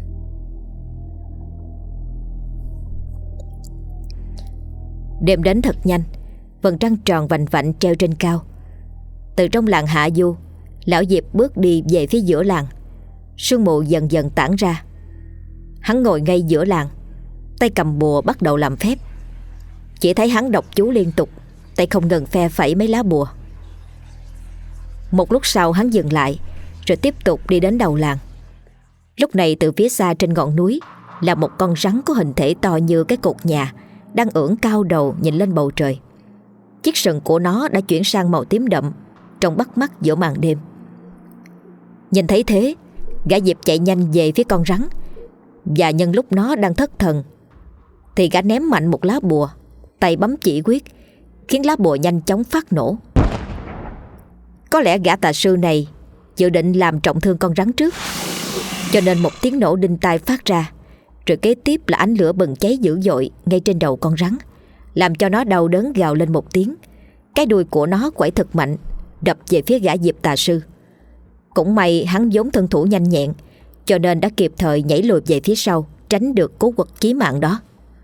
Đêm đến thật nhanh, vầng trăng tròn vành vạnh treo trên cao. Từ trong làng Hạ Du, lão Diệp bước đi về phía giữa làng. Sương mù dần dần tản ra. Hắn ngồi ngay giữa làng, tay cầm bùa bắt đầu làm phép. Chỉ thấy hắn đọc chú liên tục, tay không ngừng phe phẩy mấy lá bùa. Một lúc sau hắn dừng lại, rồi tiếp tục đi đến đầu làng. Lúc này từ phía xa trên ngọn núi là một con rắn có hình thể to như cái cột nhà, đang ưỡn cao đầu nhìn lên bầu trời. Chiếc sừng của nó đã chuyển sang màu tím đậm, trông bắt mắt giữa màn đêm. Nhìn thấy thế, gã Diệp chạy nhanh về phía con rắn, và nhân lúc nó đang thất thần thì gã ném mạnh một lá bùa, tay bấm chỉ quyết, khiến lá bùa nhanh chóng phát nổ. Có lẽ gã tà sư này dự định làm trọng thương con rắn trước, cho nên một tiếng nổ đinh tai phát ra, rồi kế tiếp là ánh lửa bừng cháy dữ dội ngay trên đầu con rắn, làm cho nó đau đớn gào lên một tiếng. Cái đuôi của nó quẩy thật mạnh, đập về phía gã Diệp tà sư. Cũng may hắn vốn thân thủ nhanh nhẹn, cho nên đã kịp thời nhảy lùi về phía sau, tránh được cú quật chí mạng đó.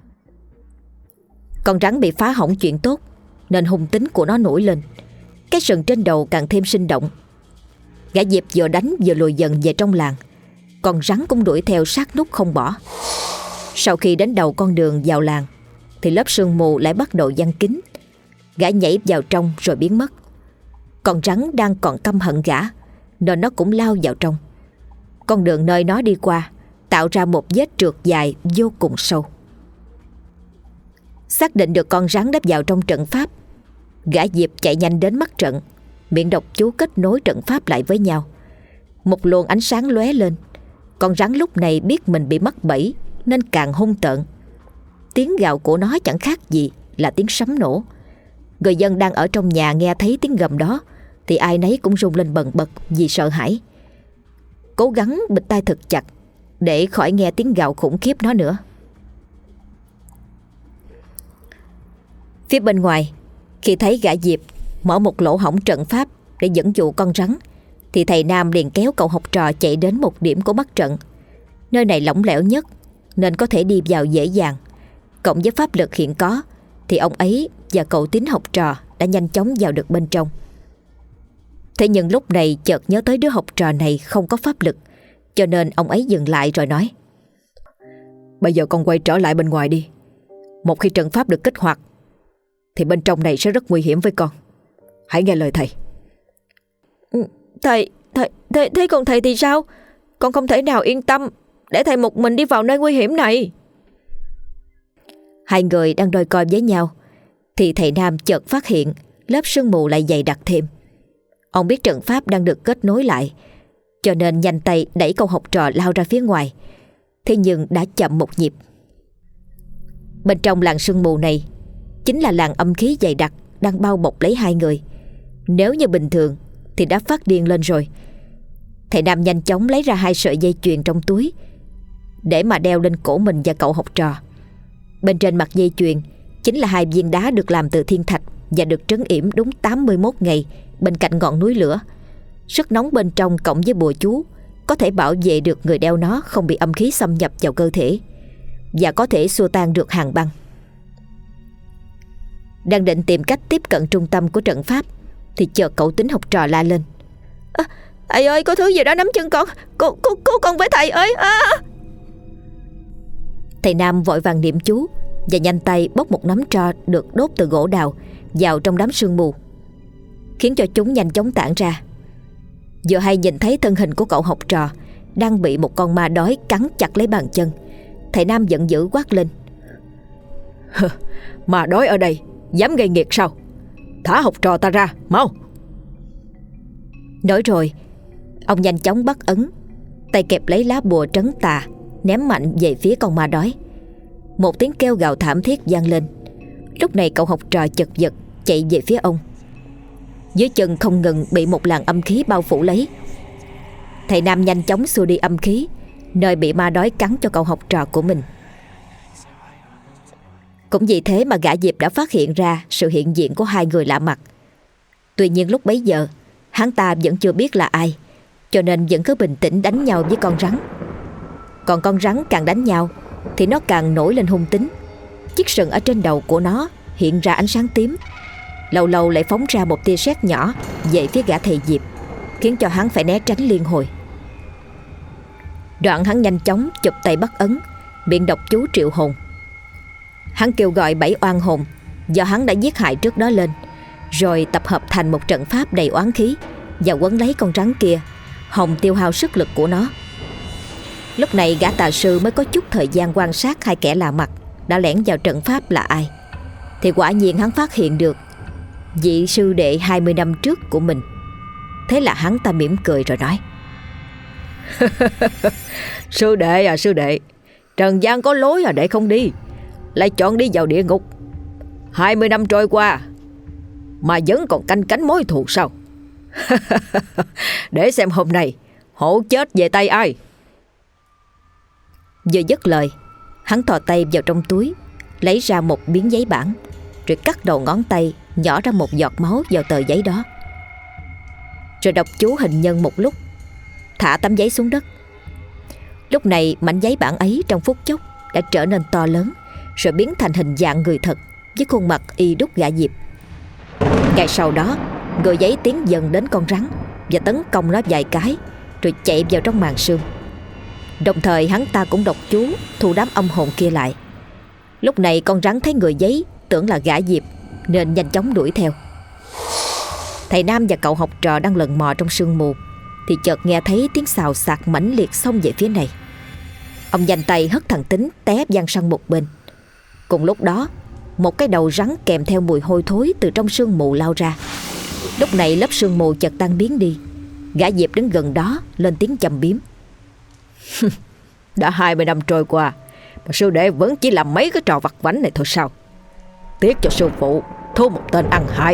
Con rắn bị phá hỏng chuyện tốt, nên hung tính của nó nổi lên. Cái sừng trên đầu càng thêm sinh động. Gã Diệp vừa đánh vừa lùi dần về trong làng. Con rắn cũng đuổi theo sát nút không bỏ. Sau khi đến đầu con đường vào làng thì lớp sương mù lại bắt đầu giăng kín. Gã nhảy vào trong rồi biến mất. Con rắn đang còn căm hận gã, nên nó cũng lao vào trong. Con đường nơi nó đi qua tạo ra một vết trượt dài vô cùng sâu. Xác định được con rắn đã vào trong trận pháp, gã Diệp chạy nhanh đến mắt trận, miệng đọc chú kết nối trận pháp lại với nhau. Một luồng ánh sáng lóe lên. Con rắn lúc này biết mình bị mắc bẫy nên càng hung tợn. Tiếng gào của nó chẳng khác gì là tiếng sấm nổ. Người dân đang ở trong nhà nghe thấy tiếng gầm đó thì ai nấy cũng run lên bần bật vì sợ hãi, cố gắng bịt tai thật chặt để khỏi nghe tiếng gào khủng khiếp nó nữa. Phía bên ngoài, khi thấy gã Diệp mở một lỗ hổng trận pháp để dẫn dụ con rắn, thì thầy Nam liền kéo cậu học trò chạy đến một điểm của mắt trận. Nơi này lỏng lẻo nhất nên có thể đi vào dễ dàng. Cộng với pháp lực hiện có thì ông ấy và cậu Tín học trò đã nhanh chóng vào được bên trong. Thế nhưng lúc này chợt nhớ tới đứa học trò này không có pháp lực, cho nên ông ấy dừng lại rồi nói: Bây giờ con quay trở lại bên ngoài đi. Một khi trận pháp được kích hoạt thì bên trong này sẽ rất nguy hiểm với con. Hãy nghe lời thầy. Thầy, thế còn thầy thì sao? Con không thể nào yên tâm để thầy một mình đi vào nơi nguy hiểm này. Hai người đang đôi co với nhau thì thầy Nam chợt phát hiện lớp sương mù lại dày đặc thêm. Ông biết trận pháp đang được kết nối lại, cho nên nhanh tay đẩy cậu học trò lao ra phía ngoài. Thế nhưng đã chậm một nhịp. Bên trong làn sương mù này chính là làn âm khí dày đặc đang bao bọc lấy hai người. Nếu như bình thường thì đã phát điên lên rồi. Thầy Nam nhanh chóng lấy ra 2 sợi dây chuyền trong túi để mà đeo lên cổ mình và cậu học trò. Bên trên mặt dây chuyền chính là 2 viên đá được làm từ thiên thạch và được trấn yểm đúng 81 ngày bên cạnh ngọn núi lửa. Sức nóng bên trong cộng với bùa chú có thể bảo vệ được người đeo nó không bị âm khí xâm nhập vào cơ thể, và có thể xua tan được hàn băng. Đang định tìm cách tiếp cận trung tâm của trận pháp thì chợt cậu Tính học trò la lên: Thầy ơi, có thứ gì đó nắm chân con. Cứu con với thầy ơi. Thầy Nam vội vàng niệm chú và nhanh tay bốc một nắm tro được đốt từ gỗ đào vào trong đám sương mù, khiến cho chúng nhanh chóng tản ra. Vừa hay nhìn thấy thân hình của cậu học trò đang bị một con ma đói cắn chặt lấy bàn chân. Thầy Nam giận dữ quát lên: Ma đói ở đây dám gây nghiệt sao? Thả học trò ta ra, mau! Nói rồi ông nhanh chóng bắt ấn, tay kẹp lấy lá bùa trấn tà, ném mạnh về phía con ma đói. Một tiếng kêu gào thảm thiết vang lên. Lúc này cậu học trò chật vật chạy về phía ông. Dưới chân không ngừng bị một làn âm khí bao phủ lấy. Thầy Nam nhanh chóng xua đi âm khí nơi bị ma đói cắn cho cậu học trò của mình. Cũng vì thế mà gã Diệp đã phát hiện ra sự hiện diện của 2 người lạ mặt. Tuy nhiên lúc bấy giờ hắn ta vẫn chưa biết là ai, cho nên vẫn cứ bình tĩnh đánh nhau với con rắn. Còn con rắn càng đánh nhau thì nó càng nổi lên hung tính. Chiếc sừng ở trên đầu của nó hiện ra ánh sáng tím, lâu lâu lại phóng ra một tia sét nhỏ về phía gã thầy Diệp, khiến cho hắn phải né tránh liên hồi. Đoạn hắn nhanh chóng chụp tay bắt ấn, miệng đọc chú triệu hồn. Hắn kêu gọi 7 oan hồn do hắn đã giết hại trước đó lên, rồi tập hợp thành một trận pháp đầy oán khí và quấn lấy con rắn kia, hòng tiêu hao sức lực của nó. Lúc này gã tà sư mới có chút thời gian quan sát 2 kẻ lạ mặt đã lẻn vào trận pháp là ai. Thì quả nhiên hắn phát hiện được vị sư đệ 20 năm trước của mình. Thế là hắn ta mỉm cười rồi nói: Sư đệ à sư đệ, trần gian có lối à đệ không đi, lại chọn đi vào địa ngục. 20 năm trôi qua mà vẫn còn canh cánh mối thù sao? Để xem hôm nay hổ chết về tay ai. Vừa dứt lời, hắn thò tay vào trong túi, lấy ra một miếng giấy bản, rồi cắt đầu ngón tay nhỏ ra một giọt máu vào tờ giấy đó, rồi đọc chú hình nhân một lúc, thả tấm giấy xuống đất. Lúc này mảnh giấy bản ấy trong phút chốc đã trở nên to lớn, rồi biến thành hình dạng người thật với khuôn mặt y đúc gã Diệp. Ngay sau đó, người giấy tiến dần đến con rắn và tấn công nó vài cái, rồi chạy vào trong màn sương. Đồng thời hắn ta cũng đọc chú thu đám âm hồn kia lại. Lúc này con rắn thấy người giấy tưởng là gã Diệp nên nhanh chóng đuổi theo. Thầy Nam và cậu học trò đang lần mò trong sương mù thì chợt nghe thấy tiếng xào xạc mãnh liệt xông về phía này. Ông nhanh tay hất thằng Tính té văng sang một bên. Cùng lúc đó, một cái đầu rắn kèm theo mùi hôi thối từ trong sương mù lao ra. Lúc này lớp sương mù chợt tan biến đi. Gã Diệp đứng gần đó lên tiếng châm biếm: Đã 20 năm trôi qua mà sư đệ vẫn chỉ làm mấy cái trò vặt vãnh này thôi sao? Tiếc cho sư phụ thu một tên ăn hại.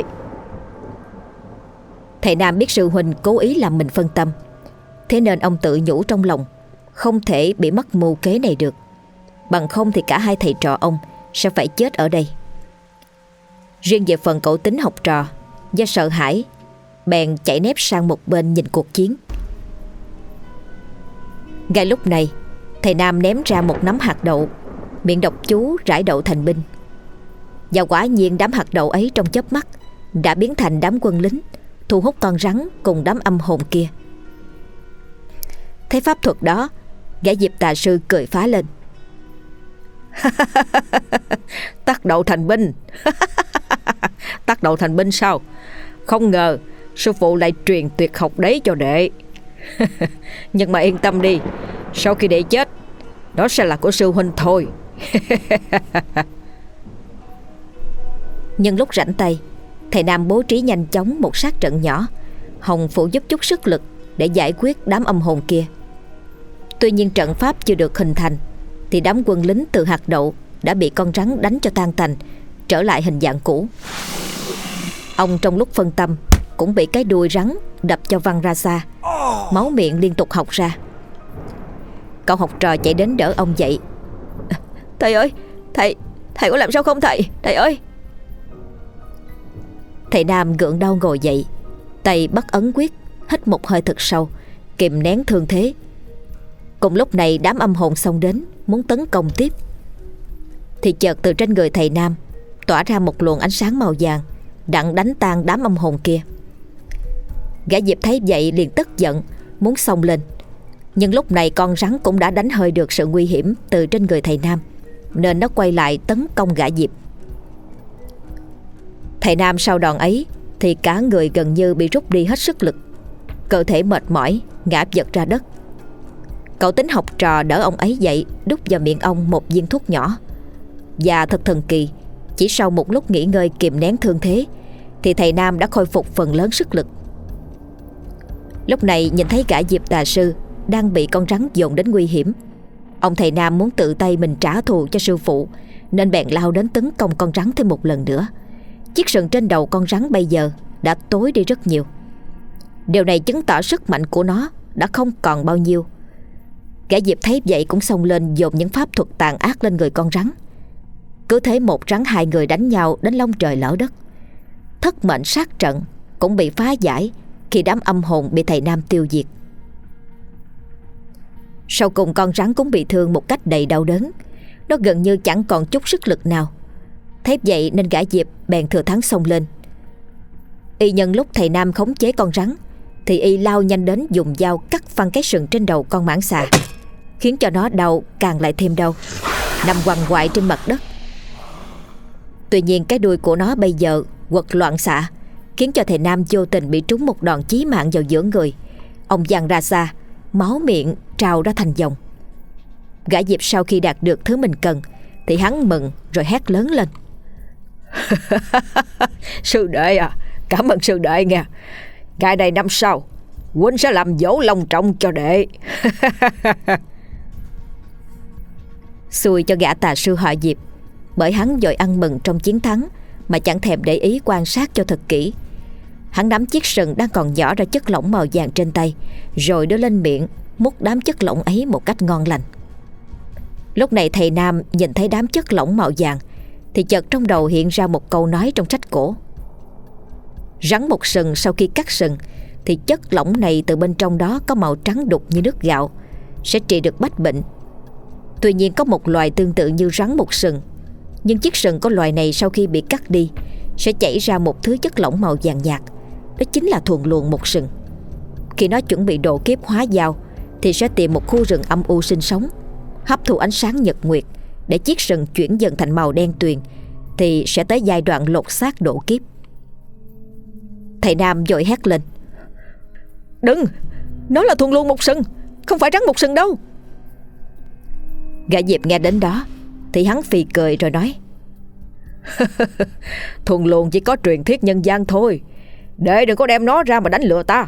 Thầy Nam biết sư huynh cố ý làm mình phân tâm, thế nên ông tự nhủ trong lòng không thể bị mắc mưu kế này được, bằng không thì cả 2 thầy trò ông sẽ phải chết ở đây. Riêng về phần cậu Tính học trò, do sợ hãi bèn chạy nép sang một bên nhìn cuộc chiến. Ngay lúc này, thầy Nam ném ra một nắm hạt đậu, miệng đọc chú rải đậu thành binh. Và quả nhiên đám hạt đậu ấy trong chớp mắt đã biến thành đám quân lính thu hút con rắn cùng đám âm hồn kia. Thấy pháp thuật đó, gã Diệp tà sư cười phá lên: Tắc đậu thành binh. Tắc đậu thành binh sao? Không ngờ sư phụ lại truyền tuyệt học đấy cho đệ. Nhưng mà yên tâm đi, sau khi đệ chết Đó sẽ là của sư huynh thôi. Nhưng lúc rảnh tay, thầy Nam bố trí nhanh chóng một sát trận nhỏ, Hồng phụ giúp chút sức lực để giải quyết đám âm hồn kia. Tuy nhiên trận pháp chưa được hình thành thì đám quân lính từ hạt đậu đã bị con rắn đánh cho tan tành, trở lại hình dạng cũ. Ông trong lúc phân tâm cũng bị cái đuôi rắn đập cho văng ra xa, máu miệng liên tục hộc ra. Cậu học trò chạy đến đỡ ông dậy. Thầy ơi, thầy có làm sao không thầy? Thầy ơi! Thầy Nam gượng đau ngồi dậy, tay bắt ấn quyết, hít một hơi thật sâu, kìm nén thương thế. Cùng lúc này đám âm hồn xông đến muốn tấn công tiếp, thì chợt từ trên người thầy Nam tỏa ra một luồng ánh sáng màu vàng, đặng đánh tan đám âm hồn kia. Gã Diệp thấy vậy liền tức giận, muốn xông lên. Nhưng lúc này con rắn cũng đã đánh hơi được sự nguy hiểm từ trên người thầy Nam, nên nó quay lại tấn công gã Diệp. Thầy Nam sau đòn ấy thì cả người gần như bị rút đi hết sức lực, cơ thể mệt mỏi, ngã vật ra đất. Cậu tính học trò đỡ ông ấy dậy, đút vào miệng ông một viên thuốc nhỏ. Và thật thần kỳ, chỉ sau một lúc nghỉ ngơi kìm nén thương thế thì thầy Nam đã khôi phục phần lớn sức lực. Lúc này nhìn thấy gã Diệp tà sư đang bị con rắn dồn đến nguy hiểm, ông thầy Nam muốn tự tay mình trả thù cho sư phụ, nên bèn lao đến tấn công con rắn thêm một lần nữa. Chiếc sừng trên đầu con rắn bây giờ đã tối đi rất nhiều. Điều này chứng tỏ sức mạnh của nó đã không còn bao nhiêu. Gã Diệp thấy vậy cũng xông lên dồn những pháp thuật tàn ác lên người con rắn. Cứ thế một rắn hai người đánh nhau đến long trời lở đất. Thất mệnh sát trận cũng bị phá giải khi đám âm hồn bị thầy Nam tiêu diệt. Sau cùng con rắn cũng bị thương một cách đầy đau đớn. Nó gần như chẳng còn chút sức lực nào. Thế vậy nên gã Diệp bèn thừa thắng xông lên. Y nhân lúc thầy Nam khống chế con rắn thì y lao nhanh đến dùng dao cắt phăng cái sừng trên đầu con mãng xà, khiến cho nó đau càng lại thêm đau, nằm quằn quại trên mặt đất. Tuy nhiên cái đuôi của nó bây giờ quật loạn xạ, khiến cho thầy Nam vô tình bị trúng một đòn chí mạng vào giữa người. Ông văng ra xa, máu miệng trào ra thành dòng. Gã Diệp sau khi đạt được thứ mình cần thì hắn mừng rồi hét lớn lên. Sư đệ à, cảm ơn sư đệ nha. Ngày này năm sau huynh sẽ làm dỗ long trọng cho đệ. Xui cho gã tà sư họ Diệp, bởi hắn vội ăn mừng trong chiến thắng mà chẳng thèm để ý quan sát cho thật kỹ. Hắn nắm chiếc sừng đang còn nhỏ ra chất lỏng màu vàng trên tay, rồi đưa lên miệng múc đám chất lỏng ấy một cách ngon lành. Lúc này thầy Nam nhìn thấy đám chất lỏng màu vàng thì chợt trong đầu hiện ra một câu nói trong sách cổ. Rắn một sừng sau khi cắt sừng thì chất lỏng này từ bên trong đó có màu trắng đục như nước gạo, sẽ trị được bách bệnh. Tuy nhiên có một loài tương tự như rắn một sừng, nhưng chiếc sừng của loài này sau khi bị cắt đi sẽ chảy ra một thứ chất lỏng màu vàng nhạt. Đó chính là thuần luồng một sừng. Khi nó chuẩn bị độ kiếp hóa dao thì sẽ tìm một khu rừng âm u sinh sống, hấp thụ ánh sáng nhật nguyệt để chiếc sừng chuyển dần thành màu đen tuyền, thì sẽ tới giai đoạn lột xác độ kiếp. Thầy Nam vội hét lên. Đừng, nó là thuần luồng một sừng, không phải rắn một sừng đâu. Gã Diệp nghe đến đó thì hắn phì cười rồi nói. Thuần luồng chỉ có truyền thuyết nhân gian thôi, đệ đừng có đem nó ra mà đánh lừa ta.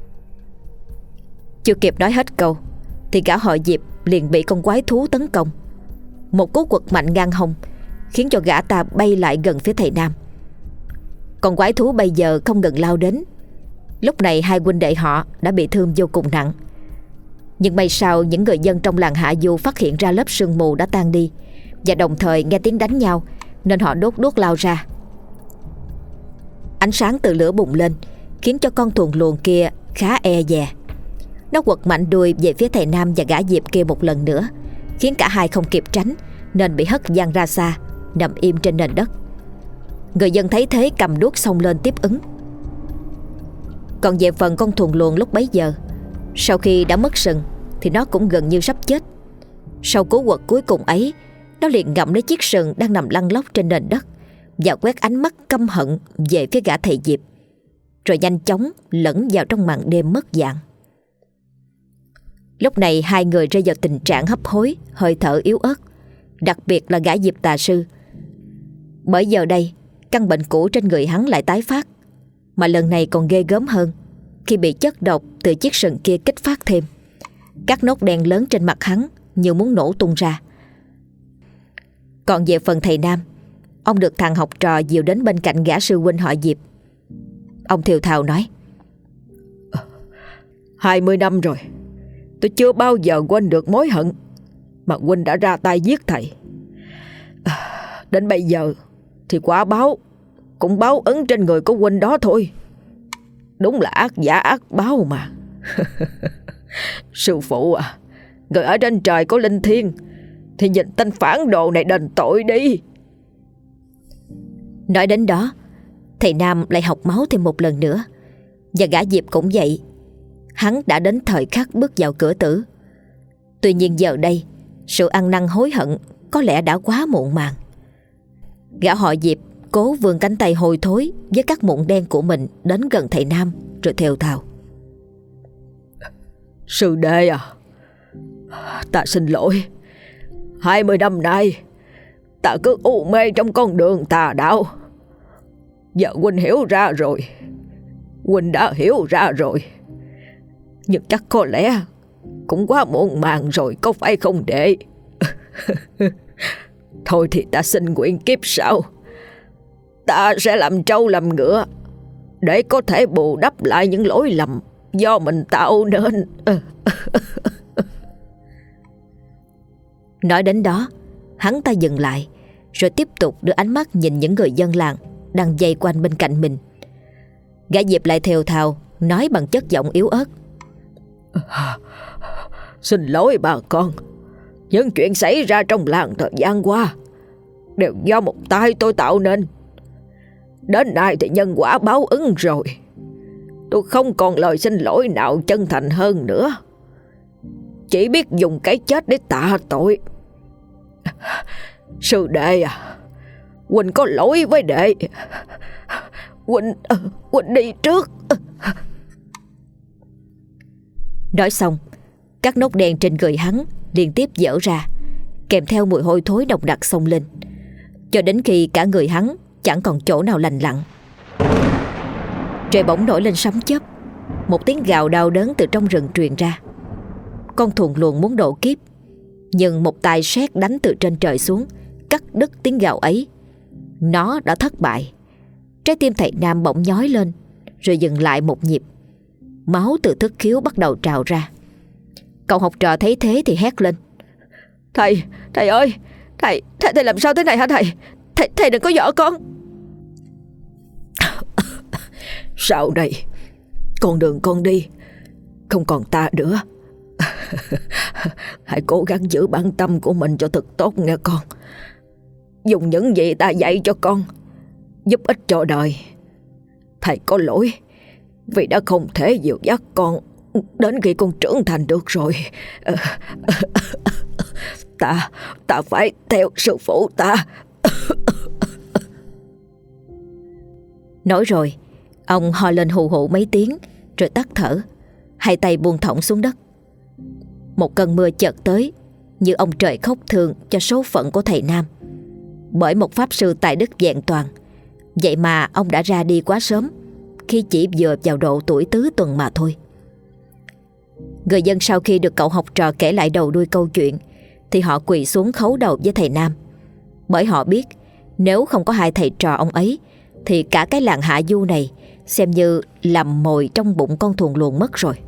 Chưa kịp nói hết câu thì gã họ Diệp liền bị con quái thú tấn công. Một cú quật mạnh ngang hông khiến cho gã ta bay lại gần phía thầy Nam. Con quái thú bây giờ không ngừng lao đến. Lúc này hai huynh đệ họ đã bị thương vô cùng nặng. Nhưng may sao những người dân trong làng Hạ Du phát hiện ra lớp sương mù đã tan đi, và đồng thời nghe tiếng đánh nhau nên họ đốt đuốc lao ra. Ánh sáng từ lửa bùng lên khiến cho con thuần luồng kia khá e dè. Nó quật mạnh đuôi về phía thầy Nam và gã Diệp kia một lần nữa, khiến cả hai không kịp tránh nên bị hất văng ra xa, nằm im trên nền đất. Người dân thấy thế cầm đuốc xông lên tiếp ứng. Còn về phần con thuần luồng lúc bấy giờ, sau khi đã mất sừng thì nó cũng gần như sắp chết. Sau cú quật cuối cùng ấy, nó liền ngậm lấy chiếc sừng đang nằm lăn lóc trên nền đất và quét ánh mắt căm hận về phía gã thầy Diệp, rồi nhanh chóng lẫn vào trong màn đêm mất dạng. Lúc này hai người rơi vào tình trạng hấp hối, hơi thở yếu ớt, đặc biệt là gã Diệp tà sư. Bởi giờ đây căn bệnh cũ trên người hắn lại tái phát, mà lần này còn ghê gớm hơn khi bị chất độc từ chiếc sừng kia kích phát thêm. Các nốt đen lớn trên mặt hắn như muốn nổ tung ra. Còn về phần thầy Nam, ông được thằng học trò dìu đến bên cạnh gã sư huynh họ Diệp. Ông thều thào nói: 20 năm rồi, tôi chưa bao giờ quên được mối hận mà huynh đã ra tay giết thầy. Đến bây giờ thì quả báo cũng báo ứng trên người của huynh đó thôi. Đúng là ác giả ác báo mà. Sư phụ à, người ở trên trời có linh thiêng thì nhìn tên phản đồ này đền tội đi. Nói đến đó, thầy Nam lại học máu thêm một lần nữa. Và gã Diệp cũng vậy. Hắn đã đến thời khắc bước vào cửa tử. Tuy nhiên giờ đây, sự ăn năn hối hận có lẽ đã quá muộn màng. Gã họ Diệp cố vươn cánh tay hôi thối với các mụn đen của mình đến gần thầy Nam, rồi thều thào: Sư đệ à, ta xin lỗi. 20 năm nay ta cứ u mê trong con đường tà đạo. Giờ huynh hiểu ra rồi. Huynh đã hiểu ra rồi. Nhưng chắc có lẽ cũng quá muộn màng rồi, có phải không đệ? Thôi thì ta xin nguyện kiếp sau ta sẽ làm trâu làm ngựa, để có thể bù đắp lại những lỗi lầm do mình tạo nên. Nói đến đó, hắn ta dừng lại, rồi tiếp tục đưa ánh mắt nhìn những người dân làng đang vây quanh bên cạnh mình. Gã Diệp lại thều thào nói bằng chất giọng yếu ớt: Xin lỗi bà con. Những chuyện xảy ra trong làng thời gian qua đều do một tay tôi tạo nên. Đến nay thì nhân quả báo ứng rồi. Tôi không còn lời xin lỗi nào chân thành hơn nữa, chỉ biết dùng cái chết để tạ tội. Sư đệ à, huynh có lỗi với đệ. Huynh đi trước. Nói xong, các nốt đen trên người hắn liên tiếp vỡ ra, kèm theo mùi hôi thối độc đặc xông lên, cho đến khi cả người hắn chẳng còn chỗ nào lành lặn. Trời bỗng nổi lên sấm chớp. Một tiếng gào đau đớn từ trong rừng truyền ra. Con thuồng luồng muốn độ kiếp, nhưng một tài sét đánh từ trên trời xuống, cắt đứt tiếng gào ấy. Nó đã thất bại. Trái tim thầy Nam bỗng nhói lên, rồi dừng lại một nhịp. Máu từ thất khiếu bắt đầu trào ra. Cậu học trò thấy thế thì hét lên: Thầy ơi, thầy làm sao thế này hả thầy? Thầy đừng có giở con. Sau này con đường con đi không còn ta nữa. Hãy cố gắng giữ bản tâm của mình cho thật tốt nghe con. Dùng những gì ta dạy cho con, giúp ích cho đời. Thầy có lỗi vì đã không thể dìu dắt con đến khi con trưởng thành được rồi. Ta phải theo sư phụ ta. Nói rồi, ông ho lên hù hụ mấy tiếng, rồi tắt thở, hai tay buông thõng xuống đất. Một cơn mưa chợt tới, như ông trời khóc thương cho số phận của thầy Nam. Bởi một pháp sư tài đức vẹn toàn, vậy mà ông đã ra đi quá sớm, khi chỉ vừa vào độ tuổi tứ tuần mà thôi. Người dân sau khi được cậu học trò kể lại đầu đuôi câu chuyện thì họ quỳ xuống khấu đầu với thầy Nam. Bởi họ biết nếu không có hai thầy trò ông ấy thì cả cái làng Hạ Du này xem như làm mồi trong bụng con thuồng luồng mất rồi.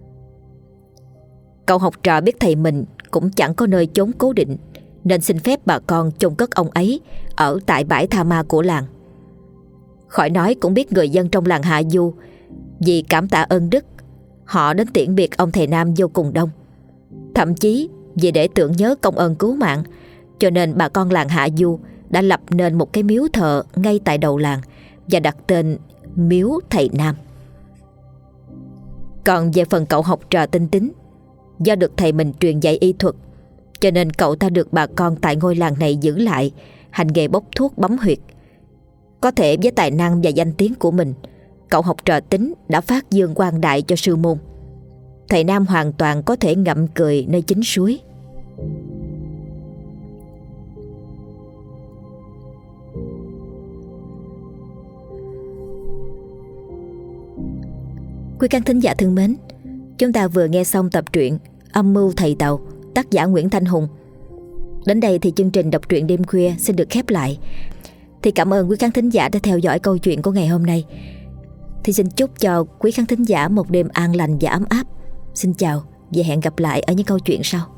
Cậu học trò biết thầy mình cũng chẳng có nơi chốn cố định, nên xin phép bà con chôn cất ông ấy ở tại bãi tha ma của làng. Khỏi nói cũng biết người dân trong làng Hạ Du vì cảm tạ ơn đức, họ đến tiễn biệt ông thầy Nam vô cùng đông. Thậm chí vì để tưởng nhớ công ơn cứu mạng, cho nên bà con làng Hạ Du đã lập nên một cái miếu thờ ngay tại đầu làng và đặt tên Miếu Thầy Nam. Còn về phần cậu học trò tinh tín, do được thầy mình truyền dạy y thuật, cho nên cậu ta được bà con tại ngôi làng này giữ lại hành nghề bốc thuốc bấm huyệt. Có thể với tài năng và danh tiếng của mình, cậu học trò Tính đã phát dương quang đại cho sư môn. thầy Nam hoàn toàn có thể ngậm cười nơi chính suối. Quý khán thính giả thân mến, chúng ta vừa nghe xong tập truyện Âm mưu thầy Tàu, tác giả Nguyễn Thanh Hùng. Đến đây thì chương trình đọc truyện đêm khuya xin được khép lại. Thì cảm ơn quý khán thính giả đã theo dõi câu chuyện của ngày hôm nay. Thì xin chúc cho quý khán thính giả một đêm an lành và ấm áp. Xin chào và hẹn gặp lại ở những câu chuyện sau.